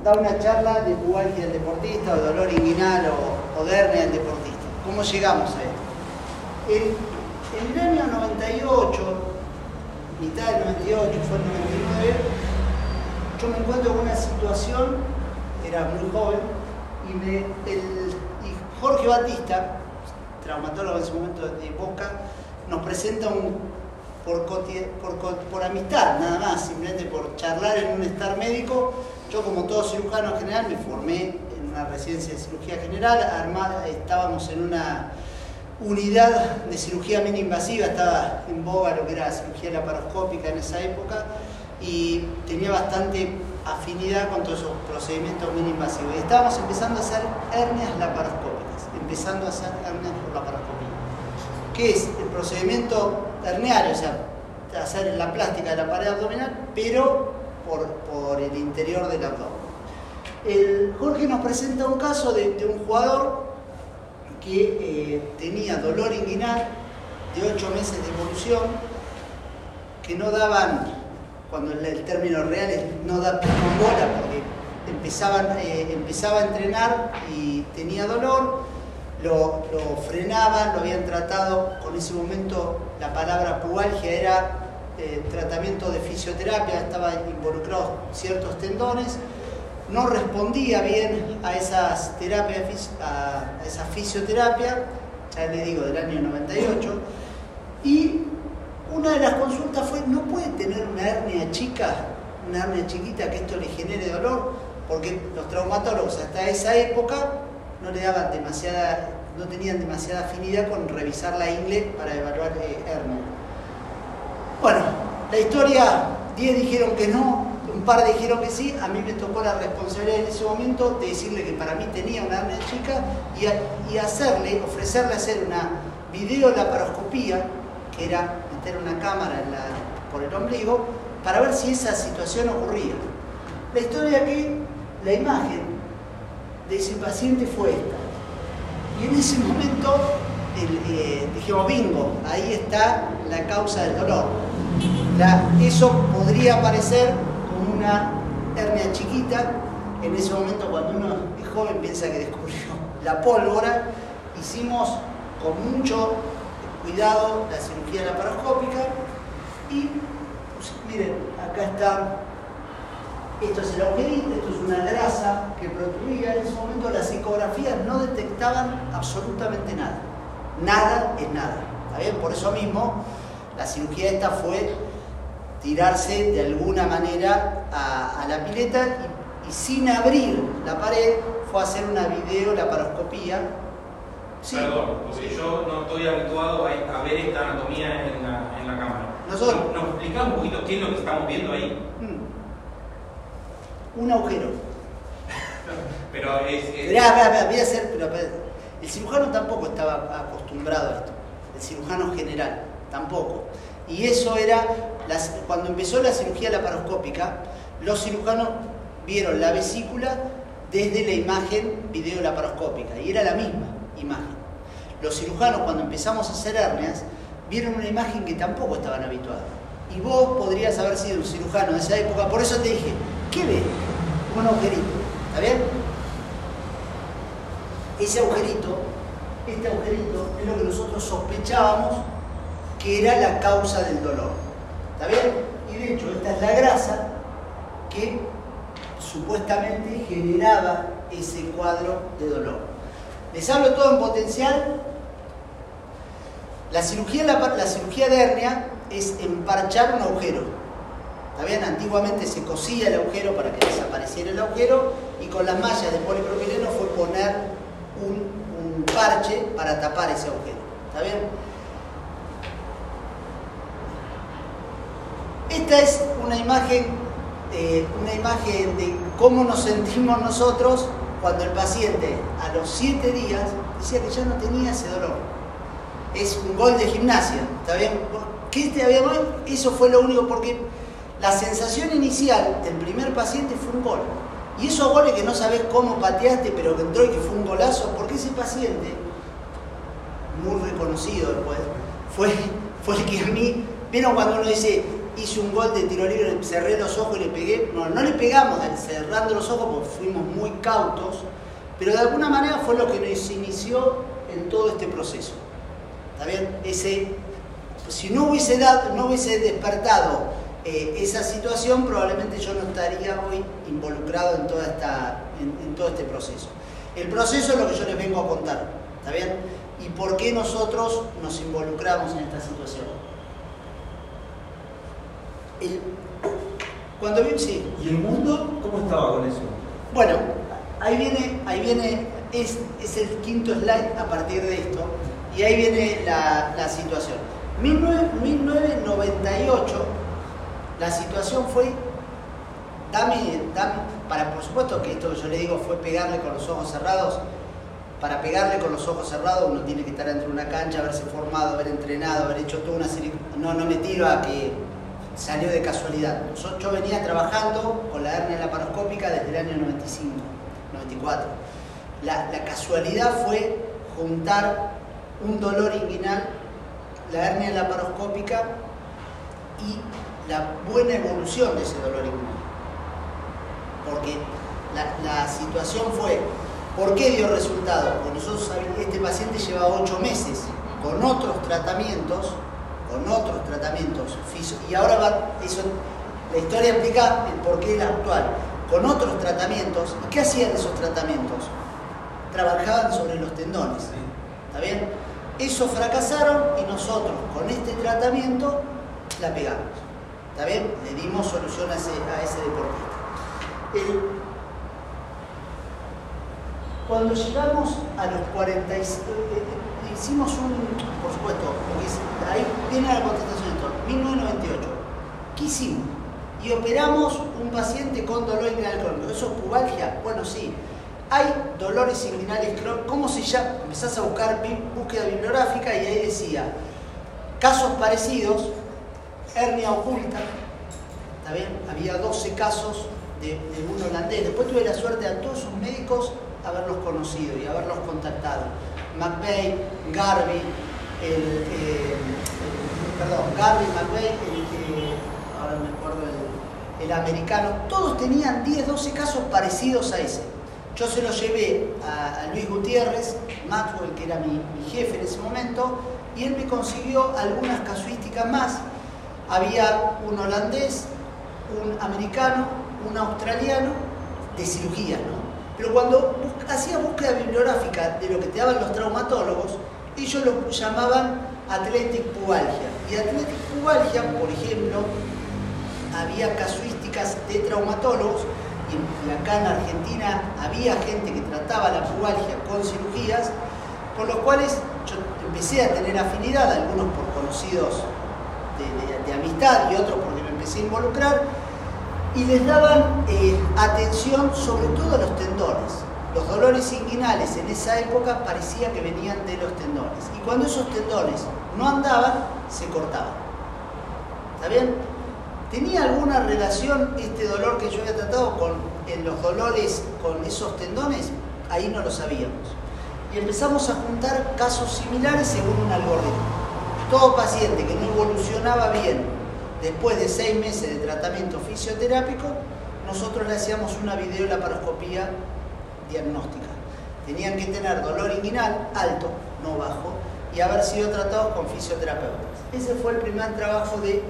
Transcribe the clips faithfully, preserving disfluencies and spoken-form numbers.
da una charla de pubalgia del deportista, o dolor inguinal o, o de hernia del deportista. ¿Cómo llegamos a esto? En, en el año noventa y ocho, mitad del noventa y ocho, fue el noventa y nueve, yo me encuentro con una situación, era muy joven, y, me, el, y Jorge Batista, traumatólogo en ese momento de Boca, nos presenta un, por, por, por amistad, nada más, simplemente por charlar en un estar médico. Yo, como todo cirujano en general, me formé en una residencia de cirugía general, armada, estábamos en una unidad de cirugía mini invasiva, estaba en boga lo que era la cirugía laparoscópica en esa época, y tenía bastante afinidad con todos esos procedimientos mini invasivos. Y estábamos empezando a hacer hernias laparoscópicas, empezando a hacer hernias por laparoscopía. ¿Qué es el procedimiento herniario? O sea, hacer la plástica de la pared abdominal, pero por, por el interior del abdomen. El Jorge nos presenta un caso de, de un jugador que eh, tenía dolor inguinal de ocho meses de evolución, que no daban, cuando el término real es no da pico en bola, porque empezaban, eh, empezaba a entrenar y tenía dolor, lo, lo frenaban, lo habían tratado, con ese momento la palabra pubalgia era eh, tratamiento de fisioterapia, estaba involucrados ciertos tendones, no respondía bien a esas terapias, a esa fisioterapia, ya le digo, del año noventa y ocho, y una de las consultas fue: ¿no puede tener una hernia chica, una hernia chiquita, que esto le genere dolor? Porque los traumatólogos hasta esa época no le daban demasiada, no tenían demasiada afinidad con revisar la ingle para evaluar eh, hernia. Bueno, la historia, diez dijeron que no, un par dijeron que sí. A mí me tocó la responsabilidad en ese momento de decirle que para mí tenía una hernia chica y, a, y hacerle, ofrecerle hacer una videolaparoscopía, que era meter una cámara en la, por el ombligo, para ver si esa situación ocurría. La historia que, la imagen de ese paciente fue esta. Y en ese momento el, eh, dijimos, bingo, ahí está la causa del dolor. La, eso podría parecer como una hernia chiquita. En ese momento, cuando uno es joven, piensa que descubrió la pólvora. Hicimos con mucho cuidado la cirugía laparoscópica y, pues, miren, acá está, esto es el agujerito, esto es una grasa que protruía. En ese momento las ecografías no detectaban absolutamente nada, nada es nada, ¿está bien? Por eso mismo la cirugía esta fue tirarse de alguna manera a, a la pileta y, y sin abrir la pared fue a hacer una videolaparoscopía. Sí. Perdón, porque yo no estoy habituado a, a ver esta anatomía en la, en la cámara. Nosotros, ¿Nos, ¿Nos explicás un poquito qué es lo que estamos viendo ahí? Hmm. Un agujero. Pero es... es... Verá, verá, verá, voy a hacer, pero, pero, el cirujano tampoco estaba acostumbrado a esto. El cirujano general, tampoco. Y eso era, las, cuando empezó la cirugía laparoscópica, los cirujanos vieron la vesícula desde la imagen videolaparoscópica, y era la misma imagen. Los cirujanos, cuando empezamos a hacer hernias, vieron una imagen que tampoco estaban habituados. Y vos podrías haber sido un cirujano de esa época, por eso te dije, ¿qué ves? Un agujerito, ¿está bien? Ese agujerito, este agujerito es lo que nosotros sospechábamos que era la causa del dolor, ¿está bien? Y de hecho, esta es la grasa que supuestamente generaba ese cuadro de dolor. Les hablo todo en potencial. La cirugía, la, la cirugía de hernia es emparchar un agujero, ¿está bien? Antiguamente se cosía el agujero para que desapareciera el agujero, y con las mallas de polipropileno fue poner un, un parche para tapar ese agujero, ¿está bien? Esta es una imagen, eh, una imagen de cómo nos sentimos nosotros cuando el paciente a los siete días decía que ya no tenía ese dolor. Es un gol de gimnasia, ¿está bien? ¿Qué te había mal? Eso fue lo único, porque la sensación inicial del primer paciente fue un gol. Y esos goles que no sabés cómo pateaste, pero que entró y que fue un golazo, porque ese paciente, muy reconocido después, fue, fue el que a mí, ¿vieron cuando uno dice, hice un gol de tiro libre, cerré los ojos y le pegué. No, no le pegamos cerrando los ojos porque fuimos muy cautos, pero de alguna manera fue lo que nos inició en todo este proceso. ¿Está bien? Ese, si no hubiese, dado, no hubiese despertado eh, esa situación, probablemente yo no estaría hoy involucrado en, toda esta, en, en todo este proceso. El proceso es lo que yo les vengo a contar, ¿está bien? Y por qué nosotros nos involucramos en esta situación. El, cuando vi, sí. ¿Y el mundo cómo estaba con eso? Bueno, ahí viene, ahí viene es, es el quinto slide a partir de esto, y ahí viene la, la situación. mil novecientos noventa y ocho, la situación fue, dame, dame, para, por supuesto que esto que yo le digo fue pegarle con los ojos cerrados. Para pegarle con los ojos cerrados uno tiene que estar dentro de una cancha, haberse formado, haber entrenado, haber hecho toda una serie. No, no me tiro a que salió de casualidad. Yo venía trabajando con la hernia laparoscópica desde el año noventa y cinco, noventa y cuatro. La, la casualidad fue juntar un dolor inguinal, la hernia laparoscópica y la buena evolución de ese dolor inguinal. Porque la, la situación fue, ¿por qué dio resultado? Porque nosotros, este paciente lleva ocho meses con otros tratamientos, con otros tratamientos, y ahora va, eso, la historia explica el porqué del actual, con otros tratamientos. ¿Y qué hacían esos tratamientos? Trabajaban sobre los tendones, ¿está bien? Esos fracasaron y nosotros con este tratamiento la pegamos, ¿está bien? Le dimos solución a ese, a ese deportista. El, Cuando llegamos a los cuarenta y cinco, eh, hicimos un, por supuesto, ahí viene la contestación de todo, mil novecientos noventa y ocho. ¿Qué hicimos? Y operamos un paciente con dolor inguinal crónico. ¿Eso es pubalgia? Bueno, sí. Hay dolores inguinales crónicos. ¿Cómo se llama? Empezás a buscar búsqueda bibliográfica y ahí decía, casos parecidos, hernia oculta, ¿está bien? Había doce casos de, de un holandés. Después tuve la suerte a todos sus médicos haberlos conocido y haberlos contactado. McVeigh, Garvey, el, eh, el, perdón, Garvey, McVeigh, el, eh, ahora me acuerdo el, el americano, todos tenían diez, doce casos parecidos a ese. Yo se los llevé a, a Luis Gutiérrez, Maxwell, que era mi, mi jefe en ese momento, y él me consiguió algunas casuísticas más. Había un holandés, un americano, un australiano, de cirugía, ¿no? Pero cuando hacía búsqueda bibliográfica de lo que te daban los traumatólogos, ellos lo llamaban athletic pubalgia. Y athletic pubalgia, por ejemplo, había casuísticas de traumatólogos, y acá en Argentina había gente que trataba la pubalgia con cirugías, con los cuales yo empecé a tener afinidad, algunos por conocidos de, de, de amistad y otros porque me empecé a involucrar, y les daban eh, atención sobre todo a los tendones. Los dolores inguinales en esa época parecía que venían de los tendones. Y cuando esos tendones no andaban, se cortaban. ¿Está bien? ¿Tenía alguna relación este dolor que yo había tratado con en los dolores con esos tendones? Ahí no lo sabíamos. Y empezamos a juntar casos similares según un algoritmo. Todo paciente que no evolucionaba bien después de seis meses de tratamiento fisioterápico, nosotros le hacíamos una videolaparoscopía diagnóstica. Tenían que tener dolor inguinal alto, no bajo, y haber sido tratados con fisioterapeutas. Ese fue el primer trabajo de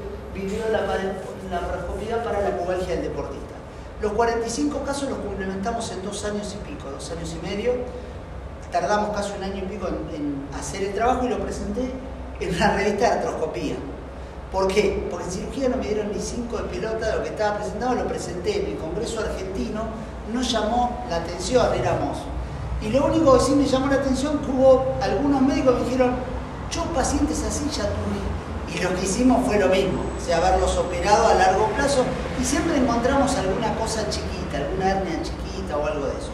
videolaparoscopía para la pubalgia del deportista. Los cuarenta y cinco casos los complementamos en dos años y pico, dos años y medio. Tardamos casi un año y pico en, en hacer el trabajo y lo presenté en una revista de artroscopía. ¿Por qué? Porque en cirugía no me dieron ni cinco de pelota de lo que estaba presentado, lo presenté en el Congreso Argentino, no llamó la atención, éramos. Y lo único que sí me llamó la atención que hubo algunos médicos que me dijeron, yo pacientes así ya tuve. Y lo que hicimos fue lo mismo, o sea, haberlos operado a largo plazo y siempre encontramos alguna cosa chiquita, alguna hernia chiquita o algo de eso.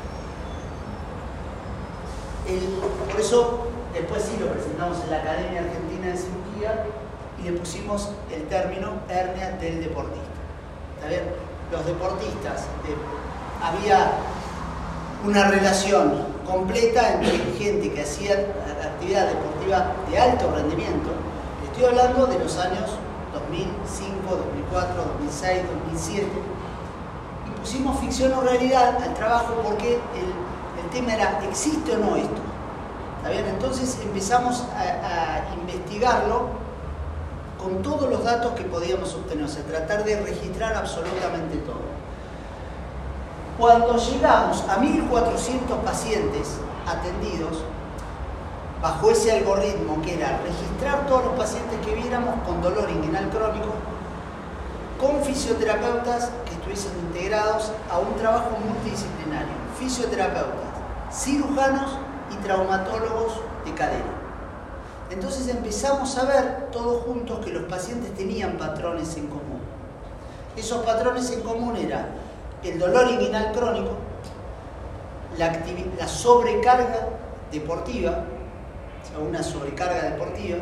El, por eso, después sí lo presentamos en la Academia Argentina de Cirugía y le pusimos el término hernia del deportista. ¿Está bien? Los deportistas, de, había una relación completa entre gente que hacía actividad deportiva de alto rendimiento. Estoy hablando de los años dos mil cinco, dos mil cuatro, dos mil seis, dos mil siete, y pusimos ficción o realidad al trabajo porque el, el tema era, ¿existe o no esto? ¿Está bien? Entonces empezamos a, a investigarlo con todos los datos que podíamos obtener, o sea, tratar de registrar absolutamente todo. Cuando llegamos a mil cuatrocientos pacientes atendidos, bajo ese algoritmo que era registrar todos los pacientes que viéramos con dolor inguinal crónico, con fisioterapeutas que estuviesen integrados a un trabajo multidisciplinario, fisioterapeutas, cirujanos y traumatólogos de cadera. Entonces empezamos a ver todos juntos que los pacientes tenían patrones en común. Esos patrones en común eran el dolor inguinal crónico, la, la sobrecarga deportiva, o sea, una sobrecarga deportiva,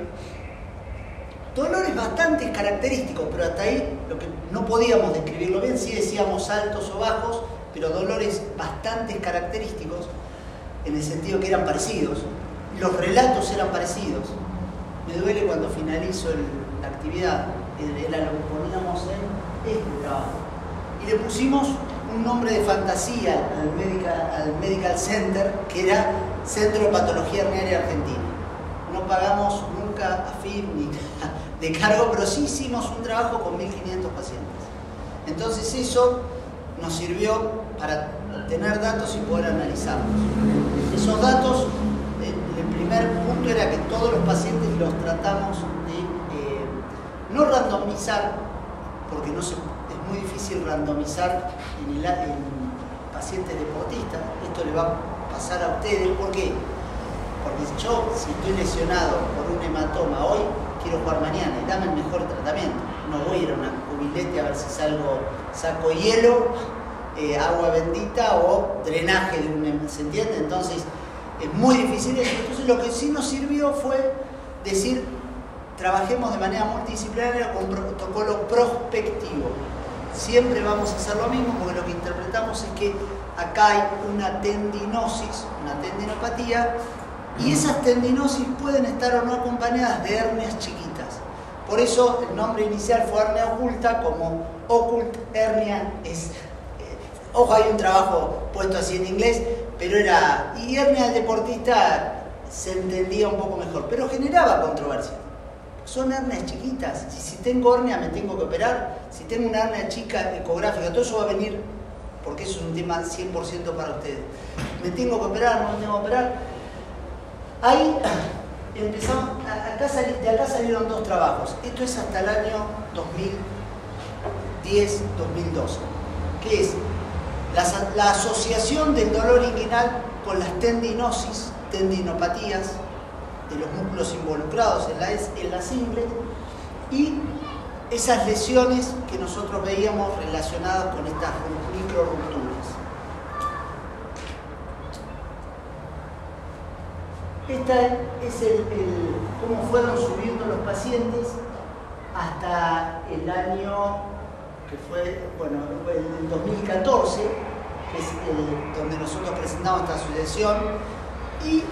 dolores bastante característicos, pero hasta ahí lo que no podíamos describirlo bien, sí decíamos altos o bajos, pero dolores bastante característicos, en el sentido que eran parecidos. Los relatos eran parecidos. Me duele cuando finalizo el, la actividad, era lo que poníamos en este trabajo. Y le pusimos un nombre de fantasía al Medical, al Medical Center, que era Centro de Patología Herniaria Argentina. No pagamos nunca A F I P ni de cargo, pero sí hicimos un trabajo con mil quinientos pacientes. Entonces eso nos sirvió para obtener datos y poder analizarlos. Esos datos, el primer punto era que todos los pacientes los tratamos de eh, no randomizar, porque no se, es muy difícil randomizar en, el, en pacientes deportistas. Esto le va a pasar a ustedes. ¿Por qué? Porque yo, si estoy lesionado por un hematoma hoy, quiero jugar mañana y dame el mejor tratamiento. No voy a ir a una cubilete a ver si salgo, saco hielo, eh, agua bendita o drenaje de un... ¿Se entiende? Entonces, es muy difícil eso. Entonces, lo que sí nos sirvió fue decir, trabajemos de manera multidisciplinaria con un protocolo prospectivo. Siempre vamos a hacer lo mismo porque lo que interpretamos es que acá hay una tendinosis, una tendinopatía, y esas tendinosis pueden estar o no acompañadas de hernias chiquitas. Por eso el nombre inicial fue hernia oculta, como occult hernia es... Eh, ojo, hay un trabajo puesto así en inglés, pero era... Y hernia del deportista se entendía un poco mejor, pero generaba controversia. Son hernias chiquitas. Si, si tengo hernia me tengo que operar. Si tengo una hernia chica ecográfica, todo eso va a venir, porque eso es un tema cien por ciento para ustedes. ¿Me tengo que operar? ¿No me tengo que operar? Ahí empezamos, acá sali, de acá salieron dos trabajos. Esto es hasta el año dos mil diez, dos mil doce, que es la, la asociación del dolor inguinal con las tendinosis, tendinopatías de los músculos involucrados en, la, en las ingles y esas lesiones que nosotros veíamos relacionadas con estas micro rupturas. Esta es el, el, cómo fueron subiendo los pacientes hasta el año que fue, bueno, el dos mil catorce, que es el, donde nosotros presentamos esta asociación, y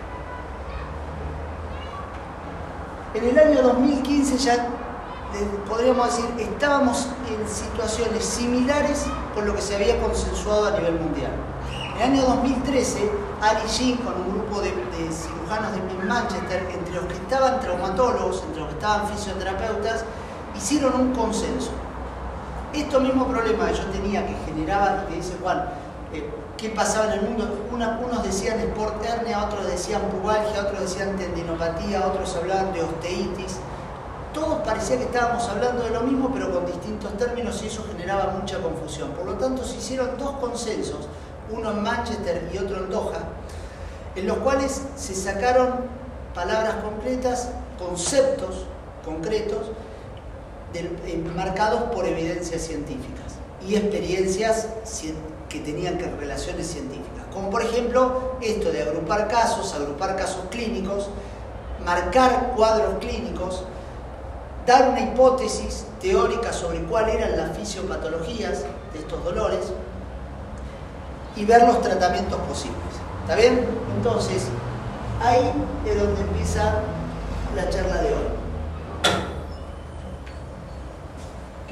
en el año dos mil quince ya podríamos decir estábamos en situaciones similares con lo que se había consensuado a nivel mundial. En el año dos mil trece, Ali Jean, con un grupo de, de cirujanos de Manchester, entre los que estaban traumatólogos, entre los que estaban fisioterapeutas, hicieron un consenso. Esto mismo problema que yo tenía, que generaba, que dice Juan, eh, ¿qué pasaba en el mundo? Una, unos decían sport hernia, otros decían pubalgia, otros decían tendinopatía, otros hablaban de osteitis. Todos parecía que estábamos hablando de lo mismo, pero con distintos términos, y eso generaba mucha confusión. Por lo tanto, se hicieron dos consensos, uno en Manchester y otro en Doha, en los cuales se sacaron palabras concretas, conceptos concretos, de, eh, marcados por evidencias científicas y experiencias que tenían que relaciones científicas. Como por ejemplo, esto de agrupar casos, agrupar casos clínicos, marcar cuadros clínicos, dar una hipótesis teórica sobre cuáles eran las fisiopatologías de estos dolores y ver los tratamientos posibles. ¿Está bien? Entonces, ahí es donde empieza la charla de hoy.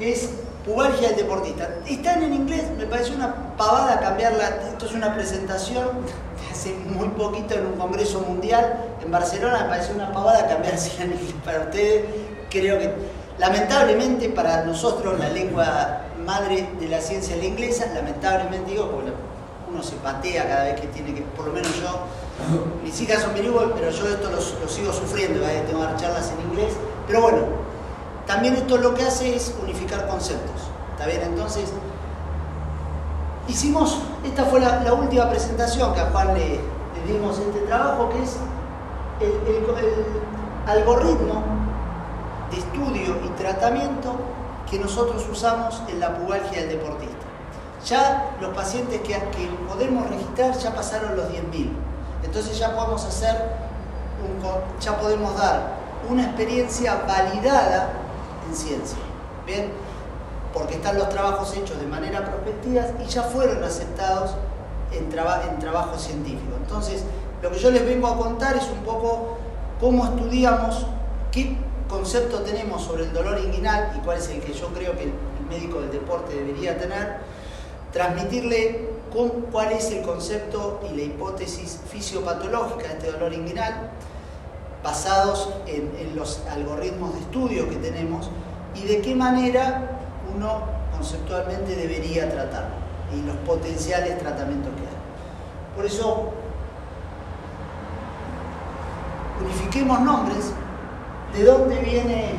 que es pubalgia del deportista. Están en inglés, me pareció una pavada cambiarla. Esto es una presentación de hace muy poquito en un congreso mundial en Barcelona, me pareció una pavada cambiarse en inglés para ustedes. Creo que, lamentablemente, para nosotros la lengua madre de la ciencia es la inglesa, lamentablemente digo, porque uno se patea cada vez que tiene que, por lo menos yo, mis hijas son bilingües, pero yo esto lo, lo sigo sufriendo, ¿vale? Tengo que dar charlas en inglés, pero bueno, también esto lo que hace es unificar conceptos, ¿está bien? Entonces, hicimos, esta fue la, la última presentación que a Juan le, le dimos este trabajo, que es el, el, el algoritmo de estudio y tratamiento que nosotros usamos en la pubalgia del deportista. Ya los pacientes que, que podemos registrar ya pasaron los diez mil. Entonces ya podemos hacer, un, ya podemos dar una experiencia validada en ciencia. ¿Bien? Porque están los trabajos hechos de manera prospectiva y ya fueron aceptados en, traba, en trabajo científico. Entonces, lo que yo les vengo a contar es un poco cómo estudiamos, qué concepto tenemos sobre el dolor inguinal y cuál es el que yo creo que el médico del deporte debería tener, transmitirle con, cuál es el concepto y la hipótesis fisiopatológica de este dolor inguinal, basados en, en los algoritmos de estudio que tenemos y de qué manera uno conceptualmente debería tratarlo y los potenciales tratamientos que hay. Por eso, unifiquemos nombres. ¿De dónde viene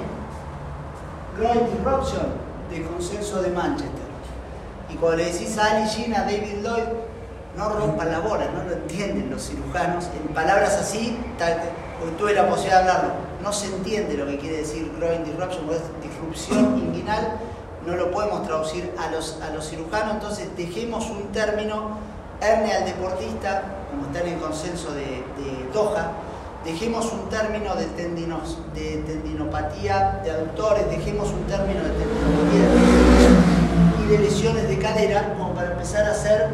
Groin Disruption? Del consenso de Manchester. Y cuando le decís a Ali Jean, a David Lloyd, no rompan la bola, no lo entienden los cirujanos. En palabras así, porque tuve la posibilidad de hablarlo, no se entiende lo que quiere decir Groin Disruption, porque es disrupción inguinal, no lo podemos traducir a los, a los cirujanos, entonces dejemos un término, hernia al deportista, como está en el consenso de, de Doha, dejemos un término de, tendinos, de tendinopatía de aductores, dejemos un término de tendinopatía de y de lesiones de cadera, como para empezar a hacer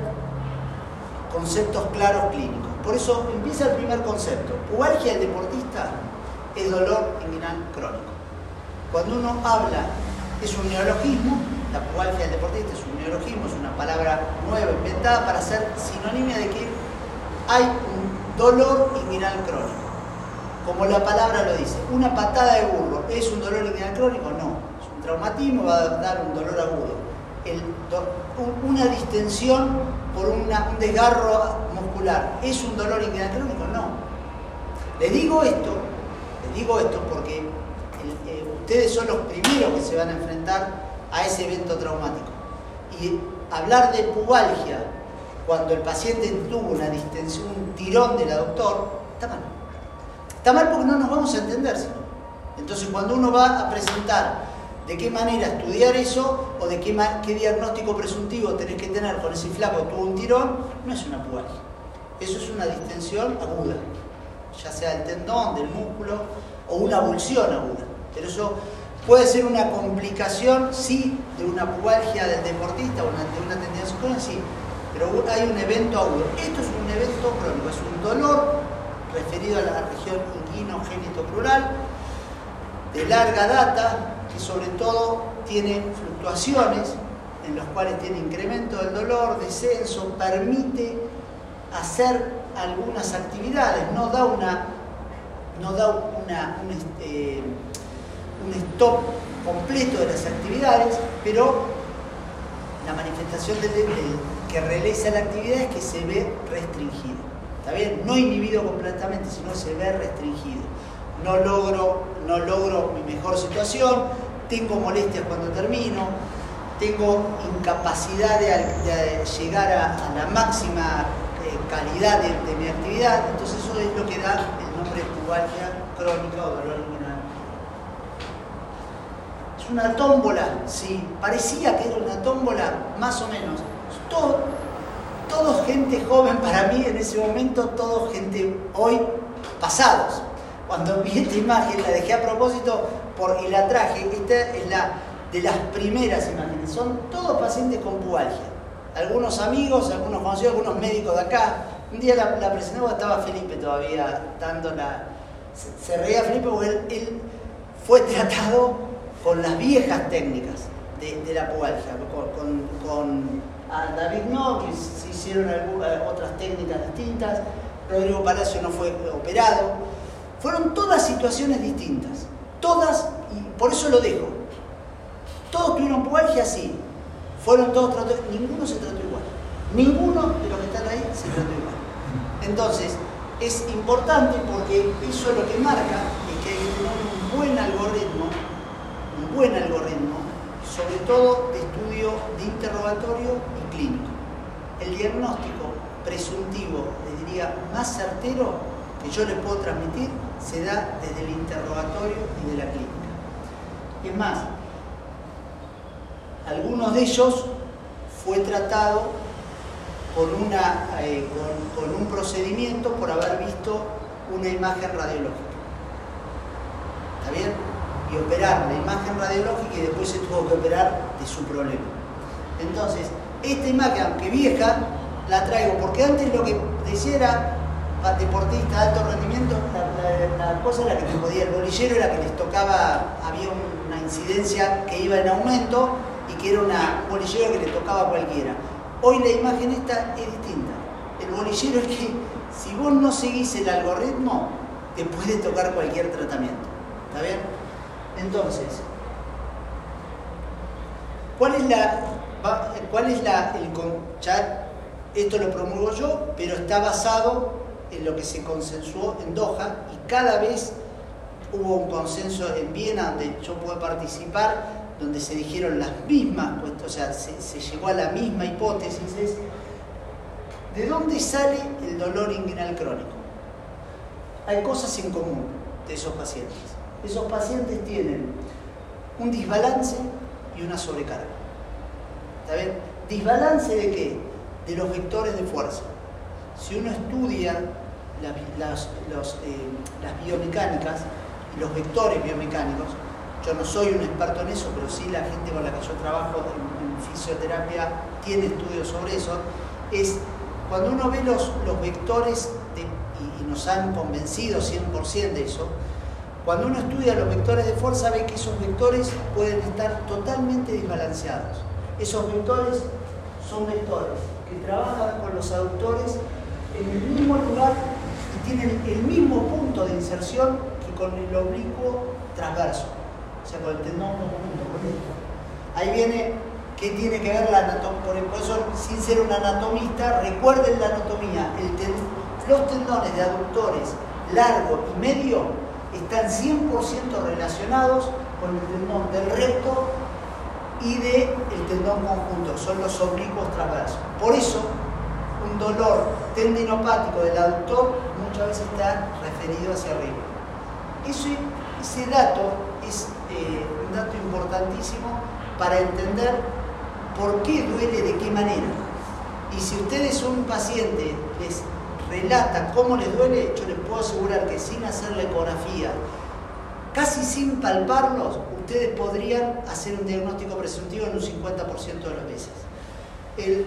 conceptos claros clínicos. Por eso empieza el primer concepto. Pubalgia del deportista es dolor inguinal crónico. Cuando uno habla, es un neologismo, la pubalgia del deportista es un neologismo, es una palabra nueva, inventada para hacer sinónima de que hay un dolor inguinal crónico. Como la palabra lo dice, una patada de burro, ¿es un dolor inguinal crónico? No, es un traumatismo, va a dar un dolor agudo. El, una distensión por una, un desgarro muscular, ¿es un dolor inguinal crónico? No. Le digo esto, les digo esto porque el, eh, ustedes son los primeros que se van a enfrentar a ese evento traumático. Y hablar de pubalgia cuando el paciente tuvo una distensión, un tirón del aductor, está mal. Está mal porque no nos vamos a entender, sino. Entonces, cuando uno va a presentar de qué manera estudiar eso o de qué, qué diagnóstico presuntivo tenés que tener con ese flaco que tuvo un tirón, no es una pubalgia. Eso es una distensión aguda, ya sea del tendón, del músculo o una abulsión aguda. Pero eso puede ser una complicación, sí, de una pubalgia del deportista o una, de una tendencia crónica, sí, pero hay un evento agudo. Esto es un evento crónico, es un dolor referido a la región inguino-génito-crural, de larga data, que sobre todo tiene fluctuaciones, en los cuales tiene incremento del dolor, descenso, permite hacer algunas actividades, no da una, no da una, un, este, un stop completo de las actividades, pero la manifestación del, del, que realiza la actividad es que se ve restringido. ¿Está bien? No inhibido completamente, sino se ve restringido. No logro, no logro mi mejor situación, tengo molestias cuando termino, tengo incapacidad de, de llegar a, a la máxima eh, calidad de, de mi actividad. Entonces eso es lo que da el nombre de pubalgia crónica o dolor inguinal. Es una tómbola, sí, parecía que era una tómbola, más o menos. Todo, todo gente joven para mí en ese momento, todo gente hoy pasados. Cuando vi esta imagen, la dejé a propósito por, y la traje. Esta es la de las primeras imágenes. Son todos pacientes con pubalgia. Algunos amigos, algunos conocidos, algunos médicos de acá. Un día la, la presenté porque estaba Felipe todavía dando la... Se, se reía Felipe porque él, él fue tratado con las viejas técnicas. de, de la pubalgia. Con, con, con a David no, que se hicieron algunas, otras técnicas distintas. Rodrigo Palacio no fue operado. Fueron todas situaciones distintas. Todas, y por eso lo dejo. Todos tuvieron pubalgia, sí. Fueron todos tratados, ninguno se trató igual. Ninguno de los que están ahí se trató igual. Entonces, es importante porque eso lo que marca es que hay que tener un buen algoritmo, un buen algoritmo, sobre todo de estudio de interrogatorio y clínico. El diagnóstico presuntivo, les diría, más certero que yo les puedo transmitir, se da desde el interrogatorio y de la clínica. Es más, algunos de ellos fue tratado con, una, eh, con, con un procedimiento por haber visto una imagen radiológica. ¿Está bien? Y operar la imagen radiológica y después se tuvo que operar de su problema. Entonces, esta imagen, aunque vieja, la traigo porque antes lo que decía era deportista de alto rendimiento, la, la, la cosa era que te podía, el bolillero era que les tocaba, había una incidencia que iba en aumento y que era una, un bolillero que le tocaba a cualquiera. Hoy la imagen esta es distinta. El bolillero es que si vos no seguís el algoritmo, te puede tocar cualquier tratamiento. ¿Está bien? Entonces, ¿cuál es la, cuál es la, el, ya esto lo promulgo yo, pero está basado en lo que se consensuó en Doha y cada vez hubo un consenso en Viena donde yo pude participar, donde se dijeron las mismas, o sea, se, se llegó a la misma hipótesis, es ¿de dónde sale el dolor inguinal crónico? Hay cosas en común de esos pacientes. Esos pacientes tienen un desbalance y una sobrecarga. ¿Está bien? ¿Desbalance de qué? De los vectores de fuerza. Si uno estudia la, las, los, eh, las biomecánicas y los vectores biomecánicos, yo no soy un experto en eso, pero sí la gente con la que yo trabajo en, en fisioterapia tiene estudios sobre eso, es cuando uno ve los, los vectores, de, y, y nos han convencido cien por ciento de eso, cuando uno estudia los vectores de fuerza ve que esos vectores pueden estar totalmente desbalanceados. Esos vectores son vectores que trabajan con los aductores en el mismo lugar y tienen el mismo punto de inserción que con el oblicuo transverso, o sea, con el tendón conjunto. Ahí viene qué tiene que ver la anatomía. Por eso, sin ser un anatomista, recuerden la anatomía. El ten, los tendones de aductores largo y medio están cien por ciento relacionados con el tendón del recto y del tendón conjunto, son los oblicuos transversos. Por eso, un dolor tendinopático del aductor muchas veces está referido hacia arriba. Ese, ese dato es eh, un dato importantísimo para entender por qué duele de qué manera. Y si ustedes son un paciente, les relata cómo les duele, yo les puedo asegurar que sin hacer la ecografía, casi sin palparlos, ustedes podrían hacer un diagnóstico presuntivo en un cincuenta por ciento de las veces. El,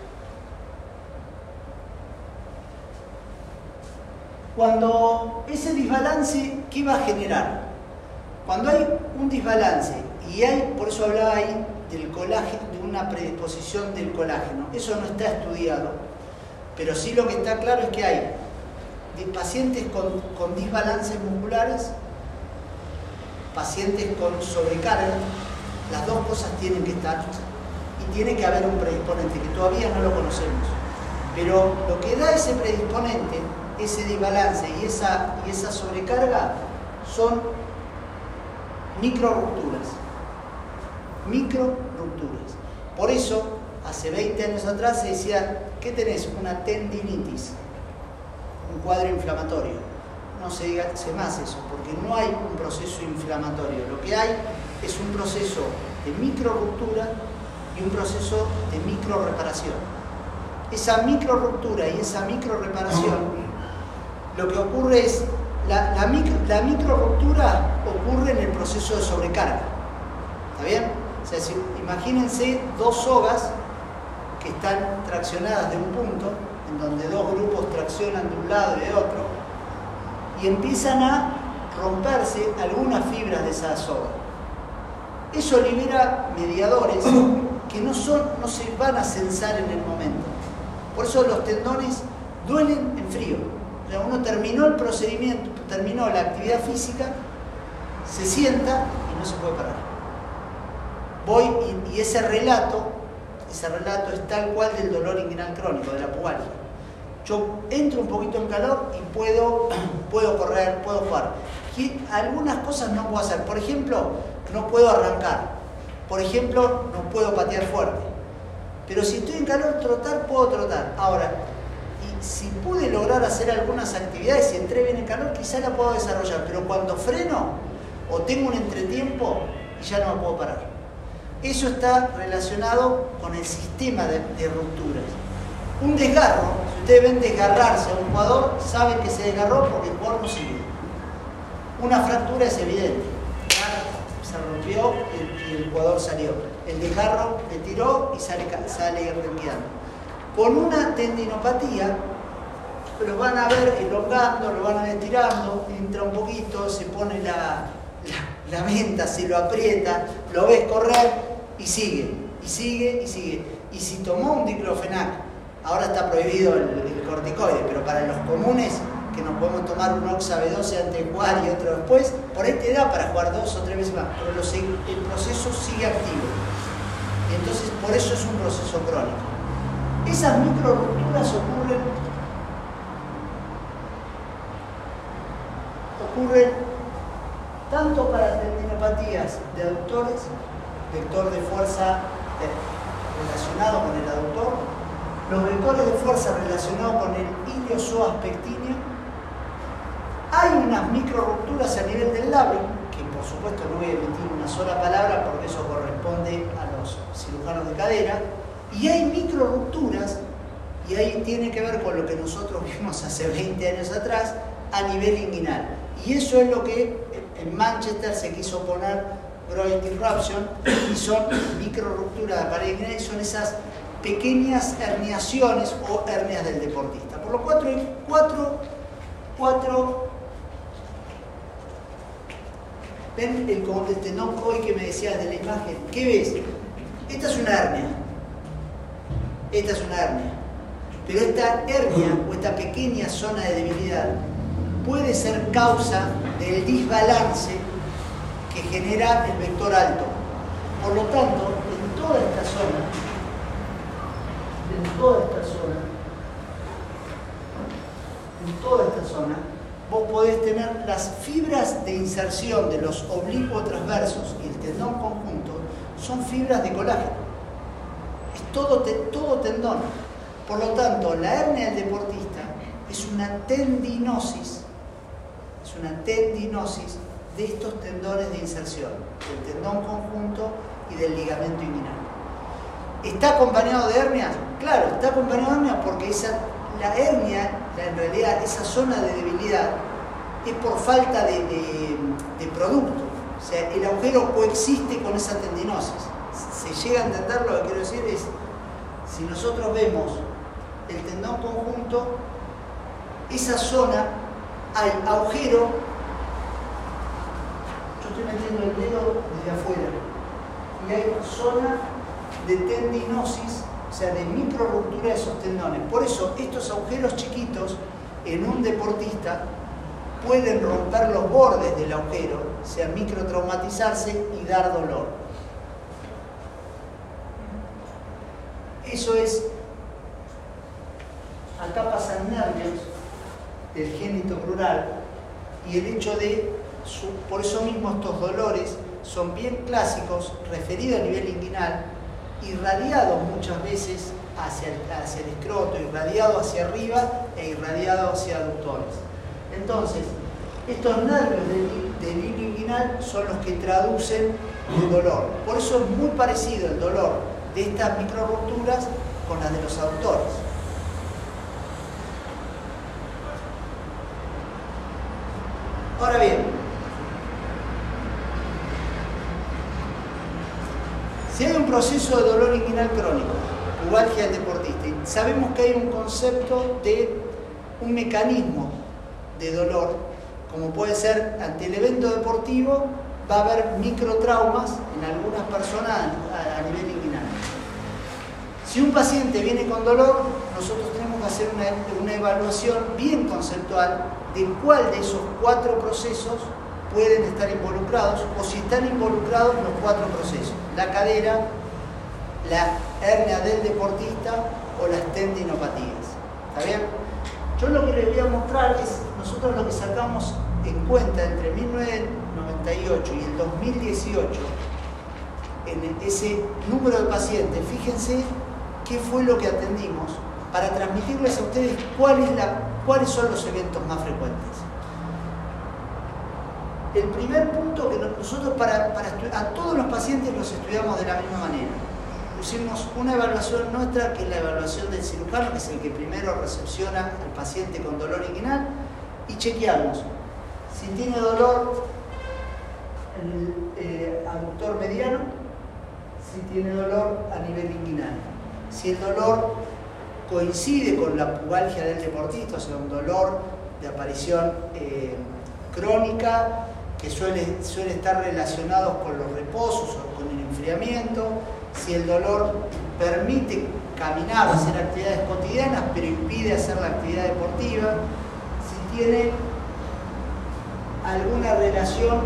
cuando ese desbalance, ¿qué va a generar? Cuando hay un desbalance y hay, por eso hablaba ahí del colágeno, de una predisposición del colágeno, eso no está estudiado, pero sí lo que está claro es que hay de pacientes con, con desbalances musculares, pacientes con sobrecarga, las dos cosas tienen que estar y tiene que haber un predisponente que todavía no lo conocemos, pero lo que da ese predisponente, ese desbalance y esa, y esa sobrecarga son micro rupturas, micro rupturas. Por eso hace veinte años atrás se decía, ¿qué tenés? Una tendinitis, un cuadro inflamatorio. No se diga más eso, porque no hay un proceso inflamatorio. Lo que hay es un proceso de micro ruptura y un proceso de micro reparación. Esa micro ruptura y esa micro reparación, lo que ocurre es, la, la, micro, la micro ruptura ocurre en el proceso de sobrecarga. ¿Está bien? O sea, si, imagínense dos sogas que están traccionadas de un punto, en donde dos grupos traccionan de un lado y de otro, y empiezan a romperse algunas fibras de esa soga. Eso libera mediadores que no, son, no se van a censar en el momento. Por eso los tendones duelen en frío. O sea, uno terminó el procedimiento, terminó la actividad física, se sienta y no se puede parar. Voy y, y ese relato, ese relato es tal cual del dolor inguinal crónico, de la pubalgia. Yo entro un poquito en calor y puedo, puedo correr, puedo jugar. Y algunas cosas no puedo hacer. Por ejemplo, no puedo arrancar. Por ejemplo, no puedo patear fuerte. Pero si estoy en calor, trotar, puedo trotar. Ahora, y si pude lograr hacer algunas actividades, si entré bien en calor, quizá la puedo desarrollar. Pero cuando freno, o tengo un entretiempo, y ya no me puedo parar. Eso está relacionado con el sistema de, de rupturas. Un desgarro, si ustedes ven desgarrarse a un jugador, saben que se desgarró porque el jugador no sigue. Una fractura es evidente. Se rompió y el jugador salió. El desgarro le tiró y sale, sale rengueando. Con una tendinopatía, lo van a ver elongando, lo van a ver tirando, entra un poquito, se pone la, la, la venta, se lo aprieta, lo ves correr y sigue, y sigue, y sigue. Y si tomó un diclofenac, ahora está prohibido el, el corticoide, pero para los comunes, que nos podemos tomar un Oxa B doce antes de jugar y otro después, por ahí te da para jugar dos o tres veces más, pero los, el proceso sigue activo. Entonces, por eso es un proceso crónico. Esas micro rupturas ocurren, ocurren tanto para tendinopatías de aductores, vector de fuerza relacionado con el aductor, los vectores de fuerza relacionados con el iliosoas pectíneo. Hay unas micro rupturas a nivel del labio, que por supuesto no voy a emitir una sola palabra porque eso corresponde a los cirujanos de cadera, y hay micro rupturas, y ahí tiene que ver con lo que nosotros vimos hace veinte años atrás, a nivel inguinal. Y eso es lo que en Manchester se quiso poner groin disruption, y son micro rupturas de la pared inguinal, y son esas pequeñas herniaciones o hernias del deportista. Por lo cuatro, cuatro, cuatro, ven el, el tendón COI que me decías de la imagen. ¿Qué ves? Esta es una hernia. Esta es una hernia. Pero esta hernia o esta pequeña zona de debilidad puede ser causa del desbalance que genera el vector alto. Por lo tanto, en toda esta zona, en toda esta zona, en toda esta zona, vos podés tener las fibras de inserción de los oblicuos transversos y el tendón conjunto, son fibras de colágeno. Es todo, te, todo tendón. Por lo tanto, la hernia del deportista es una tendinosis, es una tendinosis de estos tendones de inserción, del tendón conjunto y del ligamento inguinal. ¿Está acompañado de hernias? Claro, está acompañado de hernias porque esa, la hernia, la, en realidad, esa zona de debilidad es por falta de, de, de producto. O sea, el agujero coexiste con esa tendinosis. Se llega a entender lo que quiero decir es, si nosotros vemos el tendón conjunto, esa zona, hay agujero, yo estoy metiendo el dedo desde afuera, y hay zona de tendinosis, o sea, de micro ruptura de esos tendones. Por eso, estos agujeros chiquitos en un deportista pueden romper los bordes del agujero, o sea, microtraumatizarse y dar dolor. Eso es, acá pasan nervios del génito crural y el hecho de, por eso mismo estos dolores son bien clásicos, referidos a nivel inguinal, irradiados muchas veces hacia el, hacia el escroto, irradiados hacia arriba e irradiados hacia aductores. Entonces, estos nervios del, del hilo inguinal son los que traducen el dolor. Por eso es muy parecido el dolor de estas micro rupturas con las de los aductores. Ahora bien, si hay un proceso de dolor inguinal crónico, pubalgia del deportista, y sabemos que hay un concepto de un mecanismo de dolor, como puede ser ante el evento deportivo va a haber microtraumas en algunas personas a, a nivel inguinal. Si un paciente viene con dolor, nosotros tenemos que hacer una, una evaluación bien conceptual de cuál de esos cuatro procesos pueden estar involucrados o si están involucrados los cuatro procesos: la cadera, la hernia del deportista o las tendinopatías. ¿Está bien? Yo lo que les voy a mostrar es nosotros lo que sacamos en cuenta entre mil novecientos noventa y ocho y el dos mil dieciocho en ese número de pacientes. Fíjense qué fue lo que atendimos para transmitirles a ustedes cuál es la, cuáles son los eventos más frecuentes. El primer punto que nosotros para, para a todos los pacientes los estudiamos de la misma manera. Pusimos una evaluación nuestra, que es la evaluación del cirujano, que es el que primero recepciona al paciente con dolor inguinal, y chequeamos si tiene dolor el eh, aductor mediano, si tiene dolor a nivel inguinal, si el dolor coincide con la pubalgia del deportista, o sea, un dolor de aparición eh, crónica que suele, suele estar relacionado con los reposos o con el enfriamiento, si el dolor permite caminar o hacer actividades cotidianas pero impide hacer la actividad deportiva, si tiene alguna relación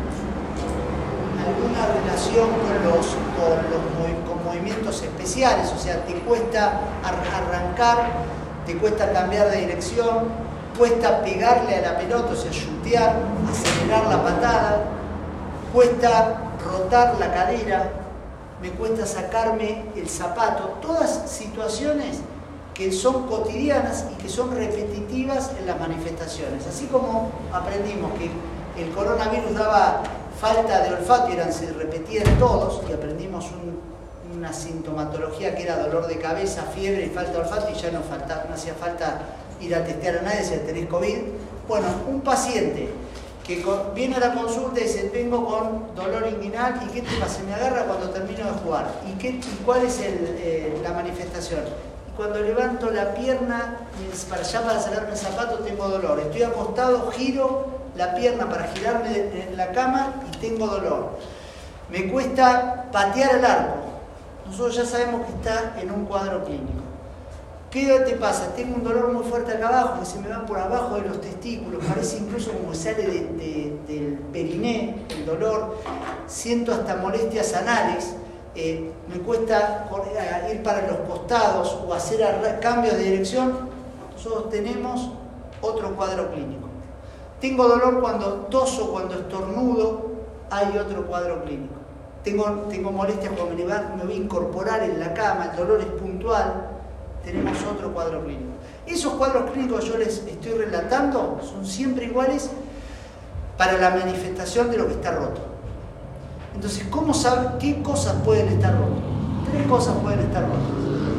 alguna relación con los, con los con movimientos especiales, o sea, te cuesta arrancar, te cuesta cambiar de dirección, cuesta pegarle a la pelota, o sea, chutear, acelerar la patada, cuesta rotar la cadera, me cuesta sacarme el zapato, todas situaciones que son cotidianas y que son repetitivas en las manifestaciones. Así como aprendimos que el coronavirus daba falta de olfato y eran, se repetían todos, y aprendimos un, una sintomatología que era dolor de cabeza, fiebre y falta de olfato, y ya no, falta, no hacía falta ir a testear a nadie si tenés COVID. Bueno, un paciente que con, viene a la consulta y dice: vengo con dolor inguinal, ¿y qué te pasa? Me agarra cuando termino de jugar. ¿Y, qué, y cuál es el, eh, la manifestación? Y cuando levanto la pierna para allá para sacarme el zapato tengo dolor. Estoy acostado, giro la pierna para girarme en la cama y tengo dolor. Me cuesta patear el arco. Nosotros ya sabemos que está en un cuadro clínico. ¿Qué te pasa? Tengo un dolor muy fuerte acá abajo, que se me va por abajo de los testículos, parece incluso como que sale de, de, del periné, el dolor. Siento hasta molestias anales, eh, me cuesta ir para los costados o hacer cambios de dirección. Nosotros tenemos otro cuadro clínico. Tengo dolor cuando toso, cuando estornudo, hay otro cuadro clínico. Tengo, tengo molestias cuando me, va, me voy a incorporar en la cama, el dolor es puntual, tenemos otro cuadro clínico. Esos cuadros clínicos que yo les estoy relatando son siempre iguales para la manifestación de lo que está roto. Entonces, ¿cómo saben qué cosas pueden estar rotas? Tres cosas pueden estar rotas.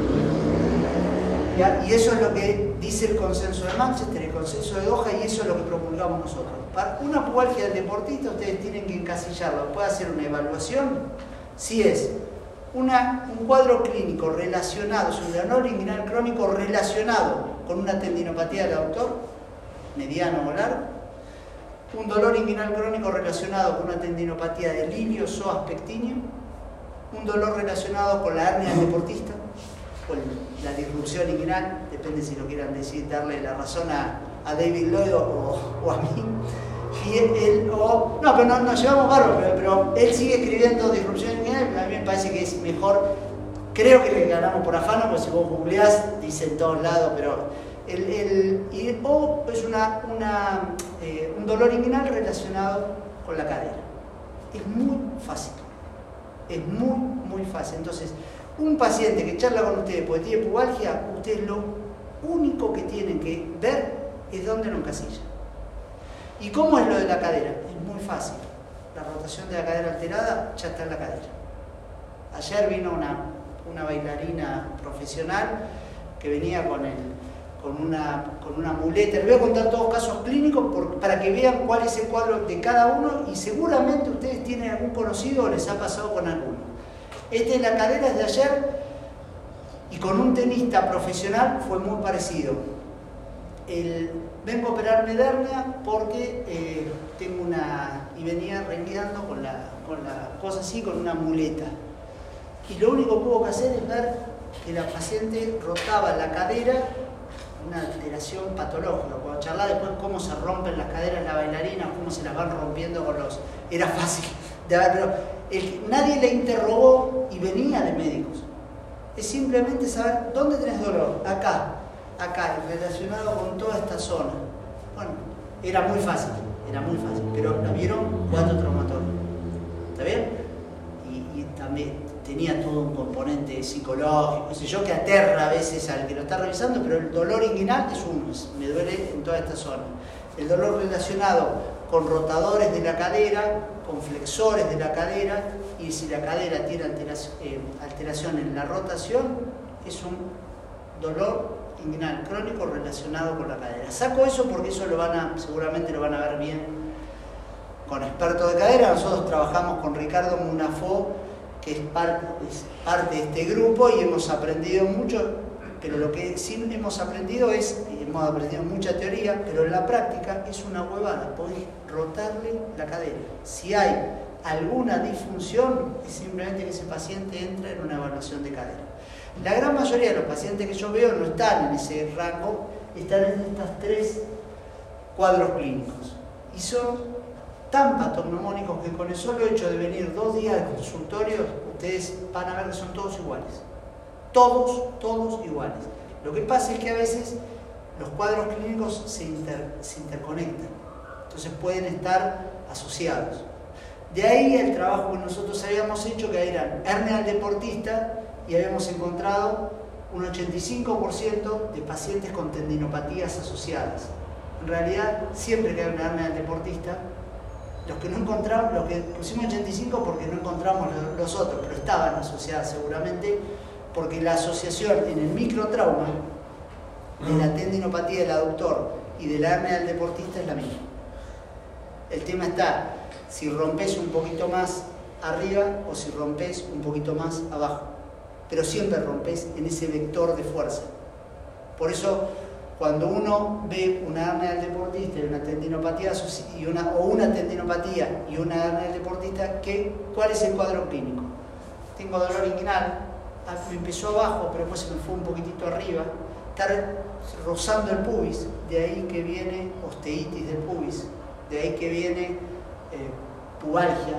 ¿Ya? Y eso es lo que dice el consenso de Manchester, el consenso de Doha, y eso es lo que promulgamos nosotros. Para una pubalgia del deportista, ustedes tienen que encasillarlo. Puede hacer una evaluación si es una, un cuadro clínico relacionado, es un dolor inguinal crónico relacionado con una tendinopatía del aductor, mediano o largo, un dolor inguinal crónico relacionado con una tendinopatía del ilio psoas pectíneo, un dolor relacionado con la hernia del deportista, con la disrupción inguinal, depende si lo quieran decir, darle la razón a, a David Lloyd o, o a mí. Y él, él o, no, pero no, nos llevamos bárbaro, pero, pero él sigue escribiendo disrupción inguinal. A mí me parece que es mejor, creo que le ganamos por afano, porque si vos googleás, dice en todos lados, pero el, el, y, o es una, una, eh, un dolor inguinal relacionado con la cadera. Es muy fácil, es muy, muy fácil. Entonces, un paciente que charla con ustedes porque tiene pubalgia, ustedes lo único que tienen que ver es dónde lo encasilla. ¿Y cómo es lo de la cadera? Es muy fácil. La rotación de la cadera alterada ya está en la cadera. Ayer vino una, una bailarina profesional que venía con, el, con, una, con una muleta. Les voy a contar todos casos clínicos por, para que vean cuál es el cuadro de cada uno, y seguramente ustedes tienen algún conocido o les ha pasado con alguno. Esta es la cadera de ayer, y con un tenista profesional fue muy parecido. El, vengo a operarme de hernia porque eh, tengo una... y venía rengueando con la, con la cosa así, con una muleta. Y lo único que hubo que hacer es ver que la paciente rotaba la cadera, una alteración patológica. Cuando charlaba después cómo se rompen las caderas la bailarina, cómo se las van rompiendo con los... Era fácil de ver, pero el, nadie le interrogó y venía de médicos. Es simplemente saber dónde tenés dolor, acá, acá, relacionado con toda esta zona. Bueno, era muy fácil, era muy fácil, pero la vieron cuatro traumatólogos. ¿Está bien? Y, y también tenía todo un componente psicológico, no sé yo, que aterra a veces al que lo está revisando, pero el dolor inguinal es uno, es, me duele en toda esta zona. El dolor relacionado con rotadores de la cadera, con flexores de la cadera, y si la cadera tiene alteración, eh, alteración en la rotación, es un dolor inguinal crónico relacionado con la cadera. Saco eso porque eso lo van a, seguramente lo van a ver bien con expertos de cadera. Nosotros trabajamos con Ricardo Munafó, que es parte, es parte de este grupo, y hemos aprendido mucho, pero lo que sí hemos aprendido es, hemos aprendido mucha teoría, pero en la práctica es una huevada, podés rotarle la cadera. Si hay alguna disfunción, es simplemente que ese paciente entra en una evaluación de cadera. La gran mayoría de los pacientes que yo veo no están en ese rango, están en estos tres cuadros clínicos. Y son tan patognomónicos que con el solo hecho de venir dos días de consultorio, ustedes van a ver que son todos iguales. Todos, todos iguales. Lo que pasa es que a veces los cuadros clínicos se, inter, se interconectan. Entonces pueden estar asociados. De ahí el trabajo que nosotros habíamos hecho, que eran hernia al deportista, y habíamos encontrado un ochenta y cinco por ciento de pacientes con tendinopatías asociadas. En realidad, siempre que hay una hernia al deportista, los que no encontramos, los que pusimos ochenta y cinco porque no encontramos los otros, pero estaban asociadas seguramente, porque la asociación en el microtrauma de la tendinopatía del aductor y de la hernia del deportista es la misma. El tema está si rompes un poquito más arriba o si rompes un poquito más abajo, pero siempre rompes en ese vector de fuerza. Por eso, cuando uno ve una hernia del deportista y una tendinopatía y una, o una tendinopatía y una hernia del deportista, ¿qué, ¿cuál es el cuadro clínico? Tengo dolor inguinal, me empezó abajo, pero después se me fue un poquitito arriba, está rozando el pubis, de ahí que viene osteitis del pubis, de ahí que viene eh, pubalgia,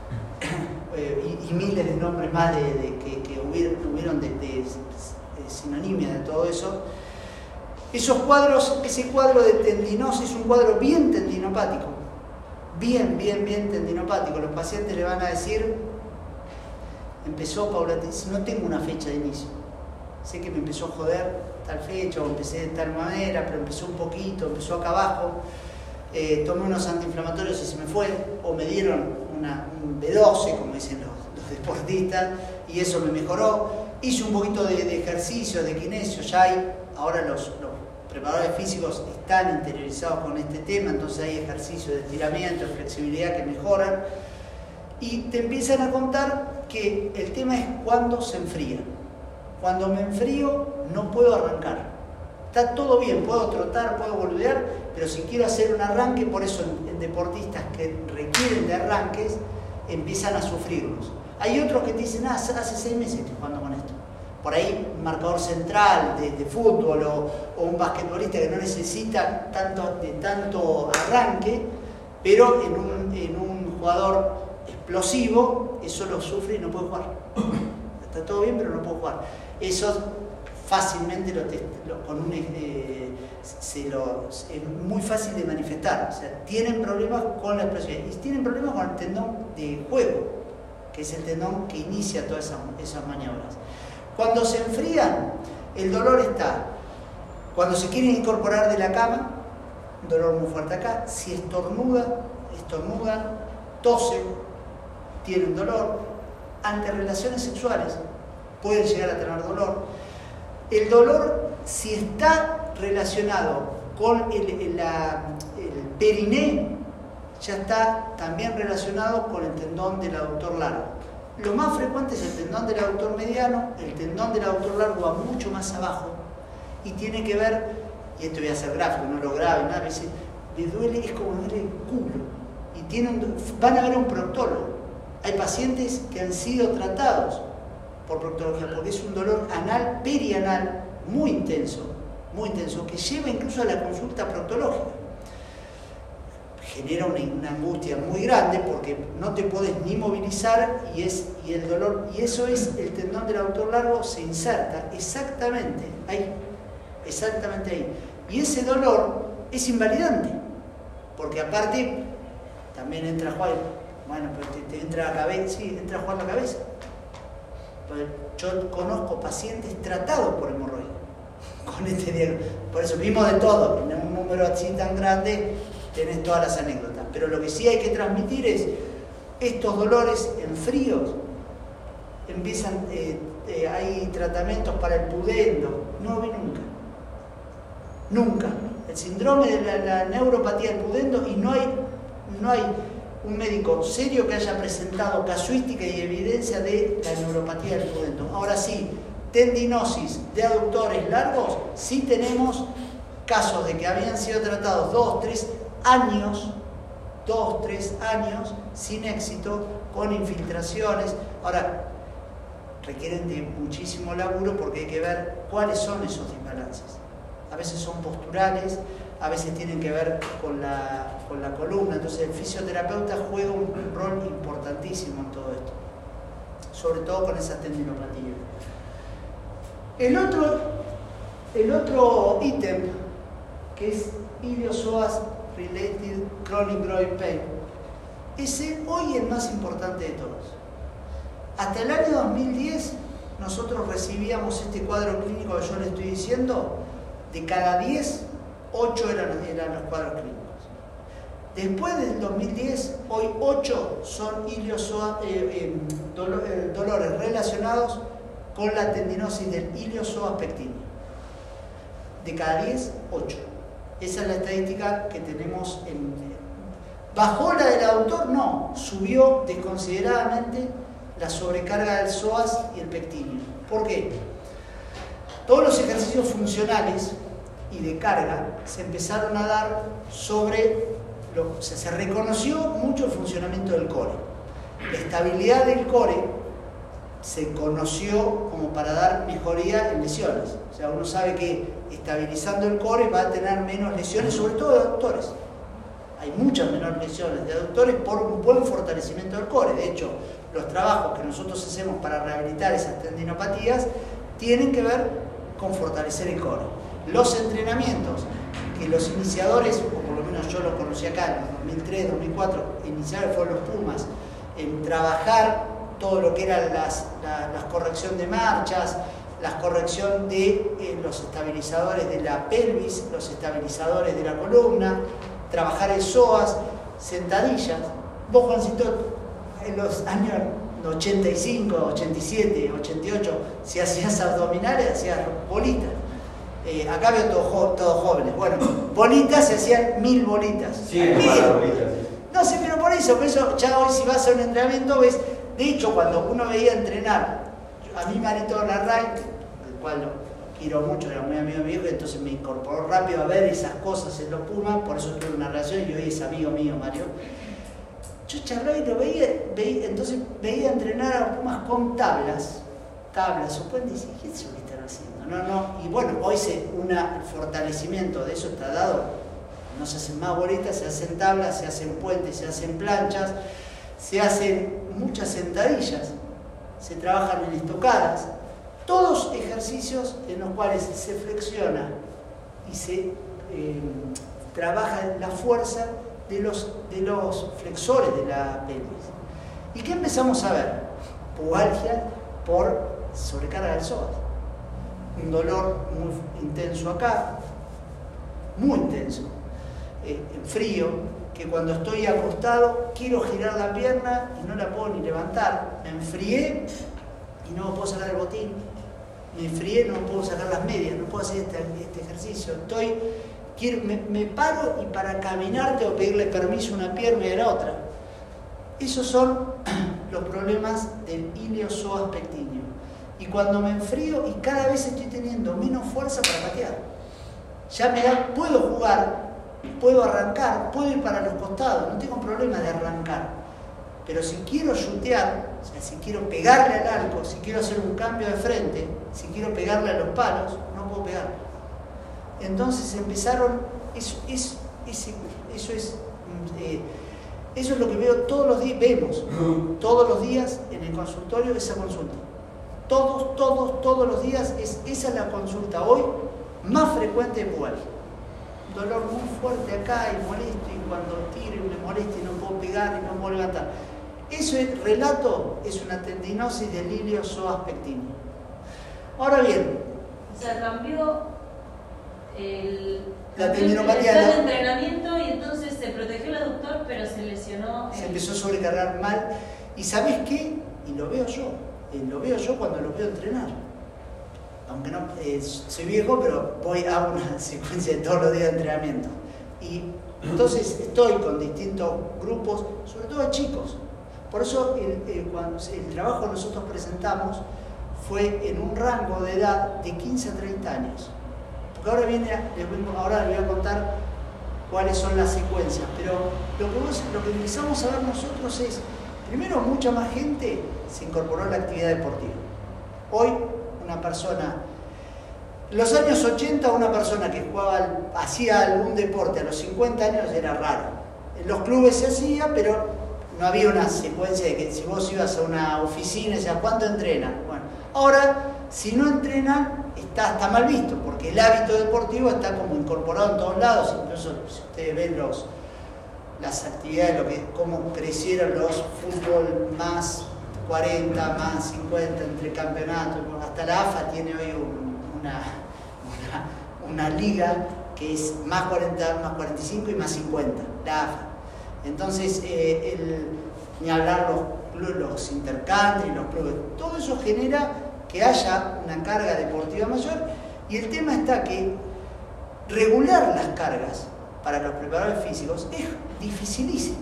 eh, y, y miles de nombres más de, de, que, que hubieron, hubieron de, de, de sinonimia de todo eso. Esos cuadros, ese cuadro de tendinosis es un cuadro bien tendinopático, bien, bien, bien tendinopático. Los pacientes le van a decir, empezó paulatinamente, no tengo una fecha de inicio, sé que me empezó a joder tal fecha o empecé de tal manera, pero empezó un poquito, empezó acá abajo, eh, tomé unos antiinflamatorios y se me fue, o me dieron una, un B doce, como dicen los, los deportistas, y eso me mejoró. Hice un poquito de, de ejercicio, de kinesio, ya hay, ahora los, los preparadores físicos están interiorizados con este tema, entonces hay ejercicios de estiramiento, de flexibilidad que mejoran, y te empiezan a contar que el tema es cuando se enfría. Cuando me enfrío no puedo arrancar. Está todo bien, puedo trotar, puedo volver, pero si quiero hacer un arranque, por eso en, en deportistas que requieren de arranques, empiezan a sufrirlos. Hay otros que te dicen, ah, hace seis meses estoy jugando con esto. Por ahí un marcador central de, de fútbol o, o un basquetbolista que no necesita tanto, de tanto arranque, pero en un, en un jugador explosivo, eso lo sufre y no puede jugar. Está todo bien, pero no puede jugar. Eso fácilmente lo, lo, con un, eh, se lo, es muy fácil de manifestar. O sea, tienen problemas con la explosión y tienen problemas con el tendón de juego, que es el tendón que inicia todas esas, esas maniobras. Cuando se enfrían, el dolor está, cuando se quieren incorporar de la cama, un dolor muy fuerte acá, si estornuda, estornudan, tosen, tienen dolor, ante relaciones sexuales pueden llegar a tener dolor. El dolor, si está relacionado con el, el, la, el periné, ya está también relacionado con el tendón del aductor largo. Lo más frecuente es el tendón del aductor mediano, el tendón del aductor largo va mucho más abajo y tiene que ver, y esto voy a hacer gráfico, no lo grave, nada, me dice, le duele, es como duele el culo. Y tienen, van a ver a un proctólogo. Hay pacientes que han sido tratados por proctología, porque es un dolor anal, perianal, muy intenso, muy intenso, que lleva incluso a la consulta proctológica. Genera una, una angustia muy grande porque no te puedes ni movilizar y, es, y el dolor, y eso es, el tendón del aductor largo se inserta exactamente ahí, exactamente ahí. Y ese dolor es invalidante, porque aparte también entra a jugar, bueno, pero te, te entra a la cabeza, sí, entra a jugar la cabeza. Yo conozco pacientes tratados por hemorroides con este diagnóstico. Por eso mismo de todo, en un número así tan grande tenés todas las anécdotas. Pero lo que sí hay que transmitir es estos dolores en fríos. Empiezan, eh, eh, hay tratamientos para el pudendo. No lo vi nunca. Nunca. El síndrome de la, la neuropatía del pudendo, y no hay, no hay un médico serio que haya presentado casuística y evidencia de la neuropatía del pudendo. Ahora sí, tendinosis de aductores largos, sí tenemos casos de que habían sido tratados dos, tres años, dos, tres años sin éxito, con infiltraciones. Ahora, requieren de muchísimo laburo porque hay que ver cuáles son esos desbalances. A veces son posturales, a veces tienen que ver con la, con la columna. Entonces el fisioterapeuta juega un rol importantísimo en todo esto, sobre todo con esas tendinopatías. El otro, el otro ítem, que es Iliopsoas Related Chronic Groin Pain, ese hoy es el más importante de todos. Hasta el año dos mil diez nosotros recibíamos este cuadro clínico que yo le estoy diciendo, de cada diez, ocho eran, eran los cuadros clínicos. Después del dos mil diez, hoy ocho son iliopsoas, eh, eh, dolor, eh, dolores relacionados con la tendinosis del iliopsoas pectíneo. De cada diez, ocho. Esa es la estadística que tenemos en... ¿Bajó la del aductor? No, subió desconsideradamente la sobrecarga del psoas y el pectíneo. ¿Por qué? Todos los ejercicios funcionales y de carga se empezaron a dar sobre, lo, o sea, se reconoció mucho el funcionamiento del core. La estabilidad del core se conoció como para dar mejoría en lesiones. O sea, uno sabe que estabilizando el core va a tener menos lesiones, sobre todo de aductores. Hay muchas menores lesiones de aductores por un buen fortalecimiento del core. De hecho, los trabajos que nosotros hacemos para rehabilitar esas tendinopatías tienen que ver con fortalecer el core. Los entrenamientos que los iniciadores, o por lo menos yo los conocí acá en dos mil tres, dos mil cuatro, iniciadores fueron los Pumas, en trabajar todo lo que era las, la, la corrección de marchas, la corrección de eh, los estabilizadores de la pelvis, los estabilizadores de la columna, trabajar el psoas, sentadillas. Vos, Juancito, en los años ochenta y cinco, ochenta y siete, ochenta y ocho, si hacías abdominales, hacías bolitas. Eh, acá veo todos todo jóvenes. Bueno, bolitas se hacían mil bolitas. Sí, para bolitas. No sé, pero por eso, por eso ya hoy si vas a un entrenamiento ves. De hecho, cuando uno veía entrenar a mí Marito Larraín, el cual lo quiero mucho, era muy amigo mío, entonces me incorporó rápido a ver esas cosas en los Pumas, por eso tuve una relación y hoy es amigo mío, Mario. Yo charlaba y lo veía, veía, entonces veía entrenar a los Pumas con tablas, tablas, supongo, y dije, ¿qué es lo que están haciendo? No, no, y bueno, hoy se un fortalecimiento de eso está dado, no se hacen más bolitas, se hacen tablas, se hacen puentes, se hacen planchas, se hacen muchas sentadillas, se trabajan en estocadas, todos ejercicios en los cuales se flexiona y se eh, trabaja la fuerza de los, de los flexores de la pelvis. ¿Y qué empezamos a ver? Pubalgia por sobrecarga del psoas. Un dolor muy intenso acá, muy intenso, eh, en frío, que cuando estoy acostado quiero girar la pierna y no la puedo ni levantar. Me enfrié y no puedo sacar el botín. Me enfrié y no puedo sacar las medias, no puedo hacer este, este ejercicio. Estoy, quiero, me, me paro y para caminar tengo que pedirle permiso a una pierna y a la otra. Esos son los problemas del iliopsoas pectíneo. Y cuando me enfrío y cada vez estoy teniendo menos fuerza para patear. ya me da, puedo jugar, puedo arrancar, puedo ir para los costados, no tengo problema de arrancar. Pero si quiero chutear, o sea, si quiero pegarle al arco, si quiero hacer un cambio de frente, si quiero pegarle a los palos, no puedo pegar. Entonces empezaron, eso, eso, eso, eso es... Eh, Eso es lo que veo todos los días, vemos todos los días en el consultorio esa consulta. Todos, todos, todos los días, es, esa es la consulta hoy más frecuente de pubalgia. Dolor muy fuerte acá y molesto, y cuando tiro y me molesta y no puedo pegar y no puedo levantar. Eso es, relato, es una tendinosis del ilio psoas pectíneo. Ahora bien. O sea, cambió el... La tendinopatía el no. entrenamiento y entonces se protegió el aductor, pero se lesionó. Se el... empezó a sobrecargar mal. ¿Y sabés qué? Y lo veo yo. Eh, lo veo yo cuando lo veo entrenar. Aunque no eh, soy viejo, pero voy a una secuencia de todos los días de entrenamiento. Y entonces estoy con distintos grupos, sobre todo chicos. Por eso el, el, cuando el trabajo que nosotros presentamos fue en un rango de edad de quince a treinta años. Porque ahora, viene, les vengo, ahora les voy a contar cuáles son las secuencias, pero lo que, vos, lo que empezamos a ver nosotros es, primero, mucha más gente se incorporó a la actividad deportiva. Hoy, una persona, en los años ochenta, una persona que jugaba, hacía algún deporte a los cincuenta años era raro. En los clubes se hacía, pero no había una secuencia de que si vos ibas a una oficina y decías, ¿cuánto entrenan? Bueno, ahora, si no entrenan, Está, está mal visto, porque el hábito deportivo está como incorporado en todos lados. Incluso si ustedes ven los, las actividades, lo que, cómo crecieron los fútbol más cuarenta, más cincuenta entre campeonatos, hasta la A F A tiene hoy un, una, una, una liga que es más cuarenta, más cuarenta y cinco y más cincuenta, la A F A. Entonces, eh, el, ni hablar los, los intercountry, los clubes, todo eso genera que haya una carga deportiva mayor, y el tema está que regular las cargas para los preparadores físicos es dificilísimo,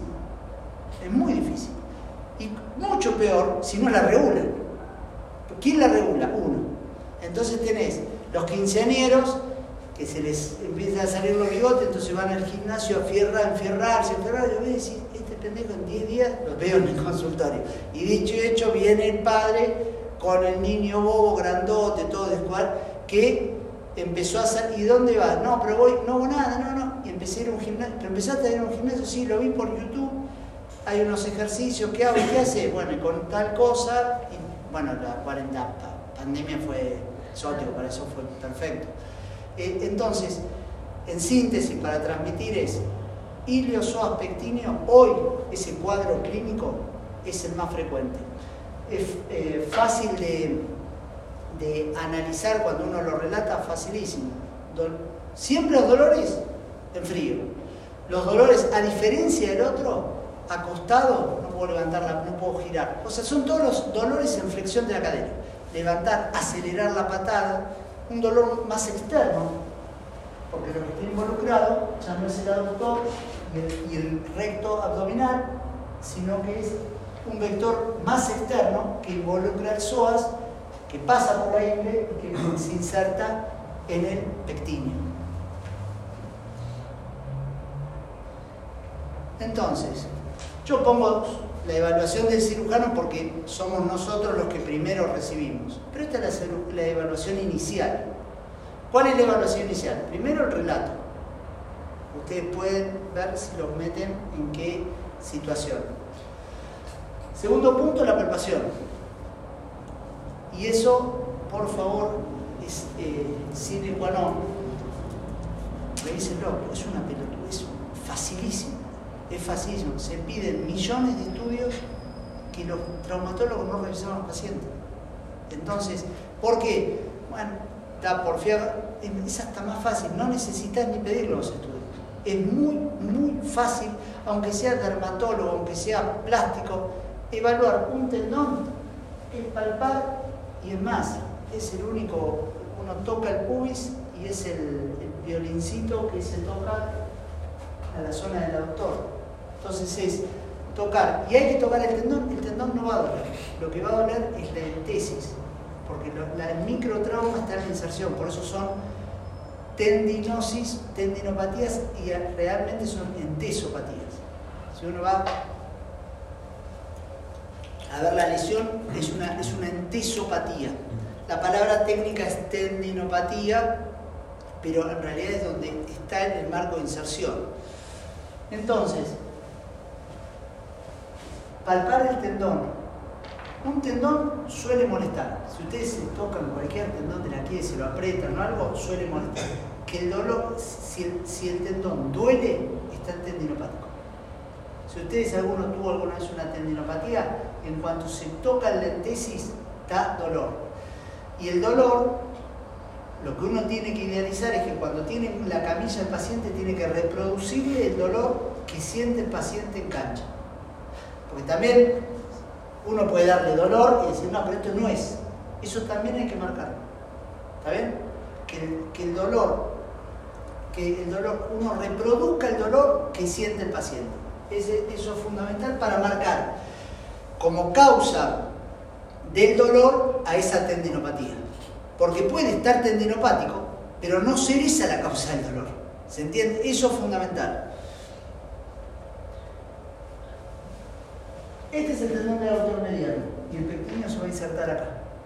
es muy difícil, y mucho peor si no la regulan. ¿Quién la regula? Uno. Entonces tenés los quinceañeros que se les empiezan a salir los bigotes, entonces van al gimnasio a fierrar, enfierrarse, enfierrarse, y yo voy a decir, este pendejo en diez días los veo en el consultorio, y dicho y hecho viene el padre con el niño bobo, grandote, todo de escuadra, que empezó a salir. ¿Y dónde vas? No, pero voy, no hago nada, no, no. Y empecé a ir a un gimnasio. ¿Pero empezaste a ir a un gimnasio? Sí, lo vi por YouTube. Hay unos ejercicios, ¿qué hago? ¿Qué haces? Bueno, con tal cosa. Y, bueno, la cuarenta pandemia fue exótico, para eso fue perfecto. Eh, entonces, en síntesis, para transmitir es, ilio psoas pectíneo, hoy ese cuadro clínico es el más frecuente. Es eh, fácil de, de analizar cuando uno lo relata, facilísimo. Do, siempre los dolores en frío. Los dolores, a diferencia del otro, acostado, no puedo levantar, la, no puedo girar. O sea, son todos los dolores en flexión de la cadera. Levantar, acelerar la patada, un dolor más externo, porque lo que está involucrado ya no es el aductor y el, y el recto abdominal, sino que es un vector más externo que involucra el psoas, que pasa por la ingle y que se inserta en el pectíneo. Entonces, yo pongo la evaluación del cirujano porque somos nosotros los que primero recibimos, pero esta es la, la evaluación inicial. ¿Cuál es la evaluación inicial? Primero el relato. Ustedes pueden ver si los meten en qué situación. Segundo punto, la palpación. Y eso, por favor, es eh, sine qua non. Revísenlo, es una pelotudez, es facilísimo. Es facilísimo. Se piden millones de estudios que los traumatólogos no revisaron a los pacientes. Entonces, ¿por qué? Bueno, da porfía, es hasta más fácil. No necesitas ni pedir los estudios. Es muy, muy fácil, aunque sea dermatólogo, aunque sea plástico, evaluar un tendón, es palpar y es más, es el único, uno toca el pubis y es el, el violincito que se toca a la zona del aductor. Entonces es tocar, y hay que tocar el tendón, el tendón no va a doler, lo que va a doler es la entesis, porque lo, la, el microtrauma está en la inserción, por eso son tendinosis, tendinopatías y realmente son entesopatías. Si uno va a ver la lesión, es una, es una entesopatía. La palabra técnica es tendinopatía, pero en realidad es donde está en el marco de inserción. Entonces, palpar el tendón. Un tendón suele molestar. Si ustedes se tocan cualquier tendón de la Aquiles, se lo aprietan o algo, suele molestar. Que el dolor, si el, si el tendón duele, está tendinopático. Si ustedes, alguno tuvo alguna vez una tendinopatía, en cuanto se toca el lentesis, da dolor. Y el dolor, lo que uno tiene que idealizar es que cuando tiene la camilla el paciente, tiene que reproducirle el dolor que siente el paciente en cancha. Porque también uno puede darle dolor y decir, no, pero esto no es. Eso también hay que marcarlo. ¿Está bien? Que el, que el dolor, que el dolor, uno reproduzca el dolor que siente el paciente. Ese, eso es fundamental para marcar como causa del dolor a esa tendinopatía. Porque puede estar tendinopático, pero no ser esa la causa del dolor. ¿Se entiende? Eso es fundamental. Este es el tendón del aductor mediano y el pectíneo se va a insertar acá.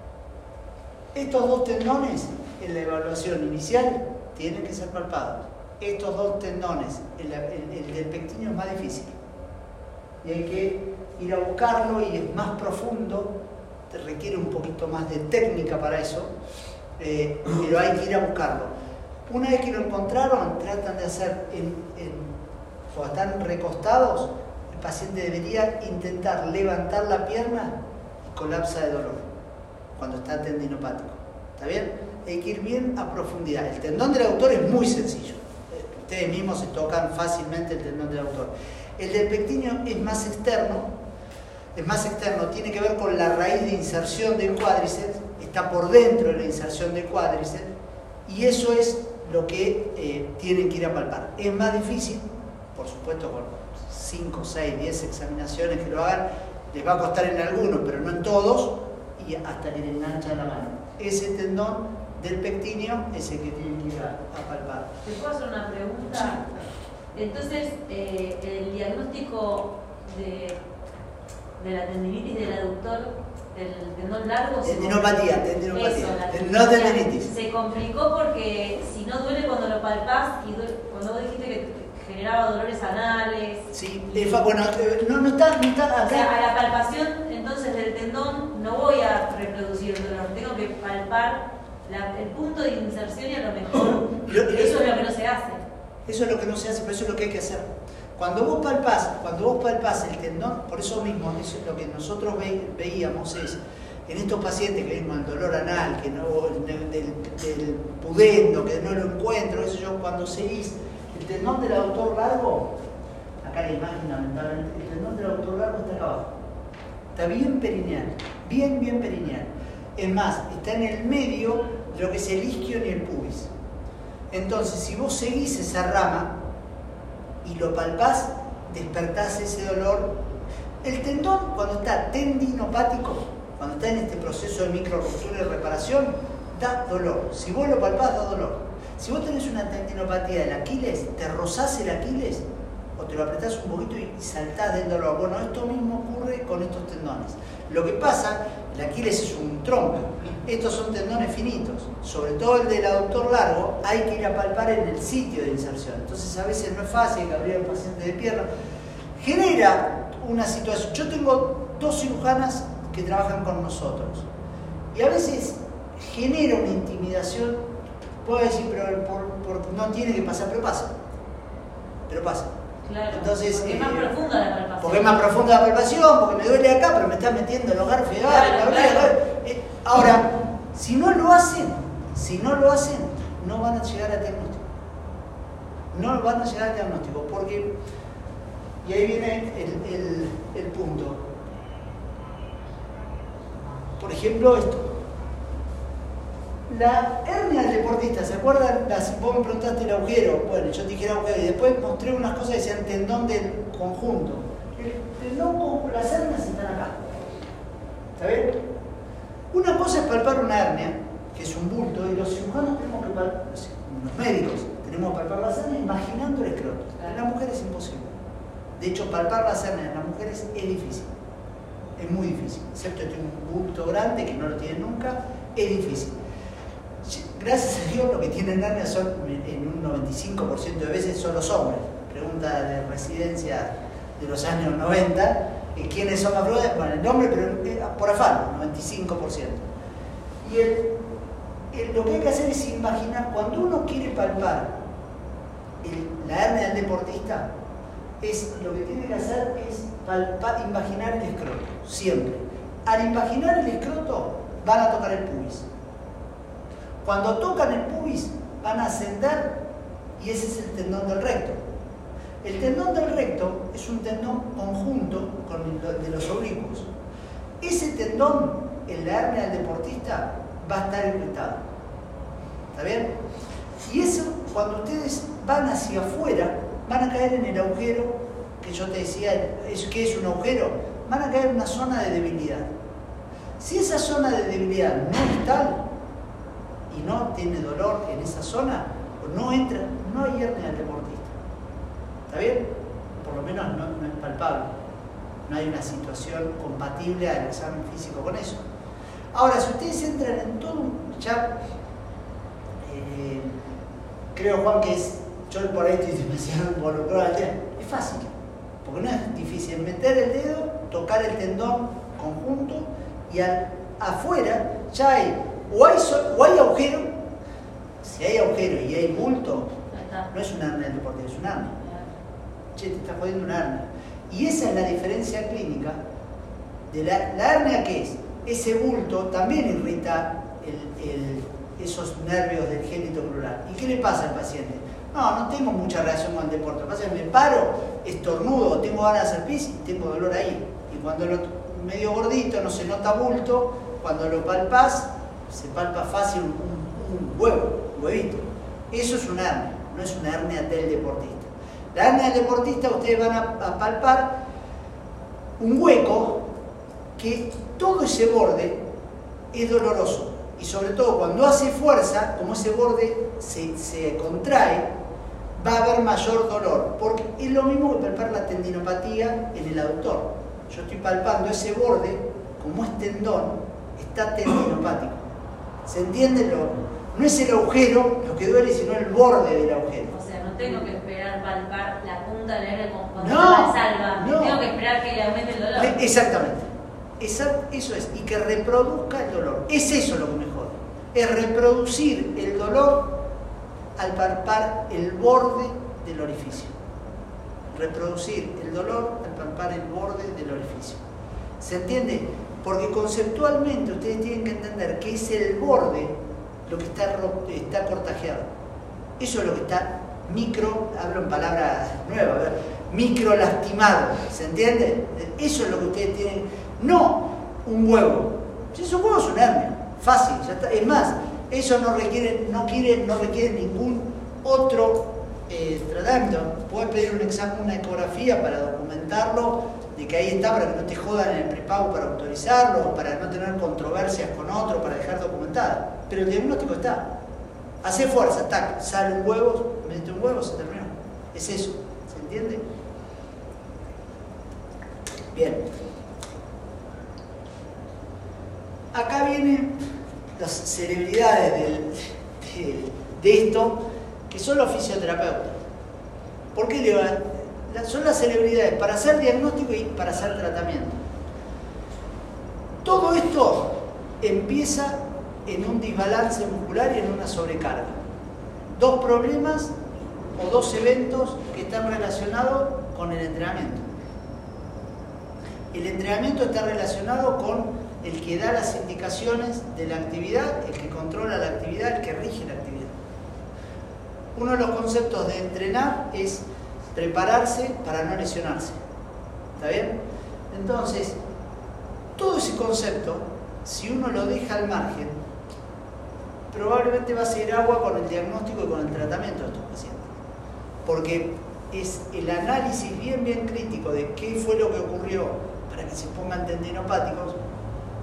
Estos dos tendones en la evaluación inicial tienen que ser palpados. Estos dos tendones, el, el, el del pectíneo es más difícil y hay que ir a buscarlo y es más profundo, te requiere un poquito más de técnica para eso, eh, pero hay que ir a buscarlo. Una vez que lo encontraron, tratan de hacer, en, en, cuando están recostados, el paciente debería intentar levantar la pierna y colapsa de dolor cuando está tendinopático. ¿Está bien? Hay que ir bien a profundidad. El tendón del aductor es muy sencillo. Ustedes mismos se tocan fácilmente el tendón del aductor. El del pectíneo es más externo, es más externo, tiene que ver con la raíz de inserción del cuádriceps, está por dentro de la inserción del cuádriceps y eso es lo que eh, tienen que ir a palpar. Es más difícil, por supuesto, con cinco, seis, diez examinaciones que lo hagan, les va a costar en algunos, pero no en todos, y hasta que le enganchan la mano. Ese tendón del pectíneo es el que tienen que ir a, a palpar. ¿Te puedo hacer una pregunta? Sí. Entonces, eh, el diagnóstico de, de la tendinitis del aductor, del tendón largo... Tendinopatía, tendinopatía. Eso, la no tendinitis. Se complicó porque si no duele cuando lo palpás, y duele, cuando vos dijiste que generaba dolores anales... Sí, y, bueno, no, no está... No está acá. O sea, a la palpación entonces del tendón no voy a reproducir el dolor, tengo que palpar la, el punto de inserción y a lo mejor lo, eso es lo que no se hace. Eso es lo que no se hace, pero eso es lo que hay que hacer. Cuando vos palpás, cuando vos palpás el tendón, por eso mismo, eso es lo que nosotros ve, veíamos es, en estos pacientes que vimos el dolor anal, que no, del, del pudendo, que no lo encuentro, eso yo, cuando seguís el tendón del aductor largo, acá la imagen lamentablemente, el tendón del aductor largo está acá abajo. Está bien perineal, bien, bien perineal. Es más, está en el medio de lo que es el isquio y el pubis. Entonces, si vos seguís esa rama y lo palpás, despertás ese dolor. El tendón, cuando está tendinopático, cuando está en este proceso de micro ruptura y reparación, da dolor. Si vos lo palpás, da dolor. Si vos tenés una tendinopatía del Aquiles, te rozás el Aquiles o te lo apretás un poquito y saltás del dolor. Bueno, esto mismo ocurre con estos tendones. Lo que pasa, el Aquiles es un tronco. Estos son tendones finitos. Sobre todo el del aductor largo, hay que ir a palpar en el sitio de inserción. Entonces a veces no es fácil, hay que abrir al paciente de pierna. Genera una situación. Yo tengo dos cirujanas que trabajan con nosotros. Y a veces genera una intimidación. Puedo decir, pero por, por, no tiene que pasar, pero pasa. Pero pasa. Claro, entonces, porque eh, es más profunda la palpación. Porque es más profunda la palpación, porque me duele acá, pero me está metiendo en los garfios. Claro, claro. Eh, ahora, si no lo hacen, si no lo hacen, no van a llegar al diagnóstico. No van a llegar al diagnóstico, porque, y ahí viene el, el, el punto. Por ejemplo, esto. La hernia del deportista, ¿se acuerdan? Las, vos me preguntaste el agujero. Bueno, yo te dije el agujero y después mostré unas cosas que decían tendón del conjunto. El tendón con las hernias están acá. ¿Está bien? Una cosa es palpar una hernia, que es un bulto, y los cirujanos tenemos que palpar, los médicos tenemos que palpar las hernias imaginando el escroto. En la mujer es imposible. De hecho, palpar las hernias en las mujeres es difícil. Es muy difícil. Excepto que tiene un bulto grande que no lo tiene nunca, es difícil. Gracias a Dios, lo que tienen hernias son, en un noventa y cinco por ciento de veces, son los hombres. Pregunta de residencia de los años noventa, ¿quiénes son más probabilidades? Bueno, el hombre, pero por afán, noventa y cinco por ciento. Y el, el, lo que hay que hacer es imaginar, cuando uno quiere palpar el, la hernia del deportista, es, lo que tiene que hacer es palpar, imaginar el escroto, siempre. Al imaginar el escroto, van a tocar el pubis. Cuando tocan el pubis, van a ascender y ese es el tendón del recto. El tendón del recto es un tendón conjunto con el de los oblicuos. Ese tendón, en la hernia del deportista, va a estar irritado. ¿Está bien? Y eso, cuando ustedes van hacia afuera, van a caer en el agujero que yo te decía, ¿qué es un agujero? Van a caer en una zona de debilidad. Si esa zona de debilidad no es tal y no tiene dolor en esa zona, o no entra, no hay hernia del deportista. ¿Está bien? Por lo menos no, no es palpable. No hay una situación compatible al examen físico con eso. Ahora, si ustedes entran en todo un... Ya, eh, creo, Juan, que es... Yo por ahí estoy demasiado involucrado al tema. Es fácil, porque no es difícil. Meter el dedo, tocar el tendón conjunto y al, afuera ya hay o, hay o hay agujero. Si hay agujero y hay bulto, no es una hernia del deporte, es una hernia. Che, te está jodiendo una hernia. Y esa es la diferencia clínica de la, la hernia, que es ese bulto también irrita el, el, esos nervios del génito crural. ¿Y qué le pasa al paciente? No, no tengo mucha reacción con el deporte. Lo que pasa es que me paro, estornudo, tengo ganas de hacer pis y tengo dolor ahí. Y cuando lo medio gordito, no se nota bulto, cuando lo palpás, se palpa fácil un, un, un huevo, un huevito. Eso es una hernia, no es una hernia del deportista. La hernia del deportista, ustedes van a, a palpar un hueco que todo ese borde es doloroso. Y sobre todo cuando hace fuerza, como ese borde se, se contrae, va a haber mayor dolor. Porque es lo mismo que palpar la tendinopatía en el aductor. Yo estoy palpando ese borde, como es tendón, está tendinopático. ¿Se entiende? Lo, no es el agujero lo que duele, sino el borde del agujero. O sea, no tengo que esperar palpar la punta de la hernia como cuando no, se salva. No. Tengo que esperar que le aumente el dolor. Exactamente. Exact, eso es. Y que reproduzca el dolor. Es eso lo que me jode. Es reproducir el dolor al palpar el borde del orificio. Reproducir el dolor al palpar el borde del orificio. ¿Se entiende? Porque conceptualmente ustedes tienen que entender que es el borde lo que está, está cortajeado. Eso es lo que está micro, hablo en palabras nuevas, a ver, micro lastimado. ¿Se entiende? Eso es lo que ustedes tienen. No un huevo. Si es un huevo es una hernia. Fácil, ya está. Es más, eso no requiere, no quiere, no requiere ningún otro eh, tratamiento. Puedes pedir un examen, una ecografía para documentarlo, de que ahí está, para que no te jodan en el prepago para autorizarlo, para no tener controversias con otro, para dejar documentado. Pero el diagnóstico está. Hace fuerza, tac, sale un huevo, mete un huevo, se terminó. Es eso, ¿se entiende? Bien. Acá vienen las celebridades del, de, de esto, que son los fisioterapeutas. ¿Por qué le van? Son las celebridades para hacer diagnóstico y para hacer tratamiento. Todo esto empieza en un desbalance muscular y en una sobrecarga. Dos problemas o dos eventos que están relacionados con el entrenamiento. El entrenamiento está relacionado con el que da las indicaciones de la actividad, el que controla la actividad, el que rige la actividad. Uno de los conceptos de entrenar es prepararse para no lesionarse. ¿Está bien? Entonces, todo ese concepto, si uno lo deja al margen, probablemente va a seguir agua con el diagnóstico y con el tratamiento de estos pacientes. Porque es el análisis bien, bien crítico de qué fue lo que ocurrió para que se pongan tendinopáticos,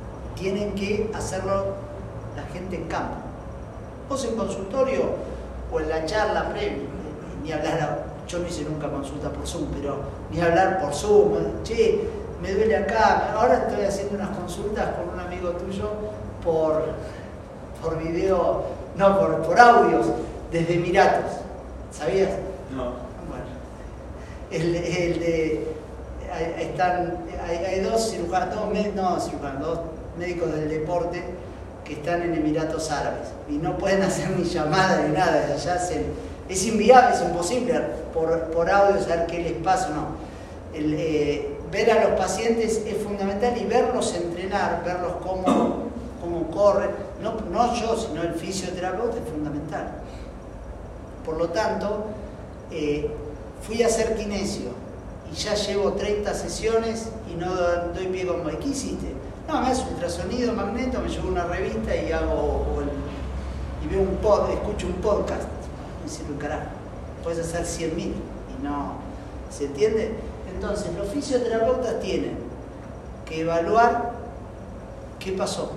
tienen que hacerlo la gente en campo. Vos en consultorio o en la charla previa, ni hablar, yo no hice nunca consulta por Zoom, pero ni hablar por Zoom, che, me duele acá, ahora estoy haciendo unas consultas con un amigo tuyo por, por video, no, por, por audios, desde Emiratos, ¿sabías? No. Bueno, el, el de, hay, están, hay, hay dos cirujanos, dos, no cirujanos, dos médicos del deporte que están en Emiratos Árabes y no pueden hacer ni llamada ni nada, allá hacen, es inviable, es imposible por, por audio saber qué les pasa o no. El, eh, ver a los pacientes es fundamental y verlos entrenar, verlos cómo, cómo corren, no, no yo, sino el fisioterapeuta es fundamental. Por lo tanto, eh, fui a hacer kinesio y ya llevo treinta sesiones y no doy pie con bola. ¿Qué hiciste? No, me hace ultrasonido, magneto, me llevo una revista y hago el, y veo un pod, escucho un podcast. Me sirve un carajo. Puedes hacer cien mil y no. ¿Se entiende? Entonces, los fisioterapeutas tienen que evaluar qué pasó.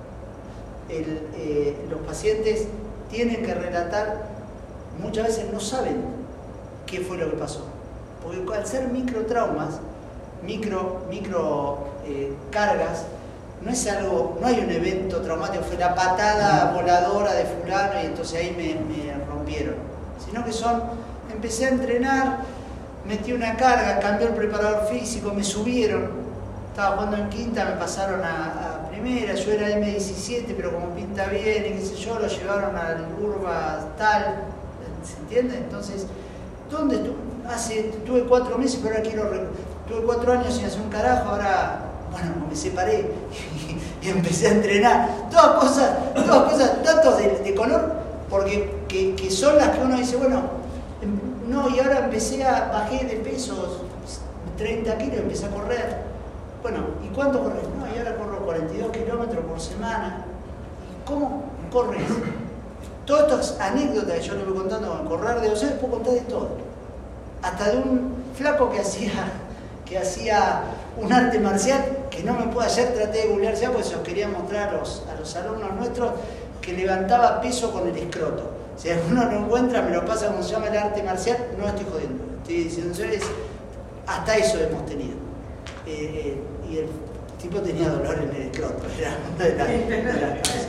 El, eh, los pacientes tienen que relatar, muchas veces no saben qué fue lo que pasó. Porque al ser microtraumas, micro, micro eh, cargas, no es algo, no hay un evento traumático, fue la patada voladora de fulano y entonces ahí me, me rompieron. Sino que son, empecé a entrenar, metí una carga, cambié el preparador físico, me subieron, estaba jugando en quinta, me pasaron a, a primera, yo era eme diecisiete, pero como pinta bien y qué sé yo, lo llevaron al Urba tal, ¿se entiende? Entonces, ¿dónde estuve? Hace, tuve cuatro meses, pero ahora quiero, tuve cuatro años sin hacer un carajo, ahora, bueno, me separé y, y empecé a entrenar, todas cosas, todas cosas, datos de, de color, porque que, que son las que uno dice, bueno, no, y ahora empecé a, bajé de pesos treinta kilos, empecé a correr. Bueno, ¿y cuánto corres? No, y ahora corro cuarenta y dos kilómetros por semana. ¿Y cómo corres? Todas estas anécdotas que yo le voy contando con correr de dos años, puedo contar de todo. Hasta de un flaco que hacía, que hacía un arte marcial, que no me puedo ayer, traté de googlear ya, porque se los quería mostrar a los, a los alumnos nuestros, que levantaba peso con el escroto. Si alguno lo encuentra, me lo pasa como se llama el arte marcial, no estoy jodiendo. Estoy diciendo, es, hasta eso hemos tenido. Eh, eh, y el tipo tenía dolor en el escroto. Era una de las, de las cosas.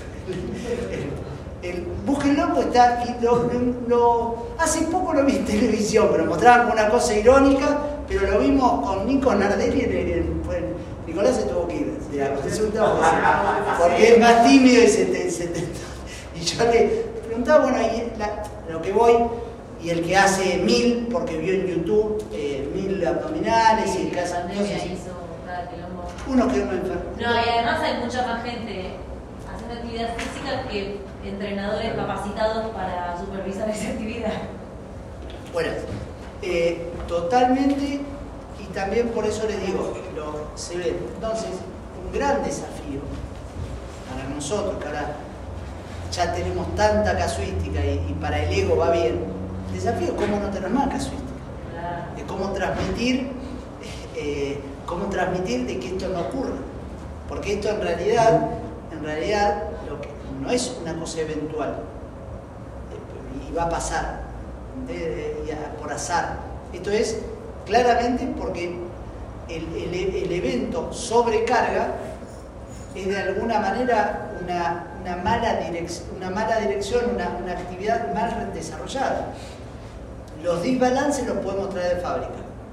El, el, búsquenlo, pues está. Y lo, lo, hace poco lo vi en televisión, pero mostraban como una cosa irónica, pero lo vimos con Nico Nardelli en el. En, en, Nicolás se tuvo que ir de la consulta porque es más tímido y se te, se te, y yo le preguntaba, bueno, y la, lo que voy, y el que hace mil, porque vio en YouTube, eh, mil abdominales y el que hace cosas, hizo cada quilombo. Uno que uno enfermo. No, y además hay mucha más gente haciendo actividad física que entrenadores capacitados para supervisar esa actividad. Bueno, eh, totalmente, y también por eso les digo, lo, se ve. Entonces, un gran desafío para nosotros, que ahora ya tenemos tanta casuística y, y para el ego va bien. El desafío es cómo no tener más casuística. Claro. Es cómo transmitir, eh, cómo transmitir de que esto no ocurra. Porque esto en realidad, en realidad lo que, no es una cosa eventual. Eh, y va a pasar eh, eh, por azar. Esto es claramente porque el, el, el evento sobrecarga es de alguna manera una, una, mala, direc una mala dirección, una, una actividad mal desarrollada. Los desbalances los podemos traer de fábrica.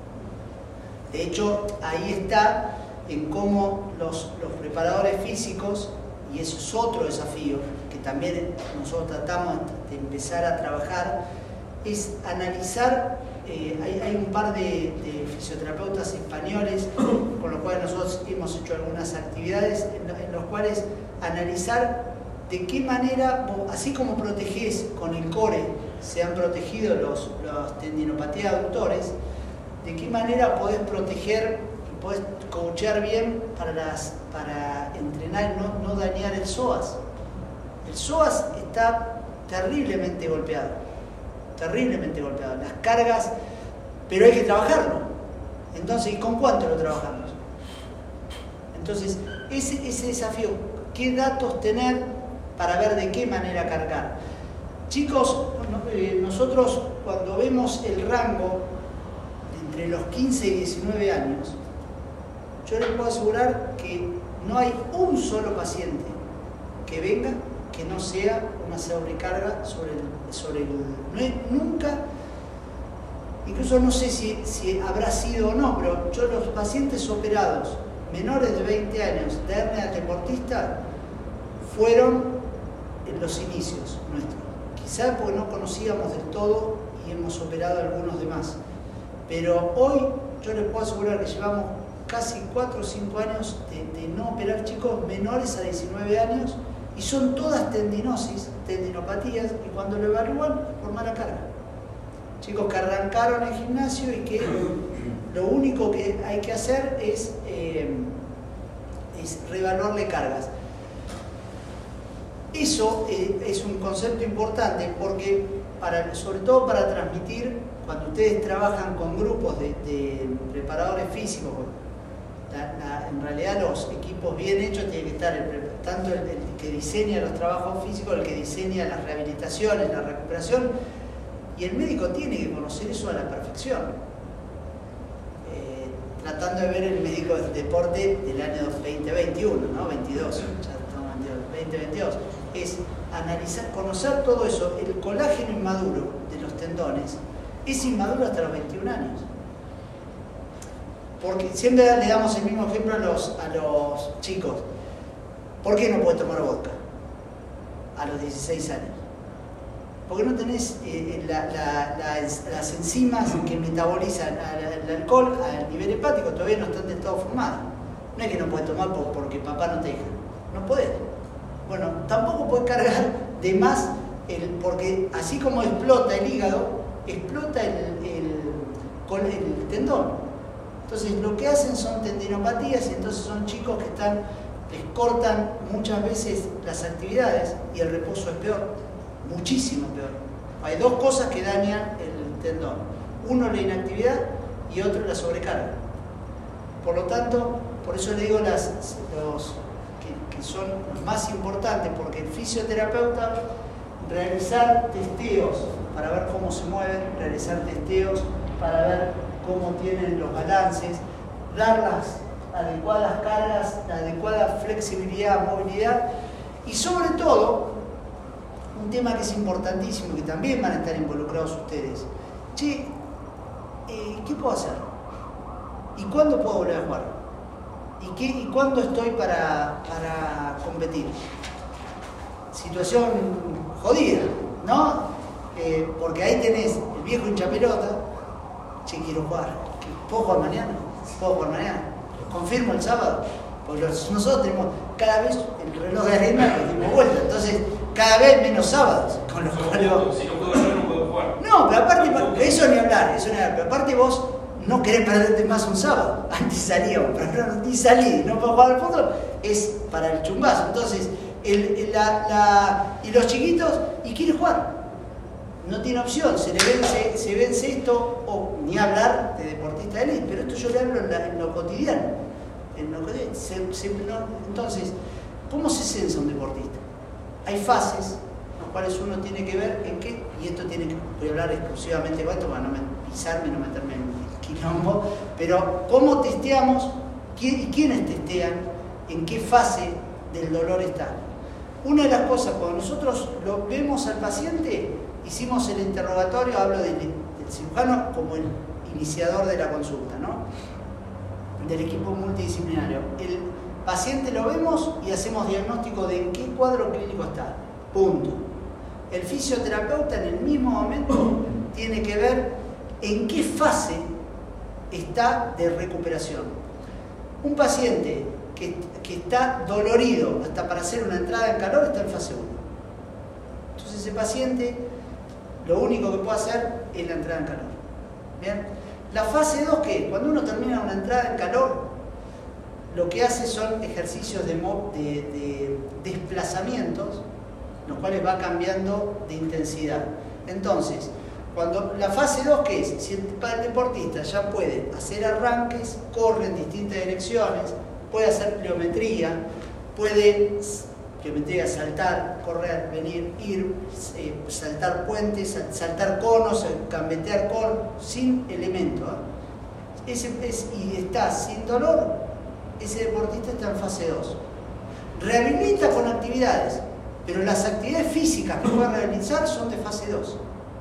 De hecho, ahí está en cómo los, los preparadores físicos, y eso es otro desafío que también nosotros tratamos de empezar a trabajar, es analizar, eh, hay, hay un par de, de fisioterapeutas españoles con los cuales nosotros hemos hecho algunas actividades en, en los cuales analizar de qué manera, así como protegés con el core, se han protegido los, los tendinopatías aductores, de qué manera podés proteger y podés coachear bien para, las, para entrenar y no, no dañar el psoas. El psoas está terriblemente golpeado, terriblemente golpeado. Las cargas, pero hay que trabajarlo. Entonces, ¿y con cuánto lo trabajamos? Entonces, ese, ese desafío, ¿qué datos tener para ver de qué manera cargar? Chicos, no, eh, nosotros cuando vemos el rango entre los quince y diecinueve años, yo les puedo asegurar que no hay un solo paciente que venga que no sea una sobrecarga sobre el... Sobre el no hay, nunca, incluso no sé si, si habrá sido o no, pero yo los pacientes operados menores de veinte años de hernia deportista fueron en los inicios nuestros. Quizá porque no conocíamos del todo y hemos operado a algunos demás. Pero hoy yo les puedo asegurar que llevamos casi cuatro o cinco años de, de no operar chicos menores a diecinueve años y son todas tendinosis, tendinopatías, y cuando lo evalúan por mala carga. Chicos que arrancaron el gimnasio y que lo único que hay que hacer es, eh, es reevaluarle cargas. Eso eh, es un concepto importante porque, para, sobre todo para transmitir, cuando ustedes trabajan con grupos de, de preparadores físicos, la, la, en realidad los equipos bien hechos tienen que estar el, tanto el, el que diseña los trabajos físicos, el que diseña las rehabilitaciones, la recuperación, y el médico tiene que conocer eso a la perfección. Eh, tratando de ver el médico del deporte del año veinte veintiuno, ¿no? veintidós, ya estamos en veinte veintidós. Es analizar, conocer todo eso. El colágeno inmaduro de los tendones es inmaduro hasta los veintiún años. Porque siempre le damos el mismo ejemplo a los, a los chicos. ¿Por qué no puedes tomar vodka a los dieciséis años? Porque no tenés eh, la, la, la, las enzimas que metabolizan el alcohol al nivel hepático, todavía no están del todo formadas. No es que no puedes tomar porque papá no te deja. No podés. Bueno, tampoco puedes cargar de más, el, porque así como explota el hígado, explota el, el, con el tendón. Entonces lo que hacen son tendinopatías y entonces son chicos que están, les cortan muchas veces las actividades y el reposo es peor, muchísimo peor. Hay dos cosas que dañan el tendón. Uno la inactividad y otro la sobrecarga. Por lo tanto, por eso le digo las, los... que son los más importantes, porque el fisioterapeuta, realizar testeos para ver cómo se mueven, realizar testeos para ver cómo tienen los balances, dar las adecuadas cargas, la adecuada flexibilidad, movilidad, y sobre todo, un tema que es importantísimo, que también van a estar involucrados ustedes. Che, eh, ¿qué puedo hacer? ¿Y cuándo puedo volver a jugar? ¿Y, qué, ¿Y cuándo estoy para, para competir? Situación jodida, ¿no? Eh, porque ahí tenés el viejo hinchapelota. Che, quiero jugar. ¿Puedo jugar mañana? ¿Puedo jugar mañana? ¿Confirmo el sábado? Porque los, nosotros tenemos cada vez el reloj de arena lo dimos vuelta. Entonces, cada vez menos sábados. Con los cuales vos... Si no puedo jugar, no puedo jugar. No, pero aparte, eso ni hablar, eso ni hablar. Pero aparte vos no querés perderte más un sábado. Antes salíamos, pero ahora ni salí, no puedo jugar al fútbol, es para el chumbazo. Entonces, el, la, la, y los chiquitos, y quieren jugar. No tiene opción, se le vence, se vence esto, o ni hablar de deportista de élite, pero esto yo le hablo en, la, en lo cotidiano. En lo cotidiano se, se, no, entonces, ¿cómo se censa un deportista? Hay fases, los cuales uno tiene que ver en qué, y esto tiene que, voy a hablar exclusivamente de esto para no pisarme y no meterme en quilombo, pero ¿cómo testeamos y quiénes testean en qué fase del dolor está? Una de las cosas, cuando nosotros lo vemos al paciente, hicimos el interrogatorio, hablo del, del cirujano como el iniciador de la consulta, ¿no? Del equipo multidisciplinario. El paciente lo vemos y hacemos diagnóstico de en qué cuadro clínico está. Punto. El fisioterapeuta en el mismo momento tiene que ver en qué fase está de recuperación. Un paciente que, que está dolorido hasta para hacer una entrada en calor está en fase uno. Entonces ese paciente lo único que puede hacer es la entrada en calor. ¿Bien? La fase dos, ¿qué es? Cuando uno termina una entrada en calor, lo que hace son ejercicios de, de, de desplazamientos, los cuales va cambiando de intensidad. Entonces, cuando la fase dos, ¿qué es? Si el deportista ya puede hacer arranques, corre en distintas direcciones, puede hacer pliometría, puede geometría, saltar, correr, venir, ir, eh, saltar puentes, saltar conos, gambetear conos, sin elemento. ¿eh? Ese, es, y está sin dolor, ese deportista está en fase dos. Rehabilita con actividades, pero las actividades físicas que puede realizar son de fase dos.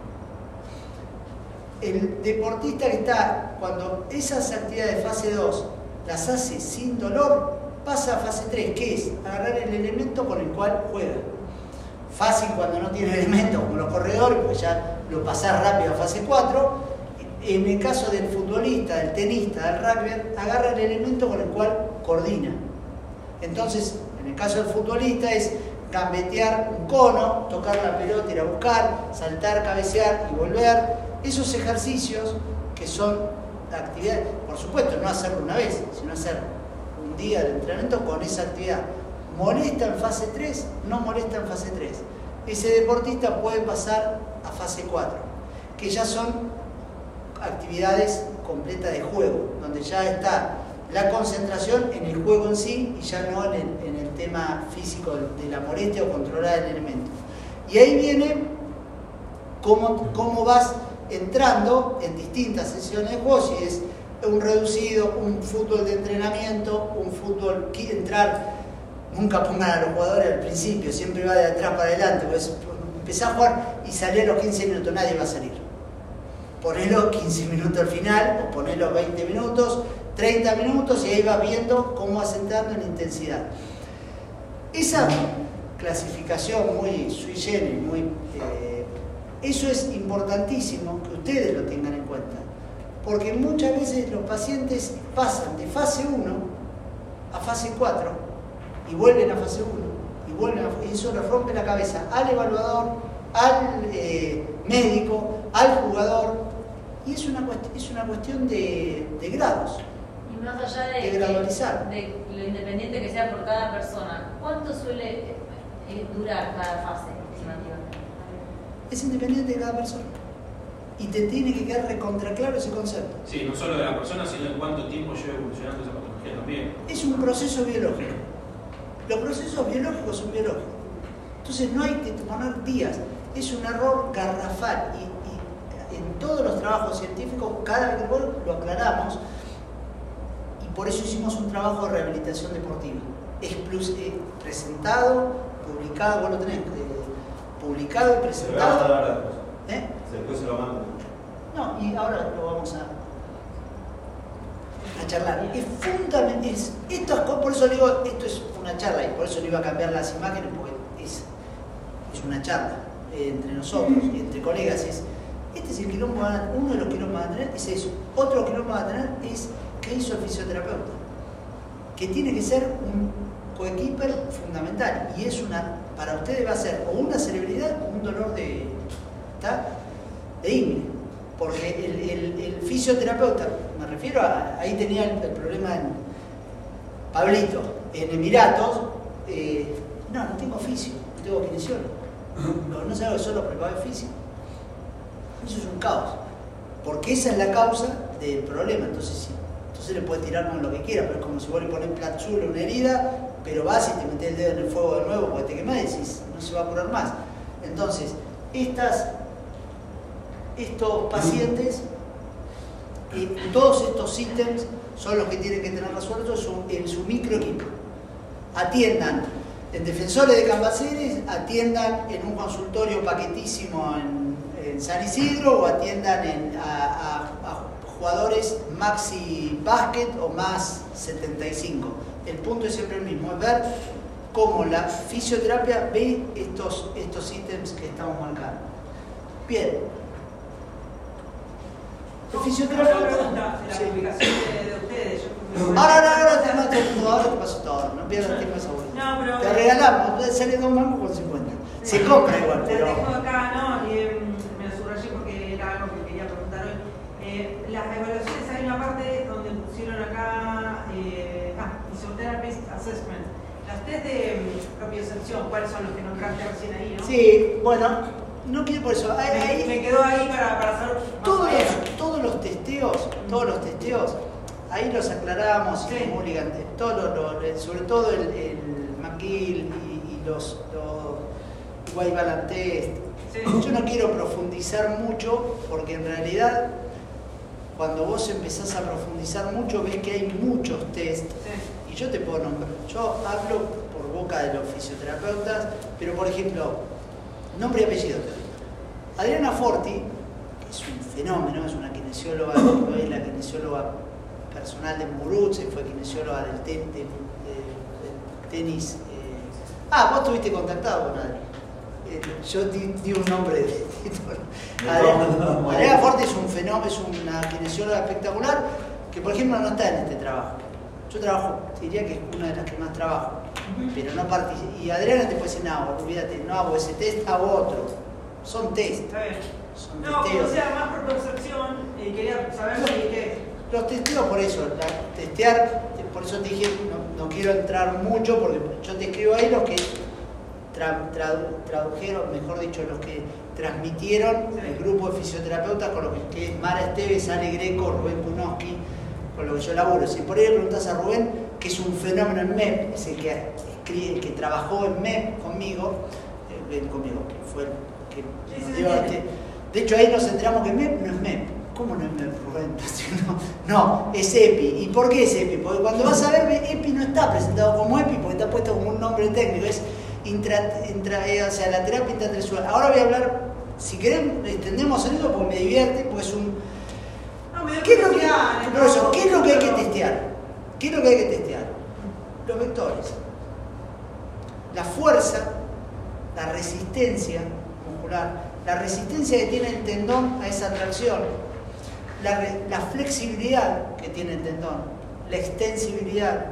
El deportista que está, cuando esas actividades de fase dos las hace sin dolor, pasa a fase tres, que es agarrar el elemento con el cual juega. Fácil cuando no tiene elemento, como los corredores, porque ya lo pasás rápido a fase cuatro. En el caso del futbolista, del tenista, del rugby, agarra el elemento con el cual coordina. Entonces, en el caso del futbolista es gambetear un cono, tocar la pelota, ir a buscar, saltar, cabecear y volver. Esos ejercicios que son actividades, por supuesto, no hacerlo una vez, sino hacer un día de entrenamiento con esa actividad. ¿Molesta en fase tres? No molesta en fase tres. Ese deportista puede pasar a fase cuatro, que ya son actividades completas de juego, donde ya está la concentración en el juego en sí y ya no en el, en el tema físico de la molestia o controlar el elemento. Y ahí viene cómo, cómo vas entrando en distintas sesiones de juego, si es un reducido, un fútbol de entrenamiento, un fútbol que entrar, nunca pongan a los jugadores al principio, siempre va de atrás para adelante, pues empezás a jugar y salí a los quince minutos, nadie va a salir. Ponelo quince minutos al final, o ponelo veinte minutos, treinta minutos, y ahí vas viendo cómo vas entrando en intensidad. Esa clasificación muy sui generis, muy, eh, eso es importantísimo que ustedes lo tengan en cuenta, porque muchas veces los pacientes pasan de fase uno a fase cuatro y vuelven a fase uno y vuelven a, y eso les rompe la cabeza al evaluador, al eh, médico, al jugador, y es una, es una cuestión de, de grados. Y más allá de, de gradualizar. De, de lo independiente que sea por cada persona, ¿cuánto suele eh, durar cada fase estimativamente? Es independiente de cada persona. Y te tiene que quedar recontra claro ese concepto. Sí, no solo de la persona, sino de cuánto tiempo lleva evolucionando esa patología también. Es un proceso biológico. Los procesos biológicos son biológicos. Entonces no hay que poner días. Es un error garrafal. Y, y en todos los trabajos científicos, cada vez que lo aclaramos, y por eso hicimos un trabajo de rehabilitación deportiva. Es plus, eh, presentado, publicado, vos lo tenés, eh, publicado y presentado. ¿Eh? Después se lo mando. No, y ahora lo vamos a, a charlar. Es fundamental. Es, esto es, por eso digo, esto es una charla y por eso no iba a cambiar las imágenes, porque es, es una charla eh, entre nosotros y entre colegas. Es, este es el quilombo, uno de los quilombos que van a tener, es eso. Otro quilombo que van a tener es qué hizo el fisioterapeuta, que tiene que ser un coequiper fundamental. Y es una, para ustedes va a ser o una cerebridad o un dolor de. ¿Está? De ímine, porque el, el, el fisioterapeuta, me refiero a, ahí tenía el, el problema en Pablito, en Emiratos, eh, no, no tengo fisio, no tengo kinesiólogo, no, no sé algo que solo prepago físico. Eso es un caos, porque esa es la causa del problema. Entonces, sí, entonces le puede tirar con lo que quiera, pero es como si vos le ponés platzul a una herida, pero vas y te metés el dedo en el fuego de nuevo porque te quemás y decís, no se va a curar más. Entonces, estas estos pacientes, eh, todos estos ítems son los que tienen que tener resueltos en su microequipo. Atiendan en Defensores de Cambaceres, atiendan en un consultorio paquetísimo en, en San Isidro, o atiendan en, a, a, a jugadores maxi basket o más setenta y cinco. El punto es siempre el mismo, es ver cómo la fisioterapia ve estos, estos ítems que estamos marcando. Bien. El fisioterapeuta. Pregunta de la Sí. publicación de, de ustedes. Yo, Ahora, ahora, ahora te mato todo, ahora te paso todo, no pierdas tiempo esa vuelta. No, pero. Te regalamos, sale dos mangos con cincuenta. Se compra igual, Te pero. dejo acá, ¿no? Y, eh, me lo subrayé porque era algo que quería preguntar hoy. Eh, las evaluaciones, hay una parte donde pusieron acá. Eh, ah, Physiotherapist Assessment. Las test de mm, propiocepción, ¿cuáles son los que nombraste recién ahí, no? Sí, bueno. No quiero por eso. Ahí, Me, ahí, me quedó ahí para, para saber. todos, los, todos los testeos, todos los testeos, ahí los aclaramos, Sí. y Mulligan, todo lo, lo, sobre todo el, el McGill y, y los, los white balance test. Sí. Yo no quiero profundizar mucho porque en realidad cuando vos empezás a profundizar mucho ves que hay muchos test. Sí. Y yo te puedo nombrar, yo hablo por boca de los fisioterapeutas, pero por ejemplo, nombre y apellido. Adriana Forti, que es un fenómeno, es una kinesióloga, hoy es la kinesióloga personal de Muguruza, fue kinesióloga del, ten, de, de, del tenis. Eh. Ah, vos estuviste contactado con Adri. Eh, yo di, di un nombre de Adriana, Adriana Forti es un fenómeno, es una kinesióloga espectacular que por ejemplo no está en este trabajo. Yo trabajo, diría que es una de las que más trabajo, pero no participo. Y Adriana te puede decir, no, olvídate, no hago ese test, hago otro. Son test. Está bien. Son No, testeos. o sea, más por percepción, eh, quería saber No. si qué. Los testeos por eso, la, testear, por eso te dije, no, no quiero entrar mucho porque yo te escribo ahí los que tra, tradu, tradujeron, mejor dicho, los que transmitieron Sí. el grupo de fisioterapeutas con lo que, que es Mara Esteves, Ale Greco, Rubén Punowski, con lo que yo laburo. Si por ahí le preguntas a Rubén, que es un fenómeno en M E P, es el que, escribe, el que trabajó en M E P conmigo, eh, conmigo, que fue el que Sí, nos sí, dio sí. este. De hecho ahí nos enteramos que M E P no es M E P. ¿Cómo no es M E P, Rubén? No, no, es EPI. ¿Y por qué es EPI? Porque cuando vas a ver, EPI no está presentado como EPI porque está puesto como un nombre técnico. Es intra, intra, eh, o sea, la terapia intratensual. Ahora voy a hablar, si querés, extendemos en eso porque me divierte, porque es un... No, me dio ¿Qué es lo que, curiosidad, por eso, ¿no? ¿qué es lo que hay que Pero- testear? ¿Qué es lo que hay que testear? Los vectores. La fuerza, la resistencia muscular, la resistencia que tiene el tendón a esa tracción, la, re, la flexibilidad que tiene el tendón, la extensibilidad.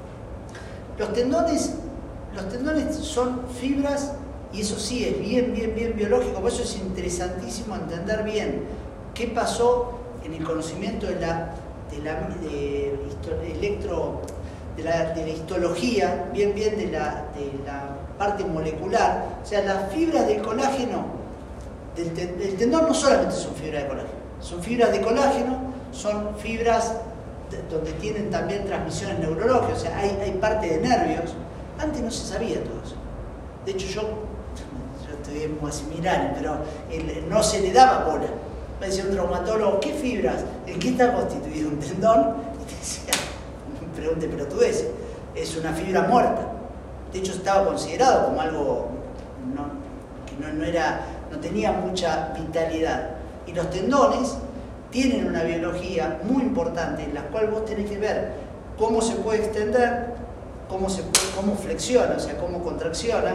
Los tendones, los tendones son fibras y eso sí es bien, bien, bien biológico, por eso es interesantísimo entender bien qué pasó en el conocimiento de la, de la de histo, electro, de la, de la histología, bien, bien de la, de la parte molecular. O sea, las fibras del colágeno, del, ten, del tendón no solamente son fibras de colágeno, son fibras de colágeno, son fibras de, donde tienen también transmisiones neurológicas, o sea, hay, hay parte de nervios. Antes no se sabía todo eso. De hecho, yo, yo estudié muy similar, pero el, no se le daba bola. Me decía un traumatólogo, ¿qué fibras? ¿En qué está constituido un tendón? Y te decía, me pregunte, pero tú ves, es una fibra muerta. De hecho, estaba considerado como algo no, que no, no, era, no tenía mucha vitalidad. Y los tendones tienen una biología muy importante en la cual vos tenés que ver cómo se puede extender, cómo, se puede, cómo flexiona, o sea, cómo contracciona.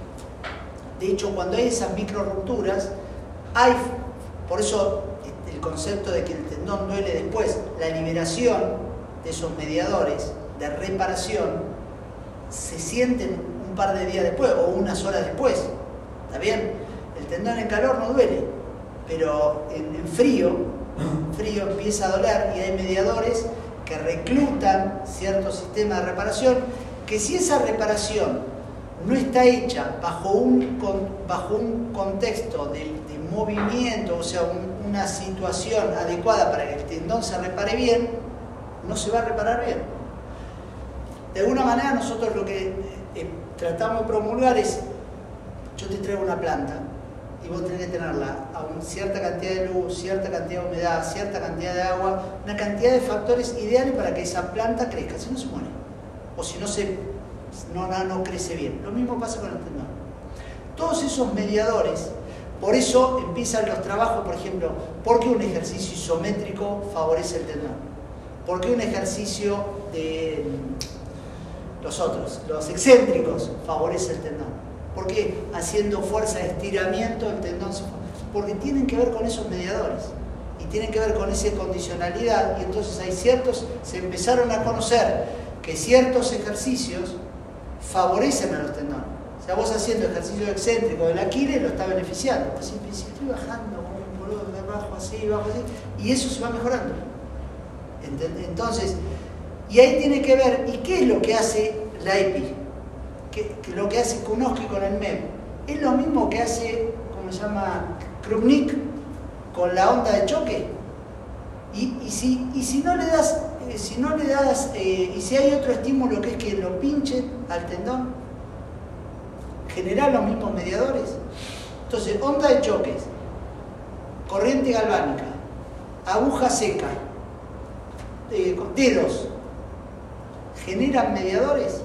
De hecho, cuando hay esas micro rupturas, hay, por eso el concepto de que el tendón duele después, la liberación de esos mediadores de reparación se sienten un par de días después o unas horas después. ¿Está bien? El tendón en calor no duele, pero en, en frío, frío empieza a doler y hay mediadores que reclutan cierto sistema de reparación, que si esa reparación no está hecha bajo un, bajo un contexto de, de movimiento, o sea, un, una situación adecuada para que el tendón se repare bien, no se va a reparar bien. De alguna manera nosotros lo que eh, tratamos de promulgar es, yo te traigo una planta y vos tenés que tenerla a una cierta cantidad de luz, cierta cantidad de humedad, cierta cantidad de agua, una cantidad de factores ideales para que esa planta crezca, si no se muere, o si no, se, no, no, no crece bien. Lo mismo pasa con el tendón. Todos esos mediadores, por eso empiezan los trabajos, por ejemplo, ¿por qué un ejercicio isométrico favorece el tendón? ¿Por qué un ejercicio de los otros, los excéntricos, favorece el tendón? ¿Por qué haciendo fuerza de estiramiento el tendón se forma? Porque tienen que ver con esos mediadores y tienen que ver con esa condicionalidad, y entonces hay ciertos, se empezaron a conocer que ciertos ejercicios favorecen a los tendones. O sea, vos haciendo ejercicio excéntrico del Aquiles lo está beneficiando. Pues si estoy bajando, boludo, de abajo así, bajo así, y eso se va mejorando. Entonces, y ahí tiene que ver, ¿y qué es lo que hace la E P I? ¿Qué, qué lo que hace Kunowski con el M E P? Es lo mismo que hace, ¿cómo se llama? Krupnik con la onda de choque. Y, y, si, y si no le das, eh, si no le das, eh, y si hay otro estímulo que es que lo pinche al tendón, generar los mismos mediadores. Entonces, onda de choques, corriente galvánica, aguja seca, eh, dedos, ¿generan mediadores?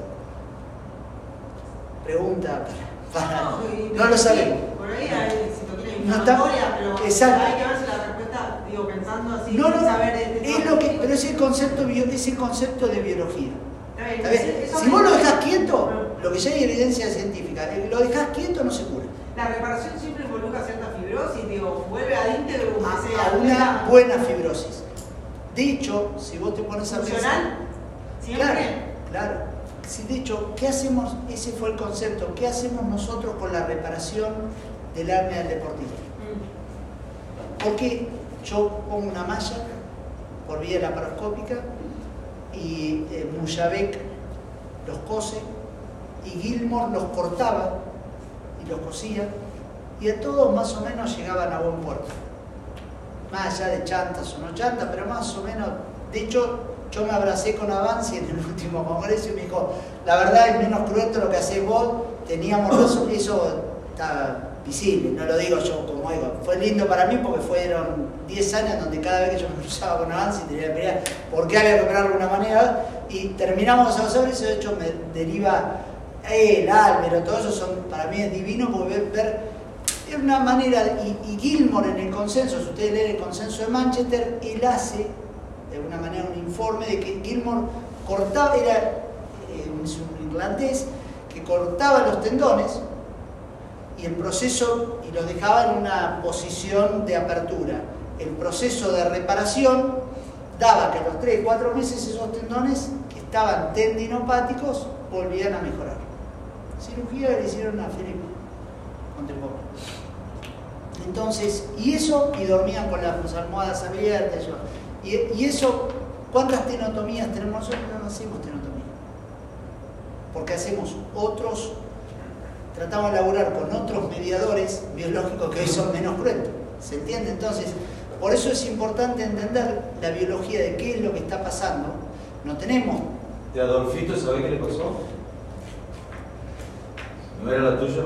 Pregunta para... para No, y- no lo sabemos. Por ahí hay citoquina No está- inflamatoria, pero exacto. hay que ver si la respuesta, digo, pensando así, No, no, sin saber de- es lo que, pero es el concepto, bio- es el concepto de biología. Está bien, ¿Está bien? eso Si me- vos lo dejás quieto, No. lo que ya hay evidencia científica, eh, lo dejás quieto no se cura. La reparación siempre involucra cierta fibrosis, digo, vuelve al íntegro, A, aunque sea a una buena fibrosis. De hecho, si vos te pones a pensar... funcional, siempre. Claro, claro. Sí, de hecho, ¿qué hacemos? Ese fue el concepto. ¿Qué hacemos nosotros con la reparación del hernia del deportista? Mm. Porque yo pongo una malla por vía laparoscópica y eh, Muyavec los cose y Gilmore los cortaba y los cosía y a todos más o menos llegaban a buen puerto. Más allá de chantas o no chantas, pero más o menos. De hecho, yo me abracé con Avanzi en el último congreso y me dijo, la verdad es menos cruento lo que hacés vos, teníamos razón, eso está visible, no lo digo yo como digo. Fue lindo para mí porque fueron diez años donde cada vez que yo me cruzaba con Avanzi tenía que pelear por qué había que operar de alguna manera y terminamos a hacer eso, de hecho me deriva eh, el Álvaro, todo eso son, para mí es divino porque ver, ver es una manera, y, y Gilmore en el consenso, si ustedes leen el consenso de Manchester, él hace de alguna manera un informe de que Gilmore cortaba, era eh, un, un irlandés que cortaba los tendones y el proceso, y los dejaba en una posición de apertura. El proceso de reparación daba que a los tres, cuatro meses esos tendones que estaban tendinopáticos volvían a mejorar. Cirugía que le hicieron a Felipe contemporáneo. Entonces, y eso, y dormían con las almohadas abiertas. Yo, y, y eso, ¿cuántas tenotomías tenemos nosotros? No hacemos tenotomía. Porque hacemos otros, tratamos de laburar con otros mediadores biológicos que hoy son menos cruentos. ¿Se entiende? Entonces, por eso es importante entender la biología de qué es lo que está pasando. No tenemos... ¿De Adolfito sabés qué le pasó? ¿No era la tuya?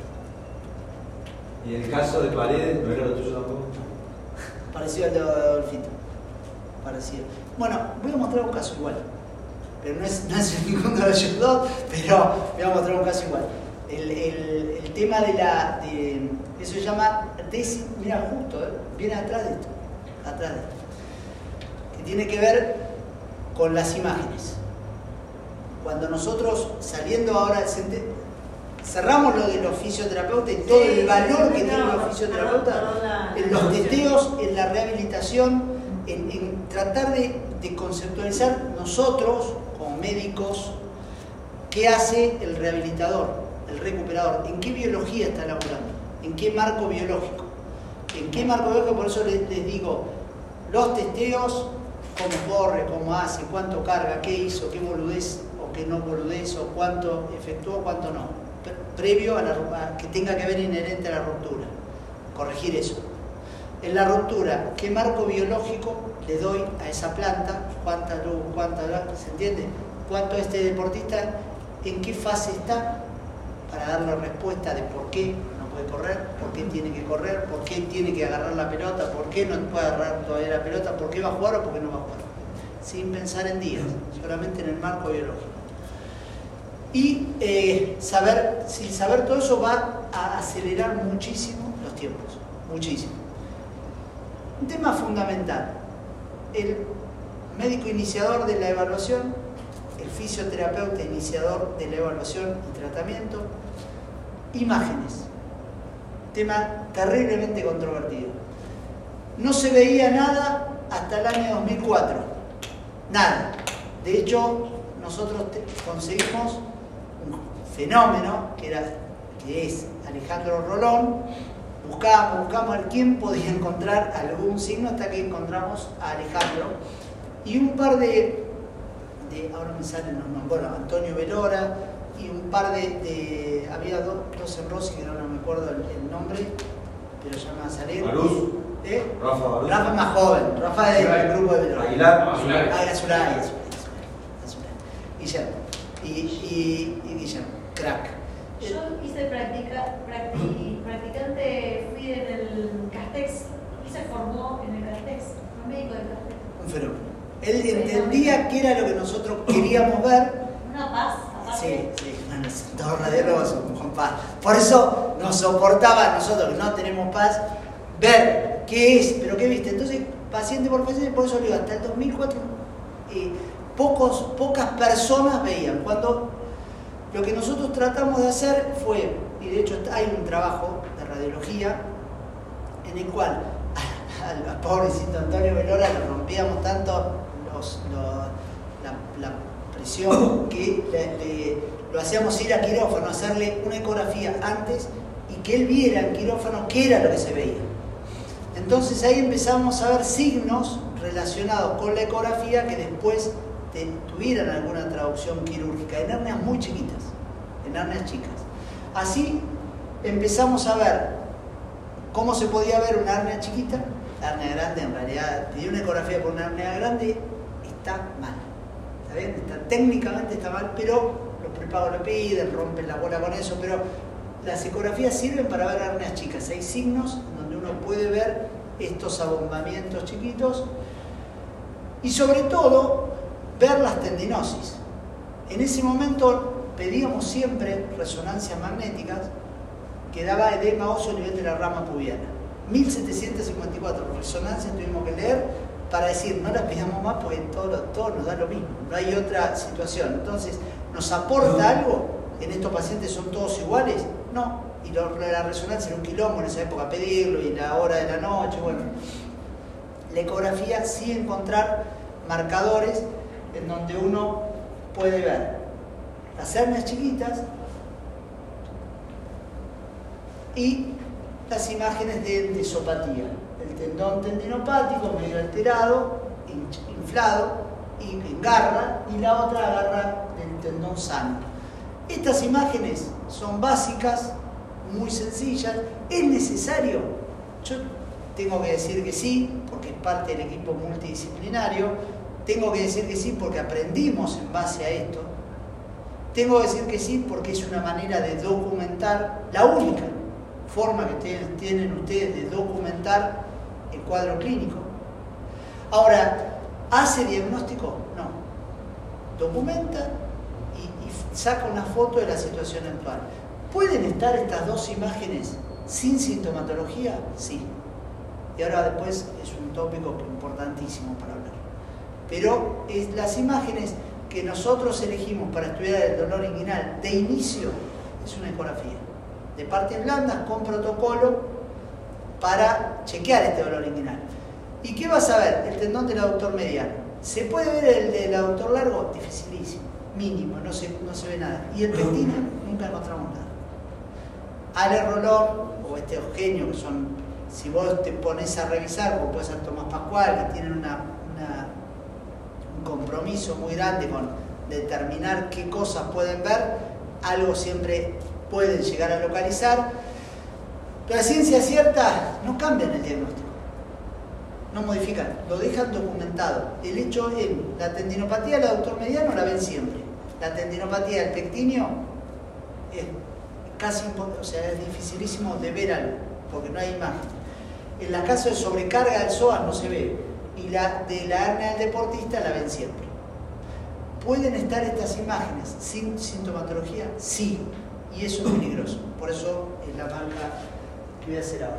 ¿Y el caso de Paredes no era la tuya tampoco? Parecido al de Adolfito. Parecido. Bueno, voy a mostrar un caso igual. Pero no es, no es ninguno de ellos dos, pero voy a mostrar un caso igual. El, el, el tema de la... De, eso se llama... Tesis, mira, justo, ¿eh? Viene atrás de esto. Atrás de esto. Que tiene que ver con las imágenes. Cuando nosotros, saliendo ahora... Cerramos lo de los fisioterapeutas y todo el valor que tienen los fisioterapeutas en los testeos, en la rehabilitación, en, en tratar de, de conceptualizar nosotros, como médicos, qué hace el rehabilitador, el recuperador, en qué biología está laburando, en qué marco biológico. En qué marco biológico, por eso les, les digo, los testeos, cómo corre, cómo hace, cuánto carga, qué hizo, qué boludez o qué no boludez, o cuánto efectuó, cuánto no. Previo a, la, a que tenga que ver inherente a la ruptura. Corregir eso. En la ruptura, ¿qué marco biológico le doy a esa planta? ¿Cuánta luz? ¿Cuánta luz? ¿Se entiende? ¿Cuánto este deportista, en qué fase está? Para darle respuesta de por qué no puede correr, por qué tiene que correr, por qué tiene que agarrar la pelota, por qué no puede agarrar todavía la pelota, por qué va a jugar o por qué no va a jugar. Sin pensar en días, solamente en el marco biológico. Y eh, saber, sin saber todo eso va a acelerar muchísimo los tiempos, muchísimo. Un tema fundamental, el médico iniciador de la evaluación, el fisioterapeuta iniciador de la evaluación y tratamiento, imágenes, tema terriblemente controvertido. No se veía nada hasta el año dos mil cuatro, nada. De hecho, nosotros conseguimos fenómeno que, era, que es Alejandro Rolón, buscamos, buscamos a ver quién podía encontrar algún signo hasta que encontramos a Alejandro y un par de, de ahora me salen los nombres, bueno, Antonio Velora y un par de, de había dos, dos en Rossi que no, no me acuerdo el, el nombre, pero ya me va a salir. Barús. ¿Eh? Rafa Barús. Rafa más joven, Rafa es del grupo de Velora. Aguilar. Ah, era Azulay, Azulay, Azulay. Guillermo. Y, y, y Guillermo, crack. Yo hice práctica, practi, practicante, fui en el Castex, y se formó en el Castex, un médico del Castex. Un fenómeno. Él entendía qué era lo que nosotros queríamos ver. Una paz, aparte. Sí, sí, bueno, todos los radiólogos somos con paz. Por eso nos soportaba a nosotros que no tenemos paz, ver qué es, pero qué viste. Entonces, paciente por paciente, por eso le digo, hasta el dos mil cuatro, eh, pocos, pocas personas veían. Cuando lo que nosotros tratamos de hacer fue, y de hecho hay un trabajo de radiología en el cual al, al pobrecito Antonio Velora le rompíamos tanto los, los, la, la presión que le, le, lo hacíamos ir a quirófano, hacerle una ecografía antes y que él viera en quirófano qué era lo que se veía. Entonces ahí empezamos a ver signos relacionados con la ecografía que después te, tuvieran alguna traducción quirúrgica, en hernias muy chiquitas, en hernias chicas. Así empezamos a ver cómo se podía ver una hernia chiquita. La hernia grande, en realidad, pedir una ecografía por una hernia grande está mal. ¿Está bien? Está, técnicamente está mal, pero los prepagos lo piden, rompen la bola con eso, pero las ecografías sirven para ver hernias chicas. Hay signos donde uno puede ver estos abombamientos chiquitos y sobre todo ver las tendinosis. En ese momento pedíamos siempre resonancias magnéticas que daba edema óseo a nivel de la rama pubiana. mil setecientas cincuenta y cuatro resonancias tuvimos que leer para decir, no las pidamos más porque todo, todo nos da lo mismo, no hay otra situación. Entonces, ¿nos aporta algo? ¿En estos pacientes son todos iguales? No. Y lo, la resonancia era un quilombo en esa época pedirlo y la hora de la noche, bueno. La ecografía sí encontrar marcadores en donde uno puede ver las hernias chiquitas y las imágenes de endosopatía, el tendón tendinopático medio alterado, inflado y engarra, y la otra agarra del tendón sano. Estas imágenes son básicas, muy sencillas. ¿Es necesario? Yo tengo que decir que sí, porque es parte del equipo multidisciplinario. Tengo que decir que sí porque aprendimos en base a esto. Tengo que decir que sí porque es una manera de documentar, la única forma que tienen, tienen ustedes de documentar el cuadro clínico. Ahora, ¿hace diagnóstico? No. Documenta y, y saca una foto de la situación actual. ¿Pueden estar estas dos imágenes sin sintomatología? Sí. Y ahora después es un tópico importantísimo para hablar. Pero es las imágenes que nosotros elegimos para estudiar el dolor inguinal de inicio es una ecografía de partes blandas con protocolo para chequear este dolor inguinal. ¿Y qué vas a ver? El tendón del aductor mediano. ¿Se puede ver el del aductor largo? Dificilísimo, mínimo, no se, no se ve nada. Y el pectíneo, nunca encontramos nada. Ale Rolón o este Eugenio, que son, si vos te pones a revisar, como puede ser Tomás Pascual, que tienen una, una, un compromiso muy grande con determinar qué cosas pueden ver, algo siempre pueden llegar a localizar, pero la ciencia cierta no cambian el diagnóstico, no modifican, lo dejan documentado. El hecho en la tendinopatía del aductor mediano la ven siempre, la tendinopatía del pectíneo es casi imposible, o sea, es dificilísimo de ver algo, porque no hay imagen. En la caso de sobrecarga del psoas no se ve, y la de la hernia del deportista la ven siempre. ¿Pueden estar estas imágenes sin sintomatología? Sí, y eso es peligroso, por eso es la marca que voy a hacer ahora.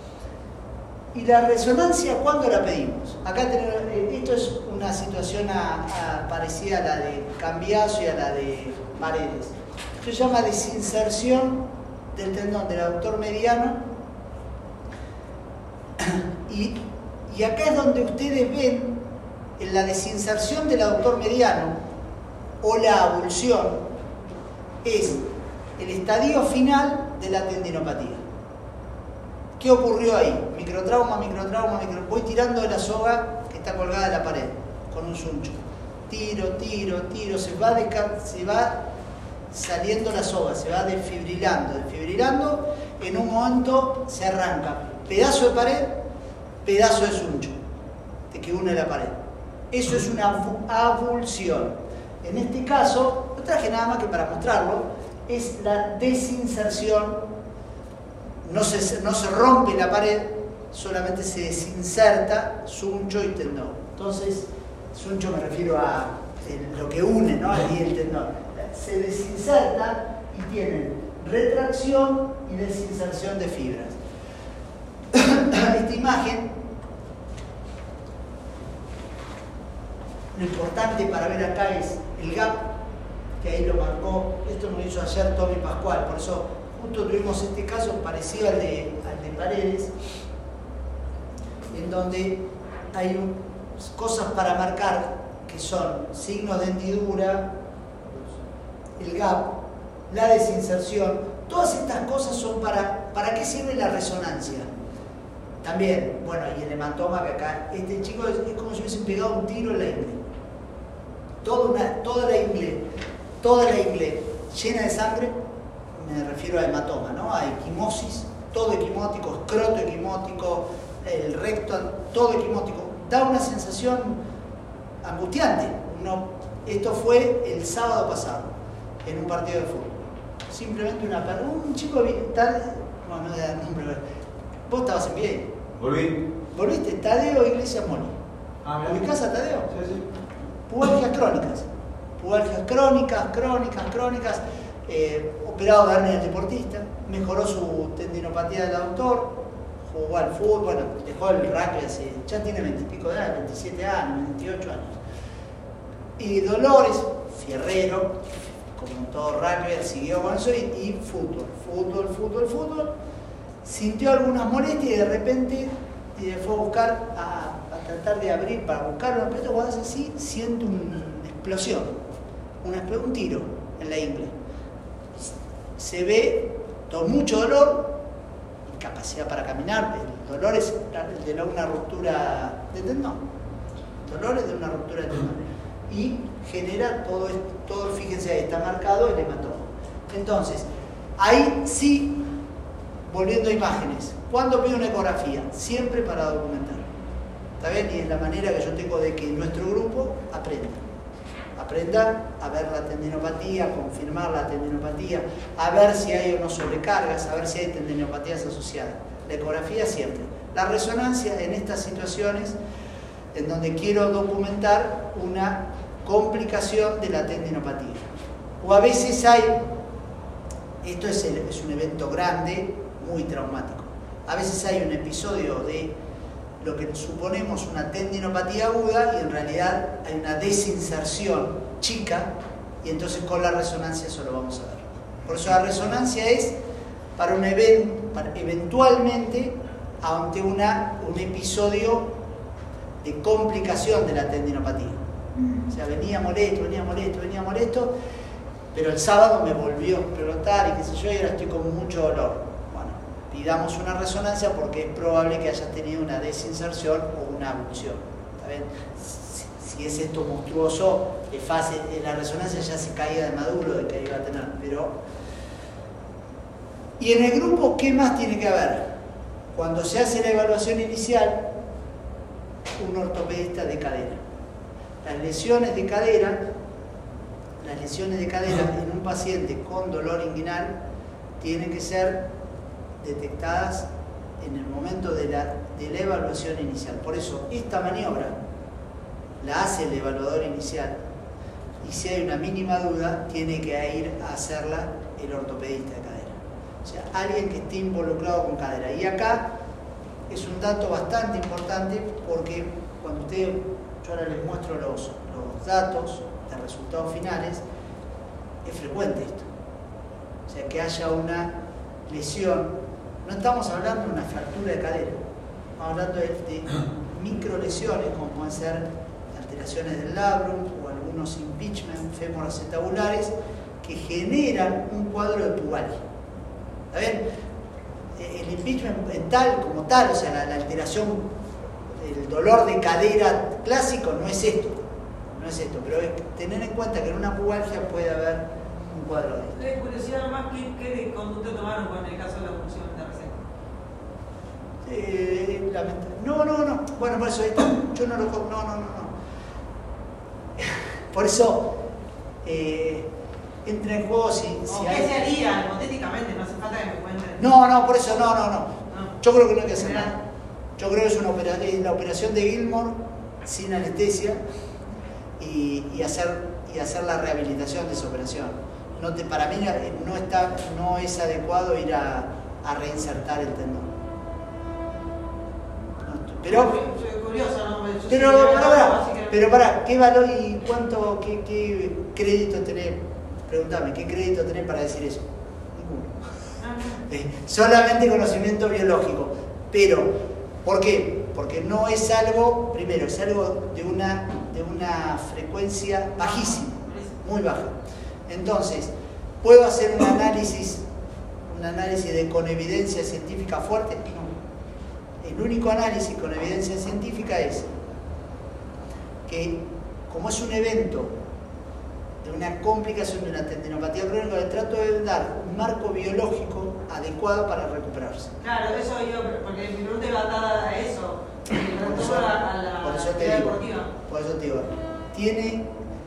¿Y la resonancia cuándo la pedimos? Acá tenemos, esto es una situación a, a, parecida a la de Cambiaso y a la de Paredes. Esto se llama desinserción del tendón del aductor mediano y, y acá es donde ustedes ven en la desinserción del aductor mediano o la avulsión es el estadio final de la tendinopatía. ¿Qué ocurrió ahí? Microtrauma, microtrauma, micro... Voy tirando de la soga que está colgada en la pared con un suncho. Tiro, tiro, tiro, se va, de... se va saliendo la soga, se va desfibrilando, desfibrilando, en un momento se arranca pedazo de pared, pedazo de suncho, de que une la pared. Eso es una avulsión. En este caso, lo traje nada más que para mostrarlo, es la desinserción, no se, no se rompe la pared, solamente se desinserta suncho y tendón. Entonces, suncho me refiero a el, lo que une, ¿no? Ahí el tendón. Se desinserta y tienen retracción y desinserción de fibras. Esta imagen, lo importante para ver acá es el gap, que ahí lo marcó, esto nos hizo ayer Tommy Pascual, por eso justo tuvimos este caso parecido al de, al de Paredes, en donde hay un, cosas para marcar que son signos de hendidura, el gap, la desinserción. Todas estas cosas son para, ¿para qué sirve la resonancia? También, bueno, y el hematoma que acá, este chico es, es como si hubiesen pegado un tiro en la ingle. Toda, una, toda la ingle, toda la ingle llena de sangre, me refiero a hematoma, ¿no? A equimosis, todo equimótico, escroto equimótico, el recto, todo equimótico. Da una sensación angustiante. Uno, esto fue el sábado pasado, en un partido de fútbol. Simplemente una un chico tal, no, no voy a dar nombre, vos estabas en pie. Volví. ¿Volviste? Tadeo Iglesias Moli. Ah, ¿Ubicás a Tadeo? Sí, sí. Pubalgias crónicas. Pubalgias crónicas, crónicas, crónicas. Eh, operado de hernia deportista. Mejoró su tendinopatía del aductor. Jugó al fútbol. Bueno, dejó el rugby hace. Ya tiene veintipico de años, veintisiete años, veintiocho años. Y Dolores, fierrero, como todo rugby, siguió con eso y, y fútbol, fútbol, fútbol, fútbol. Sintió algunas molestias y de repente y fue a buscar, a, a tratar de abrir para buscar un objeto. Cuando hace así, siente una explosión, una, un tiro en la ingle. Se ve todo, mucho dolor, incapacidad para caminar. El dolor es de una ruptura de tendón. El dolor es de una ruptura de tendón. Y genera todo esto, todo, fíjense ahí, está marcado el hematoma. Entonces, ahí sí, volviendo a imágenes, ¿cuándo pido una ecografía? Siempre para documentar. ¿Está bien? Y es la manera que yo tengo de que nuestro grupo aprenda. Aprenda a ver la tendinopatía, confirmar la tendinopatía, a ver si hay o no sobrecargas, a ver si hay tendinopatías asociadas. La ecografía siempre. La resonancia en estas situaciones en donde quiero documentar una complicación de la tendinopatía. O a veces hay, esto es, el, es un evento grande, muy traumático. A veces hay un episodio de lo que suponemos una tendinopatía aguda y en realidad hay una desinserción chica y entonces con la resonancia eso lo vamos a ver. Por eso la resonancia es para un evento, para, eventualmente ante una, un episodio de complicación de la tendinopatía. O sea, venía molesto, venía molesto, venía molesto, pero el sábado me volvió a explotar y qué sé yo, y ahora estoy con mucho dolor. Bueno, pidamos una resonancia porque es probable que hayas tenido una desinserción o una abducción. ¿Está bien? Si, si es esto monstruoso, es fácil, la resonancia ya se caía de maduro de que iba a tener, pero... Y en el grupo, ¿qué más tiene que haber? Cuando se hace la evaluación inicial, un ortopedista de cadera. Las lesiones de cadera, las lesiones de cadera en un paciente con dolor inguinal tienen que ser detectadas en el momento de la, de la evaluación inicial. Por eso, esta maniobra la hace el evaluador inicial y si hay una mínima duda, tiene que ir a hacerla el ortopedista de cadera. O sea, alguien que esté involucrado con cadera. Y acá es un dato bastante importante porque cuando ustedes, yo ahora les muestro los, los datos de resultados finales, es frecuente esto. O sea, que haya una lesión. No estamos hablando de una fractura de cadera, estamos hablando de, de micro lesiones como pueden ser alteraciones del labrum o algunos impeachment femoroacetabulares que generan un cuadro de pubalgia. ¿Está bien? El impeachment en tal como tal, o sea, la, la alteración, el dolor de cadera clásico no es esto, no es esto, pero es tener en cuenta que en una pubalgia puede haber un cuadro de esto. De curiosidad más, ¿qué, qué conducta tomaron con el caso de la función de recién? Eh, no, no, no, bueno, por eso esto, yo no lo, no, no, no, no. Por eso, eh, entra en juego si, ¿O si qué hay... se haría hipotéticamente? No hace falta que me cuenten. No, no, por eso, no, no, no. No. Yo creo que no hay que hacer General. nada. Yo creo que es una opera- es la operación de Gilmore sin anestesia y, y, hacer, y hacer la rehabilitación de esa operación. No te, para mí no, está, no es adecuado ir a, a reinsertar el tendón. No, pero, Soy curiosa, ¿no? Yo pero, soy de para, Veracruz, así que- pero para, ¿qué valor y cuánto, qué, qué crédito tenés? Pregúntame, ¿qué crédito tenés para decir eso? Ninguno. Ah, Eh, solamente conocimiento biológico. Pero, ¿por qué? Porque no es algo, primero, es algo de una, de una frecuencia bajísima, muy baja. Entonces, ¿puedo hacer un análisis, un análisis de con evidencia científica fuerte? No. El único análisis con evidencia científica es que, como es un evento de una complicación de una tendinopatía crónica, le trato de dar un marco biológico adecuado para recuperarse. Claro, eso yo, porque mi pregunta iba atada a eso, Por eso, a, a la por eso te actividad digo, deportiva. por eso te digo, tiene,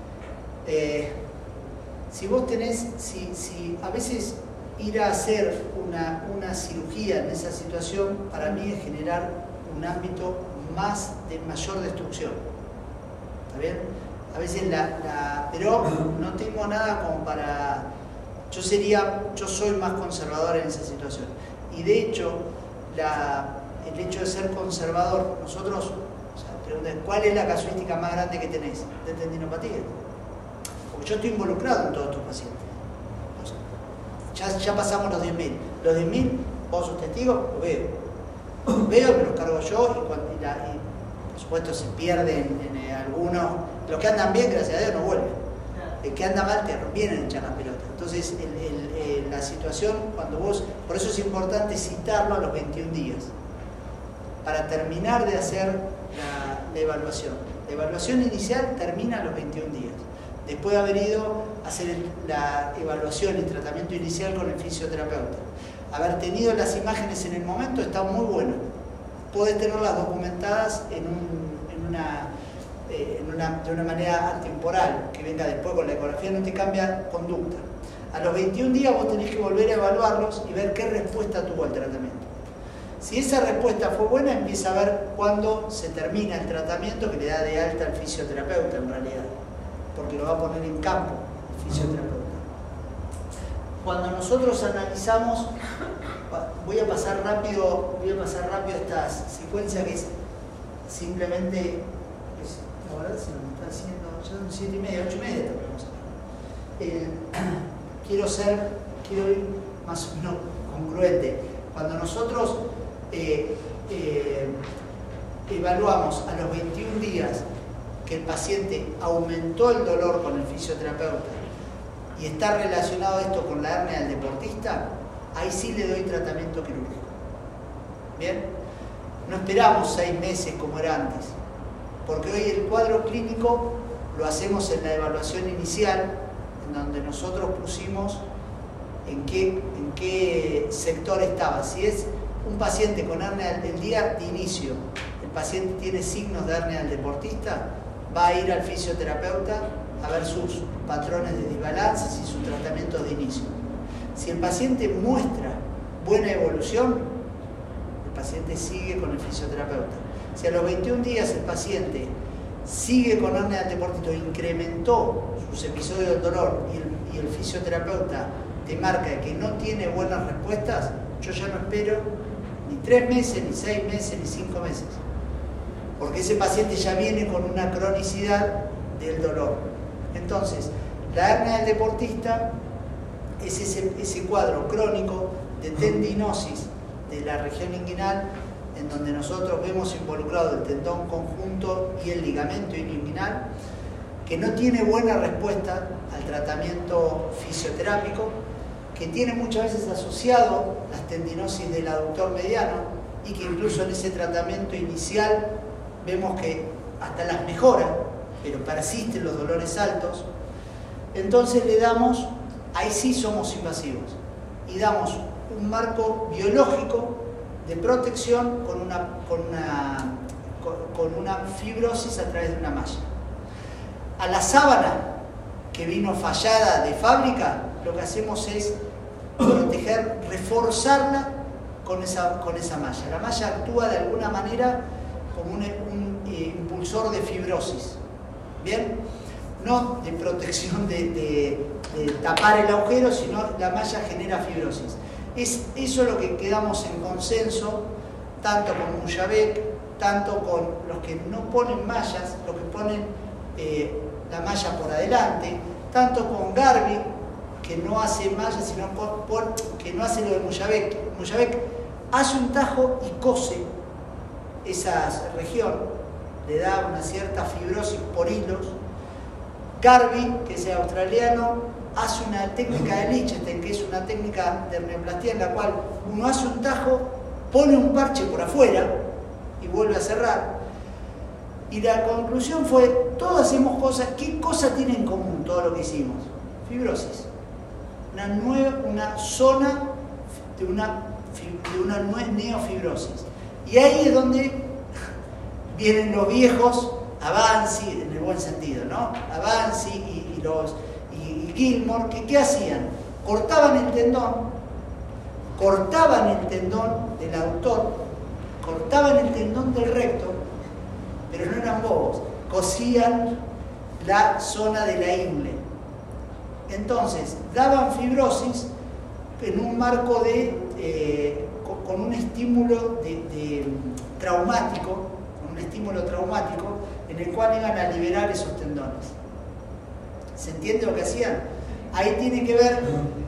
eh, si vos tenés, si, si a veces ir a hacer una, una cirugía en esa situación, para mí es generar un ámbito más de mayor destrucción. ¿Está bien? A veces la, la pero no tengo nada como para, yo sería, yo soy más conservador en esa situación. Y de hecho, la, el hecho de ser conservador, nosotros, o sea, preguntan, ¿cuál es la casuística más grande que tenés de tendinopatía? Porque yo estoy involucrado en todos tus pacientes. O sea, ya, ya pasamos los diez mil. Los diez mil, vos sos testigo, lo veo. Lo veo, me los cargo yo y, cuando, y, la, y por supuesto se pierden en, en algunos. Los que andan bien, gracias a Dios, no vuelven. El que anda mal, te vienen a echar la pelota. Entonces, el, el, el, la situación, cuando vos. Por eso es importante citarlo a los veintiún días. Para terminar de hacer la, la evaluación. La evaluación inicial termina a los veintiún días. Después de haber ido a hacer el, la evaluación y tratamiento inicial con el fisioterapeuta. Haber tenido las imágenes en el momento está muy bueno. Podés tenerlas documentadas en, un, en, una, eh, en una, de una manera atemporal, que venga después con la ecografía, no te cambia conducta. A los veintiún días vos tenés que volver a evaluarlos y ver qué respuesta tuvo el tratamiento. Si esa respuesta fue buena, empieza a ver cuándo se termina el tratamiento que le da de alta al fisioterapeuta en realidad, porque lo va a poner en campo el fisioterapeuta. Cuando nosotros analizamos, voy a pasar rápido, voy a pasar rápido esta secuencia que es simplemente, es, la verdad se nos está haciendo, ya son siete y media, ocho y media, eh, quiero ser, quiero ir más o menos congruente. Cuando nosotros eh, eh, evaluamos a los veintiún días que el paciente aumentó el dolor con el fisioterapeuta y está relacionado esto con la hernia del deportista, ahí sí le doy tratamiento quirúrgico. ¿Bien? No esperamos seis meses como era antes, porque hoy el cuadro clínico lo hacemos en la evaluación inicial, en donde nosotros pusimos en qué, en qué sector estaba. Si es un paciente con hernia del día de inicio, el paciente tiene signos de hernia del deportista, va a ir al fisioterapeuta a ver sus patrones de desbalances y sus tratamientos de inicio. Si el paciente muestra buena evolución, el paciente sigue con el fisioterapeuta. Si a los veintiún días el paciente sigue con hernia del deportista, incrementó sus episodios de dolor y el, y el fisioterapeuta te marca que no tiene buenas respuestas, yo ya no espero ni tres meses, ni seis meses, ni cinco meses. Porque ese paciente ya viene con una cronicidad del dolor. Entonces, la hernia del deportista es ese, ese cuadro crónico de tendinosis de la región inguinal, en donde nosotros vemos involucrado el tendón conjunto y el ligamento inguinal, que no tiene buena respuesta al tratamiento fisioterápico, que tiene muchas veces asociado las tendinosis del aductor mediano y que incluso en ese tratamiento inicial vemos que hasta las mejora, pero persisten los dolores altos. Entonces le damos, ahí sí somos invasivos, y damos un marco biológico de protección con una, con una, con, con una fibrosis a través de una malla. A la sábana, que vino fallada de fábrica, lo que hacemos es proteger, reforzarla con esa, con esa malla. La malla actúa de alguna manera como un, un eh, impulsor de fibrosis. ¿Bien? No de protección de, de, de tapar el agujero, sino la malla genera fibrosis. Es eso lo que quedamos en consenso, tanto con Muyavec, tanto con los que no ponen mallas, los que ponen eh, la malla por adelante, tanto con Garbi, que no hace malla, sino por, por, que no hace lo de Muyavec. Muyavec hace un tajo y cose esa región, le da una cierta fibrosis por hilos. Garbi, que es australiano, hace una técnica de Lichtenstein, que es una técnica de hernioplastia en la cual uno hace un tajo, pone un parche por afuera y vuelve a cerrar. Y la conclusión fue, todos hacemos cosas. ¿Qué cosa tiene en común todo lo que hicimos? Fibrosis. Una, nueva, una zona de una, de una neofibrosis. Y ahí es donde vienen los viejos, Avanzi, en el buen sentido, ¿no? Avanzi y, y, los, y, y Gilmore, que ¿qué hacían? Cortaban el tendón, cortaban el tendón del aductor, cortaban el tendón del recto, pero no eran bobos, cosían la zona de la ingle. Entonces, daban fibrosis en un marco de, eh, con, con un estímulo de, de, traumático, un estímulo traumático, en el cual iban a liberar esos tendones. ¿Se entiende lo que hacían? Ahí tiene que ver,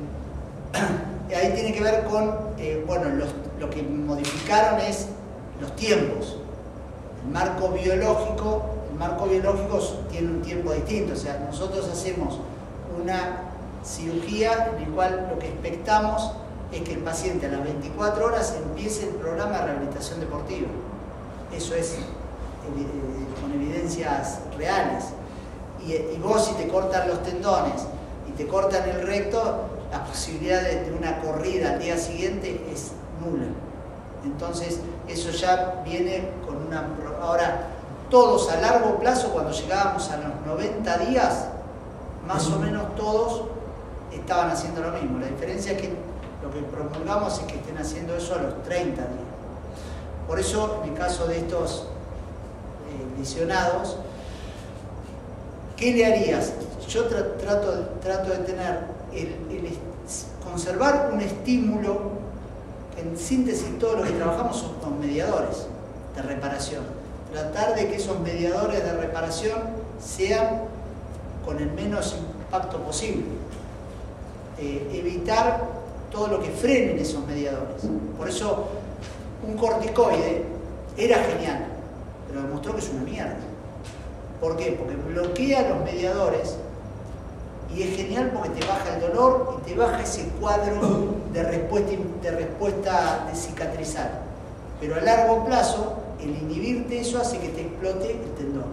ahí tiene que ver con, eh, bueno, los, lo que modificaron es los tiempos. El marco biológico, el marco biológico tiene un tiempo distinto, o sea, nosotros hacemos una cirugía en la cual lo que expectamos es que el paciente a las veinticuatro horas empiece el programa de rehabilitación deportiva. Eso es con evidencias reales. Y, y vos, si te cortan los tendones y te cortan el recto, la posibilidad de, de una corrida al día siguiente es nula. Entonces eso ya viene con una... Ahora, todos a largo plazo, cuando llegábamos a los noventa días, más o menos todos estaban haciendo lo mismo. La diferencia es que lo que promulgamos es que estén haciendo eso a los treinta días. Por eso, en el caso de estos eh, lesionados, ¿qué le harías? Yo tra trato, trato de tener, el, el, conservar un estímulo. En síntesis, todo lo que trabajamos son con mediadores de reparación. Tratar de que esos mediadores de reparación sean con el menos impacto posible. Eh, evitar todo lo que frenen esos mediadores. Por eso, un corticoide era genial, pero demostró que es una mierda. ¿Por qué? Porque bloquea los mediadores y es genial porque te baja el dolor y te baja ese cuadro de respuesta, de respuesta de cicatrizar. Pero a largo plazo, el inhibirte eso hace que te explote el tendón.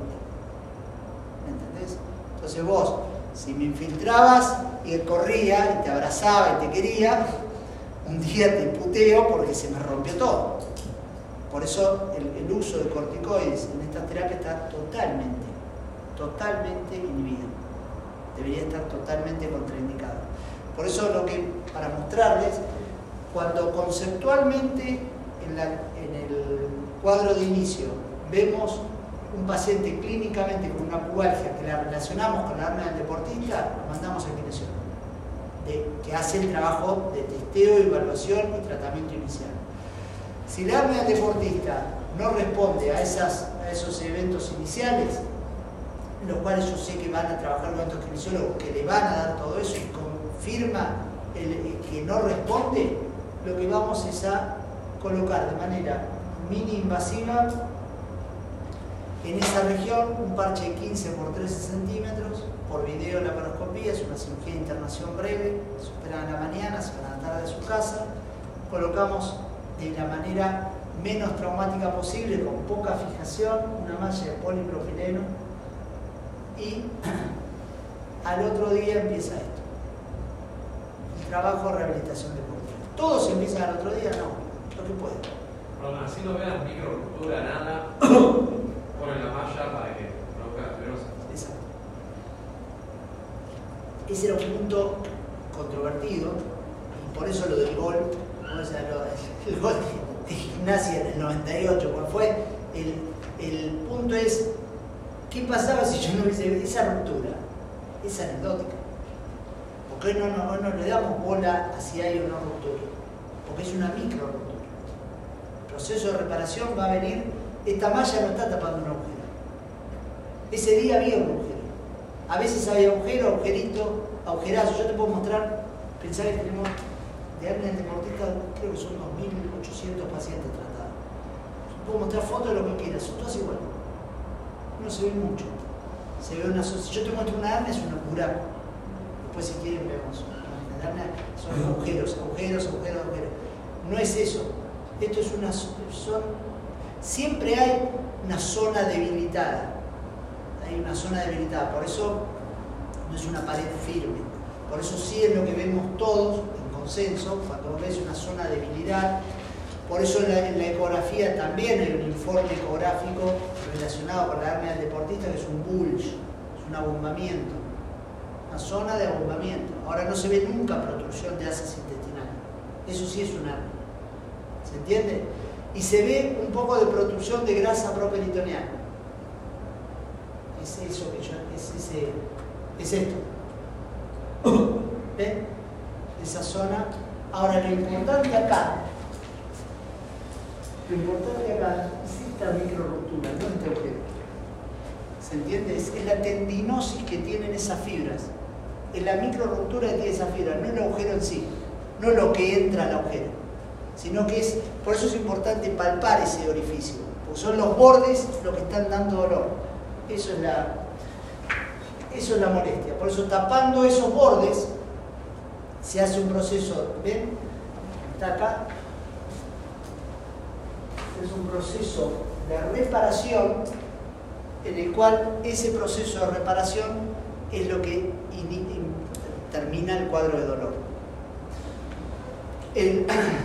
¿Me entendés? Entonces vos, si me infiltrabas y corría y te abrazaba y te quería, un día te puteo porque se me rompió todo. Por eso el, el uso de corticoides en esta terapia está totalmente, totalmente inhibido. Debería estar totalmente contraindicado. Por eso lo que, para mostrarles, cuando conceptualmente en, la, en el cuadro de inicio vemos un paciente clínicamente con una pubalgia que la relacionamos con la hernia del deportista, lo mandamos al kinesiólogo, de, que hace el trabajo de testeo, evaluación y tratamiento inicial. Si la hernia del deportista no responde a, esas, a esos eventos iniciales, los cuales yo sé que van a trabajar con estos kinesiólogos que le van a dar todo eso y confirma el, el que no responde, lo que vamos es a colocar de manera mini invasiva en esa región un parche de quince por trece centímetros por video laparoscopía. Es una cirugía de internación breve, se opera en la mañana, se van a la tarde de su casa. Colocamos de la manera menos traumática posible, con poca fijación, una malla de polipropileno. Y al otro día empieza esto, el trabajo de rehabilitación deportiva. ¿Todos empiezan al otro día? No, lo que pueden. Perdón, así no veas micro ruptura, nada, ponen la malla para que produzca la fibrosis. Exacto. ese era un punto controvertido, y por eso lo del gol, ¿no? O sea, lo, el gol de Gimnasia en el noventa y ocho, ¿cuál fue? El, el punto es, ¿qué pasaba si yo no hubiese esa ruptura? Es anecdótica. ¿Por qué no, no, no le damos bola a si hay o no ruptura? Porque es una micro ruptura. El proceso de reparación va a venir, esta malla no está tapando un agujero. Ese día había un agujero. A veces había agujero, agujerito, agujerazo. Yo te puedo mostrar, pensar que tenemos de hernia deportista, creo que son dos mil ochocientos pacientes tratados. Te puedo mostrar fotos de lo que quieras, son todas iguales. No se ve mucho. Se ve una, si yo te muestro una hernia, es una buraco. Después, si quieren, vemos. La hernia son agujeros, agujeros, agujeros, agujeros. No es eso. Esto es una. Son, siempre hay una zona debilitada. Hay una zona debilitada. Por eso no es una pared firme. Por eso sí es lo que vemos todos en consenso, cuando ves una zona de debilidad. Por eso en la, en la ecografía también hay un informe ecográfico relacionado con la hernia del deportista, que es un bulge, es un abombamiento, una zona de abombamiento. Ahora no se ve nunca protrusión de asas intestinales, eso sí es un hernia, ¿se entiende? Y se ve un poco de protrusión de grasa properitoneal. Es eso que yo, es, ese, es esto. ¿Ven? Esa zona. Ahora lo importante acá, lo importante acá es esta microruptura, no este agujero. ¿Se entiende? Es, es la tendinosis que tienen esas fibras. Es la microruptura que tiene esas fibras, no el agujero en sí, no lo que entra al agujero, sino que es, por eso es importante palpar ese orificio, porque son los bordes los que están dando dolor. Eso es la, eso es la molestia. Por eso tapando esos bordes se hace un proceso, ¿ven? Está acá. Es un proceso de reparación en el cual ese proceso de reparación es lo que in, in, termina el cuadro de dolor. El,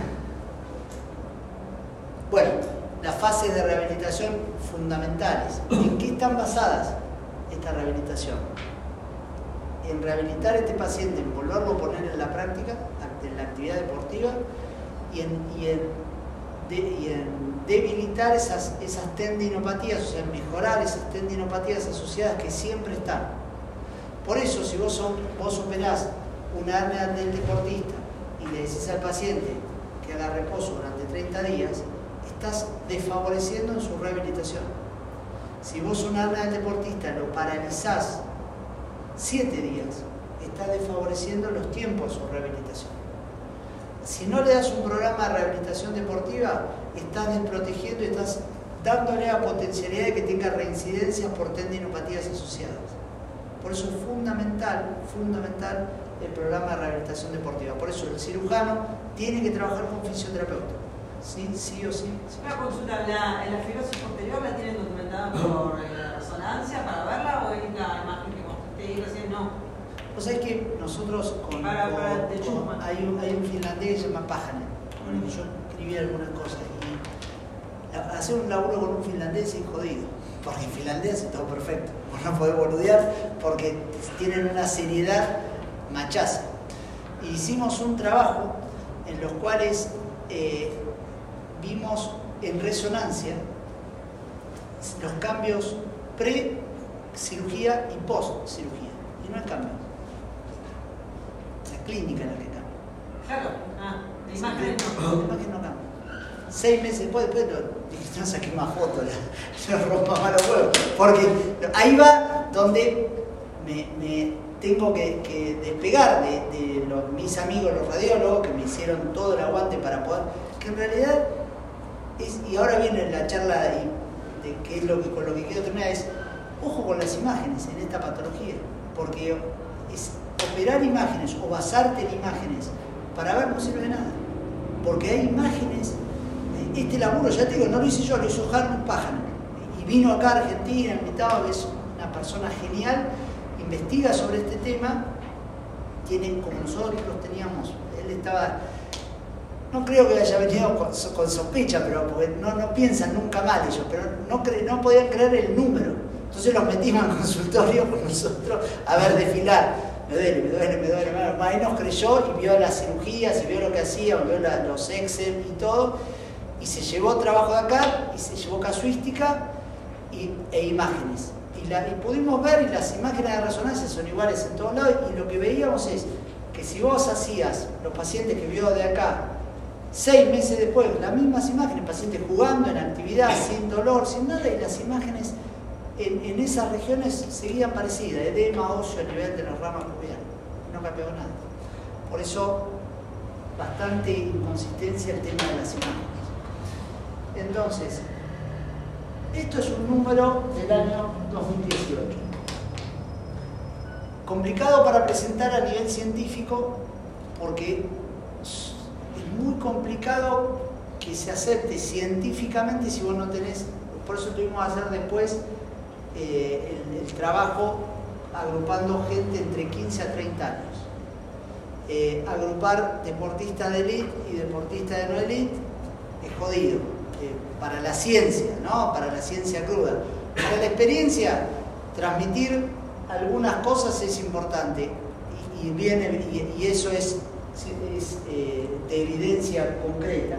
bueno, las fases de rehabilitación fundamentales. ¿En qué están basadas esta rehabilitación? En rehabilitar a este paciente, en volverlo a poner en la práctica, en la actividad deportiva, y en, y en, de, y en debilitar esas, esas tendinopatías, o sea, mejorar esas tendinopatías asociadas que siempre están. Por eso, si vos, son, vos operás una hernia del deportista y le decís al paciente que haga reposo durante treinta días, estás desfavoreciendo en su rehabilitación. Si vos una hernia del deportista lo paralizás siete días, estás desfavoreciendo los tiempos de su rehabilitación. Si no le das un programa de rehabilitación deportiva, estás desprotegiendo y estás dándole la potencialidad de que tenga reincidencias por tendinopatías asociadas. Por eso es fundamental, fundamental el programa de rehabilitación deportiva. Por eso el cirujano tiene que trabajar con fisioterapeuta. Sí, sí o sí. sí. Una consulta, ¿la, ¿la fibrosis posterior la tienen documentada por eh, resonancia para verla o es la imagen que mostré recién? No. O sea, es que nosotros con, para, con, para con hay, un, hay un finlandés que se llama Pajanen, con el que yo escribí algunas cosas. Y hacer un laburo con un finlandés es jodido, porque en finlandés hace todo perfecto. Vos no podés boludear porque tienen una seriedad machaza. Y hicimos un trabajo en los cuales eh, vimos en resonancia los cambios pre-cirugía y post-cirugía. Y no hay cambio. La clínica es la que cambia. Claro, ah, la imagen no. La imagen no cambia. Seis meses después, después lo, dije, no saqué más fotos, no rompa más los huevos. Porque ahí va donde me, me tengo que, que despegar de, de los, mis amigos, los radiólogos, que me hicieron todo el aguante para poder. Que en realidad, es, y ahora viene la charla de, de qué es lo que, con lo que quiero terminar, es ojo con las imágenes en esta patología. Porque es operar imágenes o basarte en imágenes para ver no sirve de nada. Porque hay imágenes. Este laburo, ya te digo, no lo hice yo, lo hizo Harlem Pajanen. Y vino acá a Argentina, invitado, es una persona genial, investiga sobre este tema, tiene, como nosotros teníamos, él estaba, no creo que haya venido con, con sospecha, pero porque no, no piensan nunca mal ellos, pero no, cre, no podían creer el número. Entonces los metimos en consultorio con nosotros a ver desfilar. me duele, me duele, me duele. Bueno, ahí nos creyó y vio las cirugías, y vio lo que hacía, vio la, los Excel y todo, y se llevó trabajo de acá, y se llevó casuística y, e imágenes. Y, la, y pudimos ver, y las imágenes de resonancia son iguales en todos lados, y lo que veíamos es que si vos hacías los pacientes que vio de acá, seis meses después, las mismas imágenes, pacientes jugando en actividad, sin dolor, sin nada, y las imágenes en, en esas regiones seguían parecidas, edema óseo a nivel de las ramas cubiales, no cambió nada. Por eso, bastante inconsistencia el tema de las imágenes. Entonces, esto es un número del año dos mil dieciocho. Complicado para presentar a nivel científico porque es muy complicado que se acepte científicamente si vos no tenés. Por eso tuvimos que hacer después eh, el, el trabajo agrupando gente entre quince a treinta años. Eh, agrupar deportistas de elite y deportistas de no elite es jodido. Eh, para la ciencia, ¿no? Para la ciencia cruda. Para la experiencia, transmitir algunas cosas es importante y, y, viene, y, y eso es, es eh, de evidencia concreta.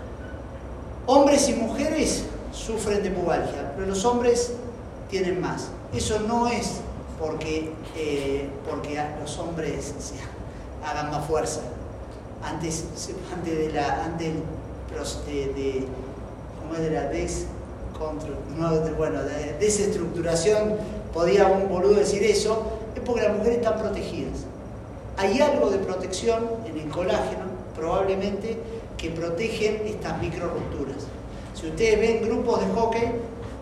Hombres y mujeres sufren de pubalgia, pero los hombres tienen más. Eso no es porque, eh, porque los hombres se hagan más fuerza. Antes, antes de la antes de, de, ¿cómo es de la des, contra, no, de, bueno, de desestructuración, podía un boludo decir eso, es porque las mujeres están protegidas. Hay algo de protección en el colágeno, probablemente, que protegen estas micro rupturas. Si ustedes ven grupos de hockey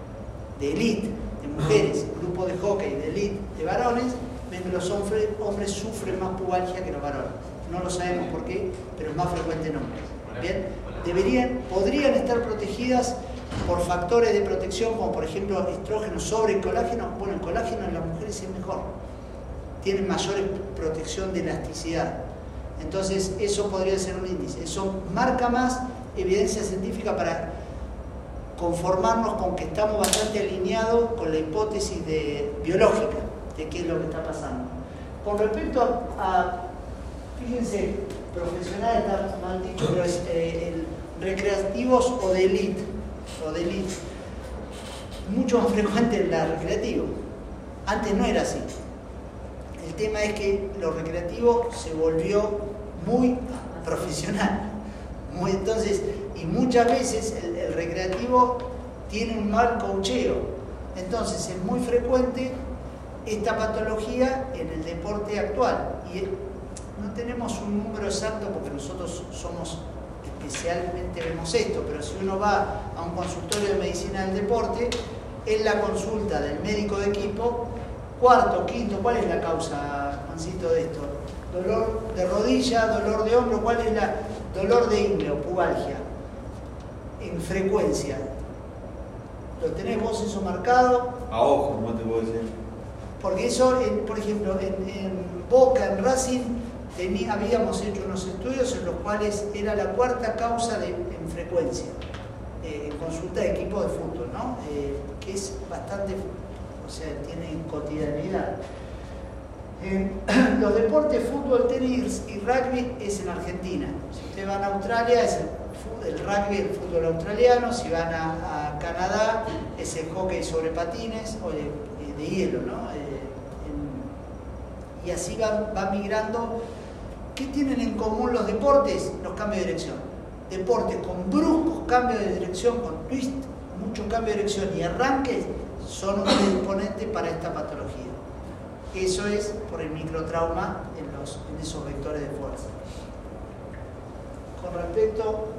de elite, de mujeres, grupos de hockey de elite de varones, ven que los hombres, hombres sufren más pubalgia que los varones. No lo sabemos por qué, pero es más frecuente en hombres. ¿Bien? Deberían, podrían estar protegidas por factores de protección, como por ejemplo estrógeno sobre el colágeno. Bueno, el colágeno en las mujeres es mejor, tienen mayor protección de elasticidad. Entonces, eso podría ser un índice. Eso marca más evidencia científica para conformarnos con que estamos bastante alineados con la hipótesis de, biológica de qué es lo que está pasando. Con respecto a, a fíjense, profesional está mal dicho, pero es eh, el, recreativos o de elite, o de elite, mucho más frecuente en la recreativo. Antes no era así. El tema es que lo recreativo se volvió muy profesional. Muy, entonces, y muchas veces el, el recreativo tiene un mal coacheo. Entonces es muy frecuente esta patología en el deporte actual. Y no tenemos un número exacto porque nosotros somos especialmente vemos esto, pero si uno va a un consultorio de medicina del deporte, en la consulta del médico de equipo, cuarto, quinto, ¿cuál es la causa, Juancito, de esto? Dolor de rodilla, dolor de hombro, ¿cuál es la dolor de ingle o pubalgia? En frecuencia. ¿Lo tenés vos eso marcado? A ojo, no te puedo decir. Porque eso, en, por ejemplo, en, en Boca, en Racing, tenía, habíamos hecho unos estudios en los cuales era la cuarta causa de, en frecuencia, eh, en consulta de equipo de fútbol, ¿no? Eh, que es bastante, o sea, tiene cotidianidad. En los deportes, fútbol, tenis y rugby es en Argentina. Si ustedes van a Australia es el, el rugby, el fútbol australiano. Si van a, a Canadá es el hockey sobre patines o de, de hielo, ¿no? Eh, en, y así va, va migrando. ¿Qué tienen en común los deportes? Los cambios de dirección. Deportes con bruscos cambios de dirección, con twist, mucho cambio de dirección y arranques son un exponente para esta patología. Eso es por el microtrauma en, los, en esos vectores de fuerza. Con respecto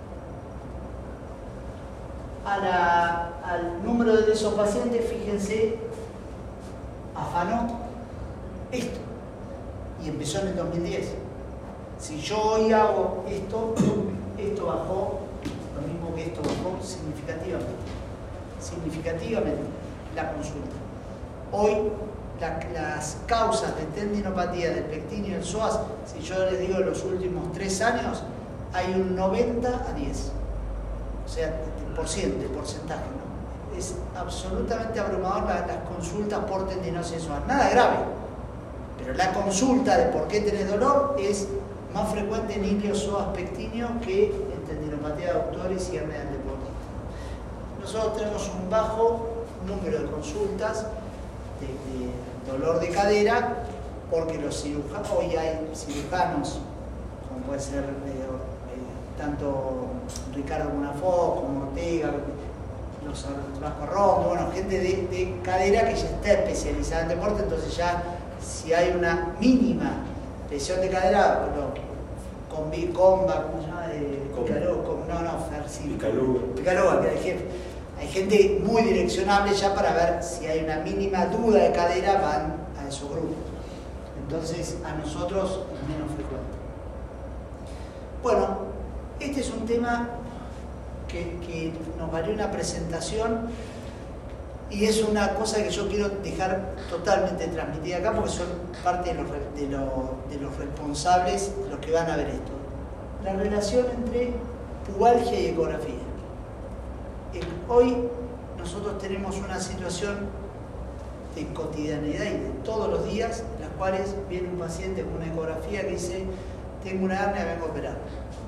a la, al número de esos pacientes, fíjense, afanó esto y empezó en el dos mil diez. Si yo hoy hago esto, esto bajó, lo mismo que esto bajó significativamente. Significativamente la consulta. Hoy La, las causas de tendinopatía del pectíneo y el psoas, si yo les digo los últimos tres años, hay un noventa a diez. O sea, de por ciento, de porcentaje, ¿no? Es absolutamente abrumador la, las consultas por tendinosis y psoas. Nada grave, Pero la consulta de por qué tenés dolor es más frecuente en iliosoas pectíneo que en tendinopatía de aductores y hernia del deportista. Nosotros tenemos un bajo número de consultas de, de dolor de cadera porque los cirujanos, hoy hay cirujanos, como puede ser eh, eh, tanto Ricardo Bonafó como Ortega, los Vasco Rondo, bueno, gente de, de cadera que ya está especializada en deporte, entonces ya si hay una mínima lesión de cadera, bueno, con Comba, ¿cómo se llama? De Picaló, no, no, sí, Picaló, que hay gente, hay gente muy direccionable ya para ver si hay una mínima duda de cadera, van a esos grupos. Entonces, a nosotros es menos frecuente. Bueno, este es un tema que, que nos valió una presentación y es una cosa que yo quiero dejar totalmente transmitida acá porque son parte de los, de, lo, de los responsables, los que van a ver esto. La relación entre pubalgia y ecografía. Hoy nosotros tenemos una situación de cotidianidad y de todos los días en las cuales viene un paciente con una ecografía que dice: tengo una hernia, vengo a operar.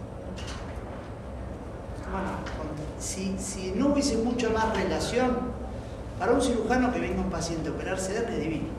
Bueno, si, si no hubiese mucho más relación, para un cirujano que venga un paciente a operarse de hernia es divino.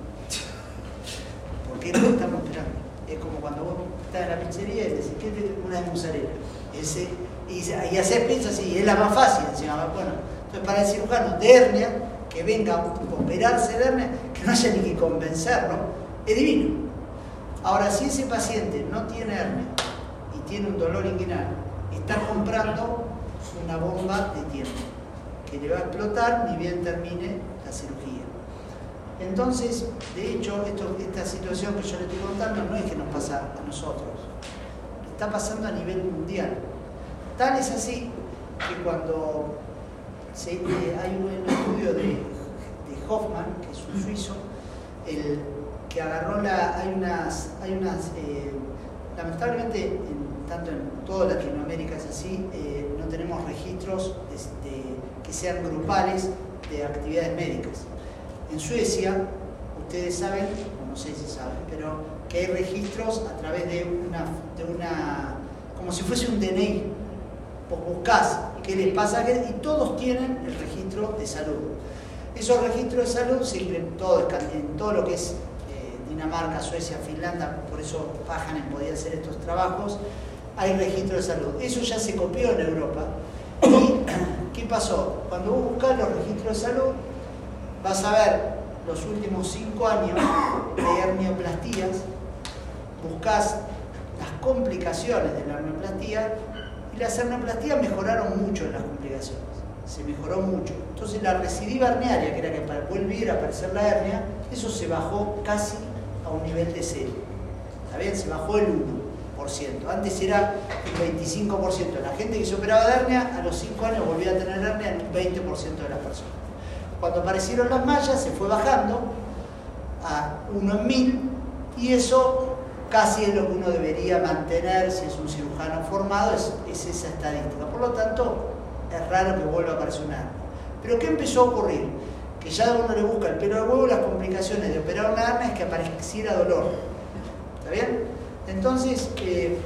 Porque no estamos operando. Es como cuando vos estás en la pizzería y decís: ¿qué te una de mozzarella? Ese, y, y haces pizza así, es la más fácil. Encima. Bueno, entonces para el cirujano de hernia, que venga a operarse de hernia, que no haya ni que convencerlo, es divino. Ahora, si ese paciente no tiene hernia y tiene un dolor inguinal, está comprando una bomba de tiempo que le va a explotar ni bien termine la cirugía. Entonces, de hecho, esto, esta situación que yo le estoy contando no es que nos pasa a nosotros, está pasando a nivel mundial. Tal es así que cuando se, eh, hay un estudio de, de Hoffman, que es un suizo, el, que agarró la, hay unas, hay unas eh, lamentablemente, en, tanto en toda Latinoamérica es así, eh, no tenemos registros de, de, que sean grupales de actividades médicas. En Suecia, ustedes saben, o no sé si saben, pero que hay registros a través de una, de una como si fuese un D N I. Vos buscás qué les pasa y todos tienen el registro de salud. Esos registros de salud se implementan en todo lo que es eh, Dinamarca, Suecia, Finlandia, por eso Pajanen podía hacer estos trabajos, hay registro de salud. Eso ya se copió en Europa. ¿Y qué pasó? Cuando vos buscás los registros de salud, vas a ver los últimos cinco años de hernioplastías, buscás las complicaciones de la hernioplastia y las hernioplastías mejoraron mucho en las complicaciones, se mejoró mucho. Entonces la recidiva herniaria, que era que para volver a aparecer la hernia, eso se bajó casi a un nivel de cero. ¿Está bien? Se bajó el uno por ciento. Antes era el veinticinco por ciento. La gente que se operaba de hernia, a los cinco años volvía a tener hernia en un veinte por ciento de las personas. Cuando aparecieron las mallas, se fue bajando a uno en mil, y eso casi es lo que uno debería mantener si es un cirujano formado, es, es esa estadística. Por lo tanto, es raro que vuelva a aparecer una hernia. Pero ¿qué empezó a ocurrir? Que ya uno le busca el pelo de huevo, las complicaciones de operar una hernia es que apareciera dolor. ¿Está bien? Entonces, eh,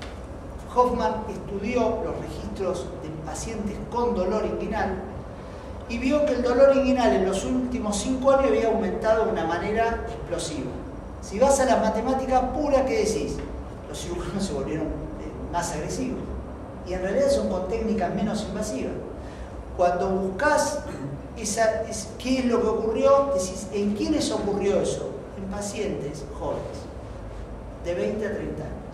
Hoffman estudió los registros de pacientes con dolor inguinal y vio que el dolor inguinal en los últimos cinco años había aumentado de una manera explosiva. Si vas a las matemáticas puras, ¿qué decís? Los cirujanos se volvieron más agresivos. Y en realidad son con técnicas menos invasivas. Cuando buscas esa, es, qué es lo que ocurrió, decís, ¿en quiénes ocurrió eso? En pacientes jóvenes, de veinte a treinta años.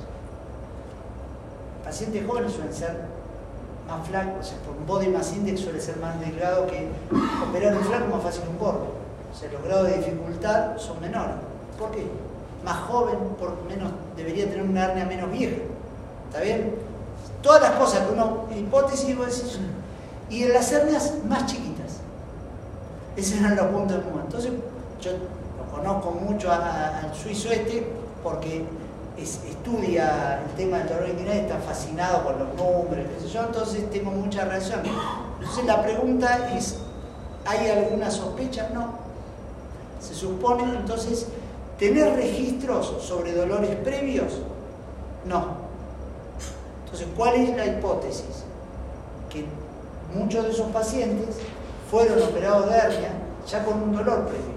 Pacientes jóvenes suelen ser más flacos, o sea, por un body mass index suele ser más delgado que operar un flaco más fácil que un gordo. O sea, los grados de dificultad son menores. ¿Por qué? Más joven, por menos, debería tener una hernia menos vieja. ¿Está bien? Todas las cosas que uno, hipótesis, vos decís, y en las hernias más chiquitas. Esos eran los puntos de momento. Entonces, yo lo conozco mucho a, a, al suizo este, porque es, estudia el tema del dolor inguinal, está fascinado con los números, qué sé yo, entonces tengo mucha relación. Entonces la pregunta es, ¿hay alguna sospecha? No. Se supone, entonces, ¿Tenés registros sobre dolores previos? No. Entonces, ¿cuál es la hipótesis? Que muchos de esos pacientes fueron operados de hernia ya con un dolor previo.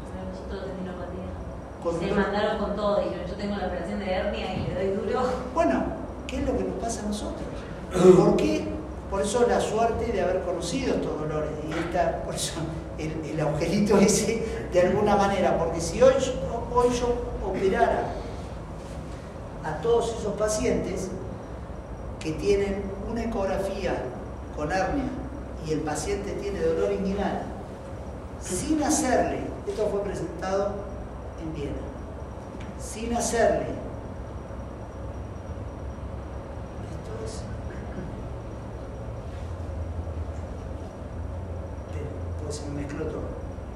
Con se mandaron con todo, dijeron, yo tengo la operación de hernia y le doy duro. Bueno, ¿qué es lo que nos pasa a nosotros? ¿Por qué? Por eso la suerte de haber conocido estos dolores. Y esta, por eso el, el agujerito ese, de alguna manera, porque si hoy, hoy yo operara a todos esos pacientes que tienen una ecografía con hernia y el paciente tiene dolor inguinal, sin hacerle, esto fue presentado en Viena, sin hacerle, esto es, pues se me mezcló todo.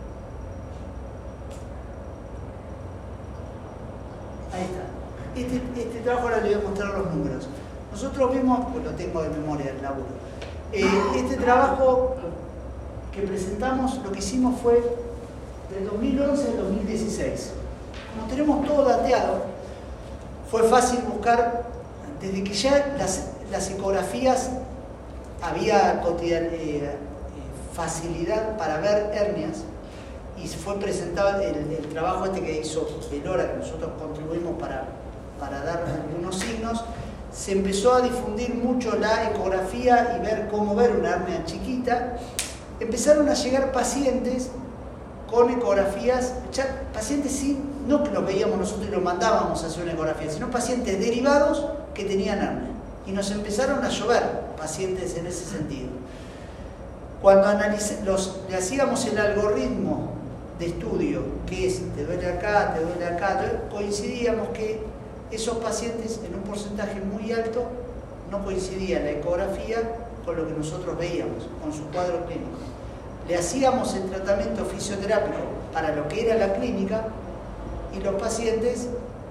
Ahí está. Este, este trabajo ahora le voy a mostrar los números. Nosotros vimos, pues lo tengo de memoria del laburo, eh, este trabajo que presentamos, lo que hicimos fue del dos mil once al dos mil dieciséis. Como tenemos todo dateado, fue fácil buscar, desde que ya las, las ecografías había cotidian, eh, facilidad para ver hernias, y fue presentado el, el trabajo este que hizo Velora, que nosotros contribuimos para, para dar algunos signos. Se empezó a difundir mucho la ecografía y ver cómo ver una hernia chiquita. Empezaron a llegar pacientes con ecografías, ya pacientes sin, no que los veíamos nosotros y los mandábamos a hacer una ecografía, sino pacientes derivados que tenían hernia. Y nos empezaron a llover pacientes en ese sentido. Cuando analice, los, le hacíamos el algoritmo de estudio, que es, te duele acá, te duele acá, te duele, coincidíamos que esos pacientes en un porcentaje muy alto no coincidía la ecografía con lo que nosotros veíamos, con su cuadro clínico. Le hacíamos el tratamiento fisioterápico para lo que era la clínica y los pacientes,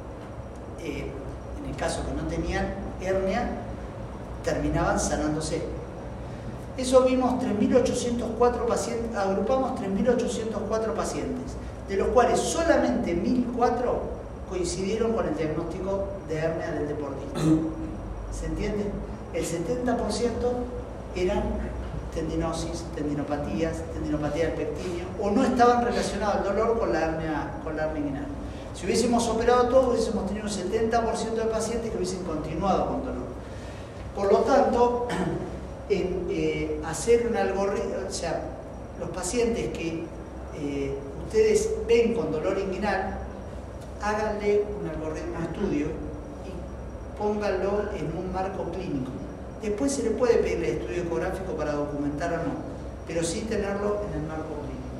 eh, en el caso que no tenían hernia, terminaban sanándose. Eso vimos tres mil ochocientos cuatro pacientes, agrupamos tres mil ochocientos cuatro pacientes, de los cuales solamente mil cuatro coincidieron con el diagnóstico de hernia del deportista. ¿Se entiende? El setenta por ciento eran tendinosis, tendinopatías, tendinopatía del pectíneo, o no estaban relacionados el dolor con la hernia, con la hernia inguinal. Si hubiésemos operado todo, hubiésemos tenido un setenta por ciento de pacientes que hubiesen continuado con dolor. Por lo tanto, en, eh, hacer un algoritmo, o sea, los pacientes que eh, ustedes ven con dolor inguinal, háganle un algoritmo de estudio y pónganlo en un marco clínico. Después se le puede pedir el estudio ecográfico para documentar o no, pero sí tenerlo en el marco clínico.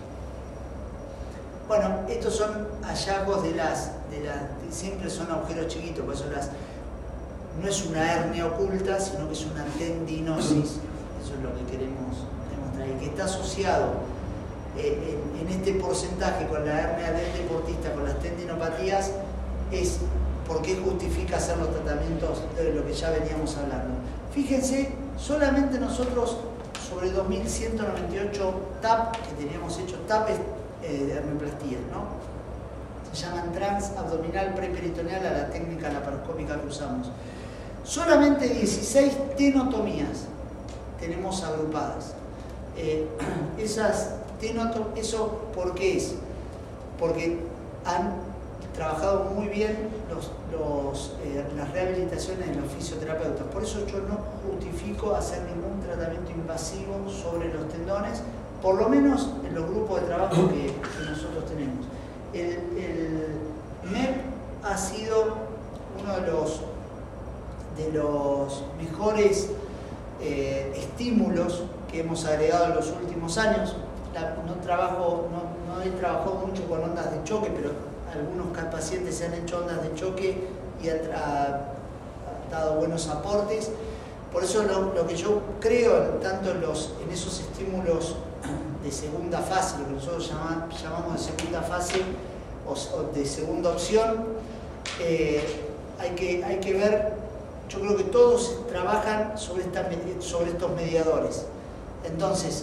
Bueno, estos son hallazgos de las, de las, siempre son agujeros chiquitos, por eso las, no es una hernia oculta, sino que es una tendinosis. Eso es lo que queremos demostrar, y que está asociado eh, en, en este porcentaje con la hernia del deportista, con las tendinopatías, es porque justifica hacer los tratamientos de lo que ya veníamos hablando. Fíjense, solamente nosotros sobre dos mil ciento noventa y ocho T A P, que teníamos hecho T A P eh, de hernioplastías, ¿no? Se llaman transabdominal preperitoneal a la técnica laparoscópica que usamos. Solamente dieciséis tenotomías tenemos agrupadas. Eh, esas tenoto, ¿eso por qué es? Porque han trabajado muy bien los, los, eh, las rehabilitaciones de los fisioterapeutas. Por eso yo no justifico hacer ningún tratamiento invasivo sobre los tendones, por lo menos en los grupos de trabajo que, que nosotros tenemos. El, el M E P ha sido uno de los, de los mejores eh, estímulos que hemos agregado en los últimos años. La, no, trabajo, no, no he trabajado mucho con ondas de choque, pero algunos pacientes se han hecho ondas de choque y ha, ha, ha dado buenos aportes. Por eso lo, lo que yo creo, tanto en, los, en esos estímulos de segunda fase, lo que nosotros llamamos, llamamos de segunda fase o, o de segunda opción, eh, hay, que, hay que ver, yo creo que todos trabajan sobre, esta, sobre estos mediadores. Entonces,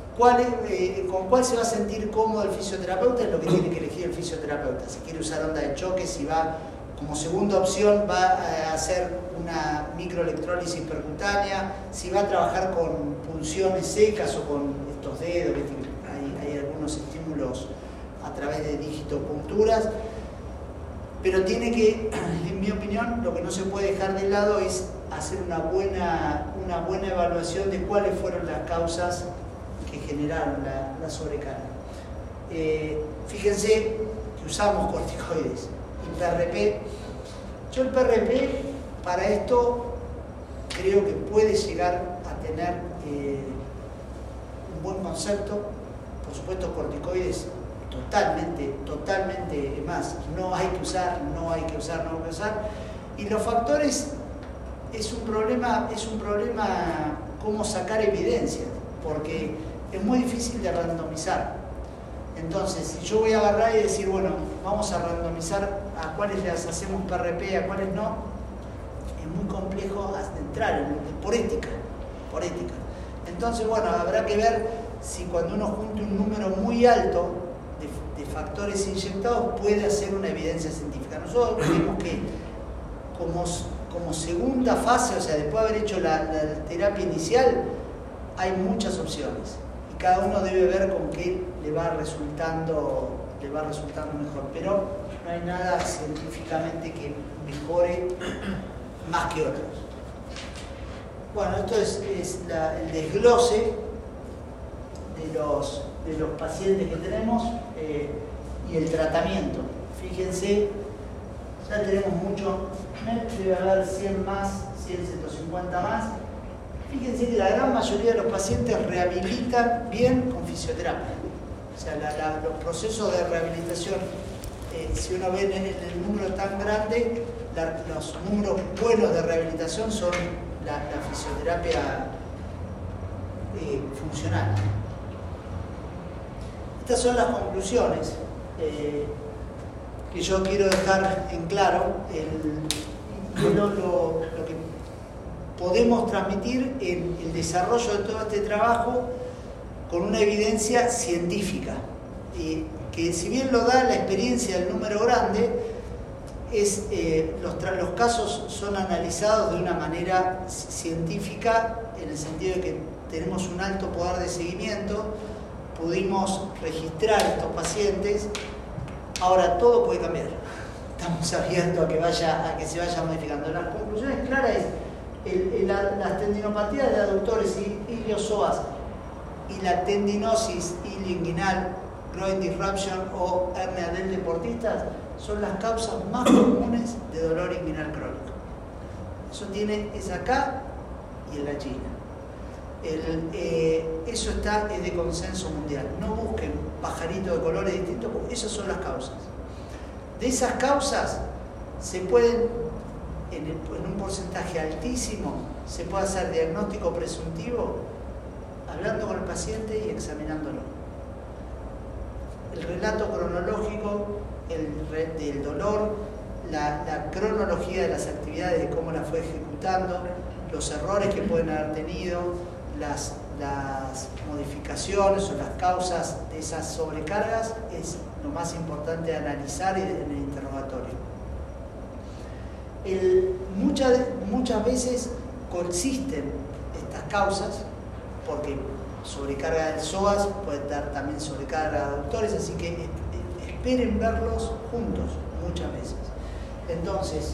¿cuál es, eh, ¿con cuál se va a sentir cómodo el fisioterapeuta? Es lo que tiene que elegir el fisioterapeuta. Si quiere usar onda de choque, si va como segunda opción va a hacer una microelectrólisis percutánea, si va a trabajar con punciones secas o con estos dedos, hay, hay algunos estímulos a través de digitopunturas, pero tiene que, en mi opinión, lo que no se puede dejar de lado es hacer una buena, una buena evaluación de cuáles fueron las causas que generaron la, la sobrecarga. Eh, fíjense que usamos corticoides y P R P. Yo el P R P para esto creo que puede llegar a tener eh, un buen concepto. Por supuesto, corticoides totalmente, totalmente más. No hay que usar, no hay que usar, no hay que usar. Y los factores es un problema, es un problema cómo sacar evidencia, porque es muy difícil de randomizar. Entonces, si yo voy a agarrar y decir, bueno, vamos a randomizar a cuáles les hacemos P R P, a cuáles no, es muy complejo entrar por ética, por ética. Entonces, bueno, habrá que ver si cuando uno junte un número muy alto de, de factores inyectados puede hacer una evidencia científica. Nosotros creemos que como, como segunda fase, o sea, después de haber hecho la, la terapia inicial, hay muchas opciones. Cada uno debe ver con qué le va resultando, le va resultando mejor, pero no hay nada científicamente que mejore más que otros. Bueno, esto es, es la, el desglose de los, de los pacientes que tenemos eh, y el tratamiento. Fíjense, ya tenemos mucho, debe haber cien más, cien, ciento cincuenta más. Fíjense que la gran mayoría de los pacientes rehabilitan bien con fisioterapia. O sea, la, la, los procesos de rehabilitación, eh, si uno ve en el, el número tan grande, la, los números buenos de rehabilitación son la, la fisioterapia eh, funcional. Estas son las conclusiones eh, que yo quiero dejar en claro. El, lo, lo, lo que podemos transmitir en el desarrollo de todo este trabajo con una evidencia científica, eh, que si bien lo da la experiencia del número grande, es, eh, los, los casos son analizados de una manera científica, en el sentido de que tenemos un alto poder de seguimiento, pudimos registrar estos pacientes. Ahora todo puede cambiar, estamos abiertos a que, vaya, a que se vaya modificando. Las conclusiones claras es El, el, las tendinopatías de aductores y iliosoas y la tendinosis ilioinguinal, groin disruption o hernia del deportista son las causas más comunes de dolor inguinal crónico. Eso tiene, es acá y en la China. El, eh, eso está, es de consenso mundial. No busquen pajaritos de colores distintos, porque esas son las causas. De esas causas se pueden, en, el, en un porcentaje altísimo, se puede hacer diagnóstico presuntivo hablando con el paciente y examinándolo. El relato cronológico el, del dolor, la, la cronología de las actividades, de cómo las fue ejecutando, los errores que pueden haber tenido, las, las modificaciones o las causas de esas sobrecargas, es lo más importante de analizar en el interrogatorio. El, muchas, muchas veces coexisten estas causas, porque sobrecarga del psoas puede dar también sobrecarga de aductores, así que esperen verlos juntos muchas veces. Entonces,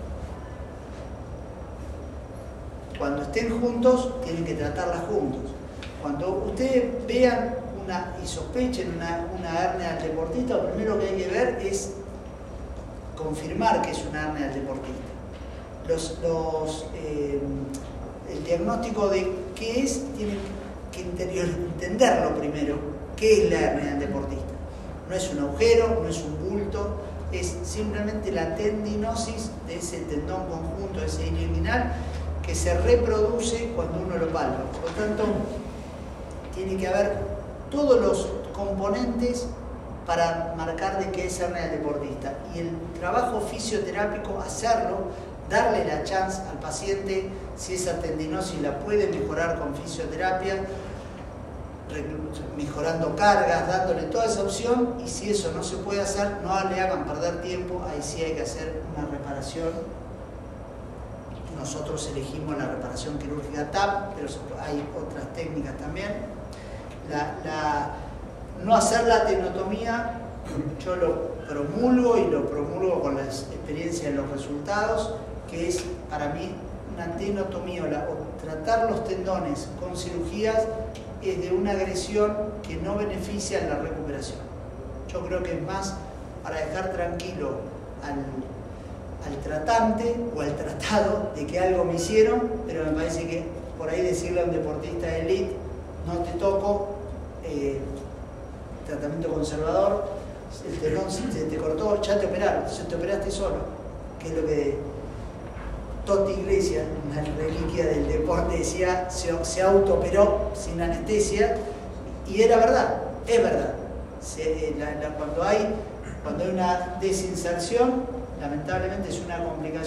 cuando estén juntos, tienen que tratarlas juntos. Cuando ustedes vean una, y sospechen una, una hernia del deportista, lo primero que hay que ver es confirmar que es una hernia del deportista. Los, los, eh, el diagnóstico de qué es, tienen que interior, entenderlo primero, qué es la hernia del deportista. No es un agujero, no es un bulto, es simplemente la tendinosis de ese tendón conjunto, de ese ilioinguinal, que se reproduce cuando uno lo palpa. Por lo tanto, tiene que haber todos los componentes para marcar de qué es hernia del deportista. Y el trabajo fisioterápico, hacerlo, darle la chance al paciente, si esa tendinosis la puede mejorar con fisioterapia, mejorando cargas, dándole toda esa opción, y si eso no se puede hacer, no le hagan perder tiempo, ahí sí hay que hacer una reparación. Nosotros elegimos la reparación quirúrgica T A P, pero hay otras técnicas también. La, la, no hacer la tenotomía, yo lo promulgo y lo promulgo con la experiencia de los resultados, que es para mí una tenotomía o, la, o tratar los tendones con cirugías es de una agresión que no beneficia en la recuperación. Yo creo que es más para dejar tranquilo al, al tratante o al tratado de que algo me hicieron, pero me parece que por ahí decirle a un deportista de elite, no te toco, eh, tratamiento conservador, el tendón se te cortó, ya te operaron, se te operaste solo, que es lo que Totti Iglesias, una reliquia del deporte, decía, se, se autooperó sin anestesia, y era verdad, es verdad. Se, la, la, cuando, hay, cuando hay una desinserción, lamentablemente es una complicación.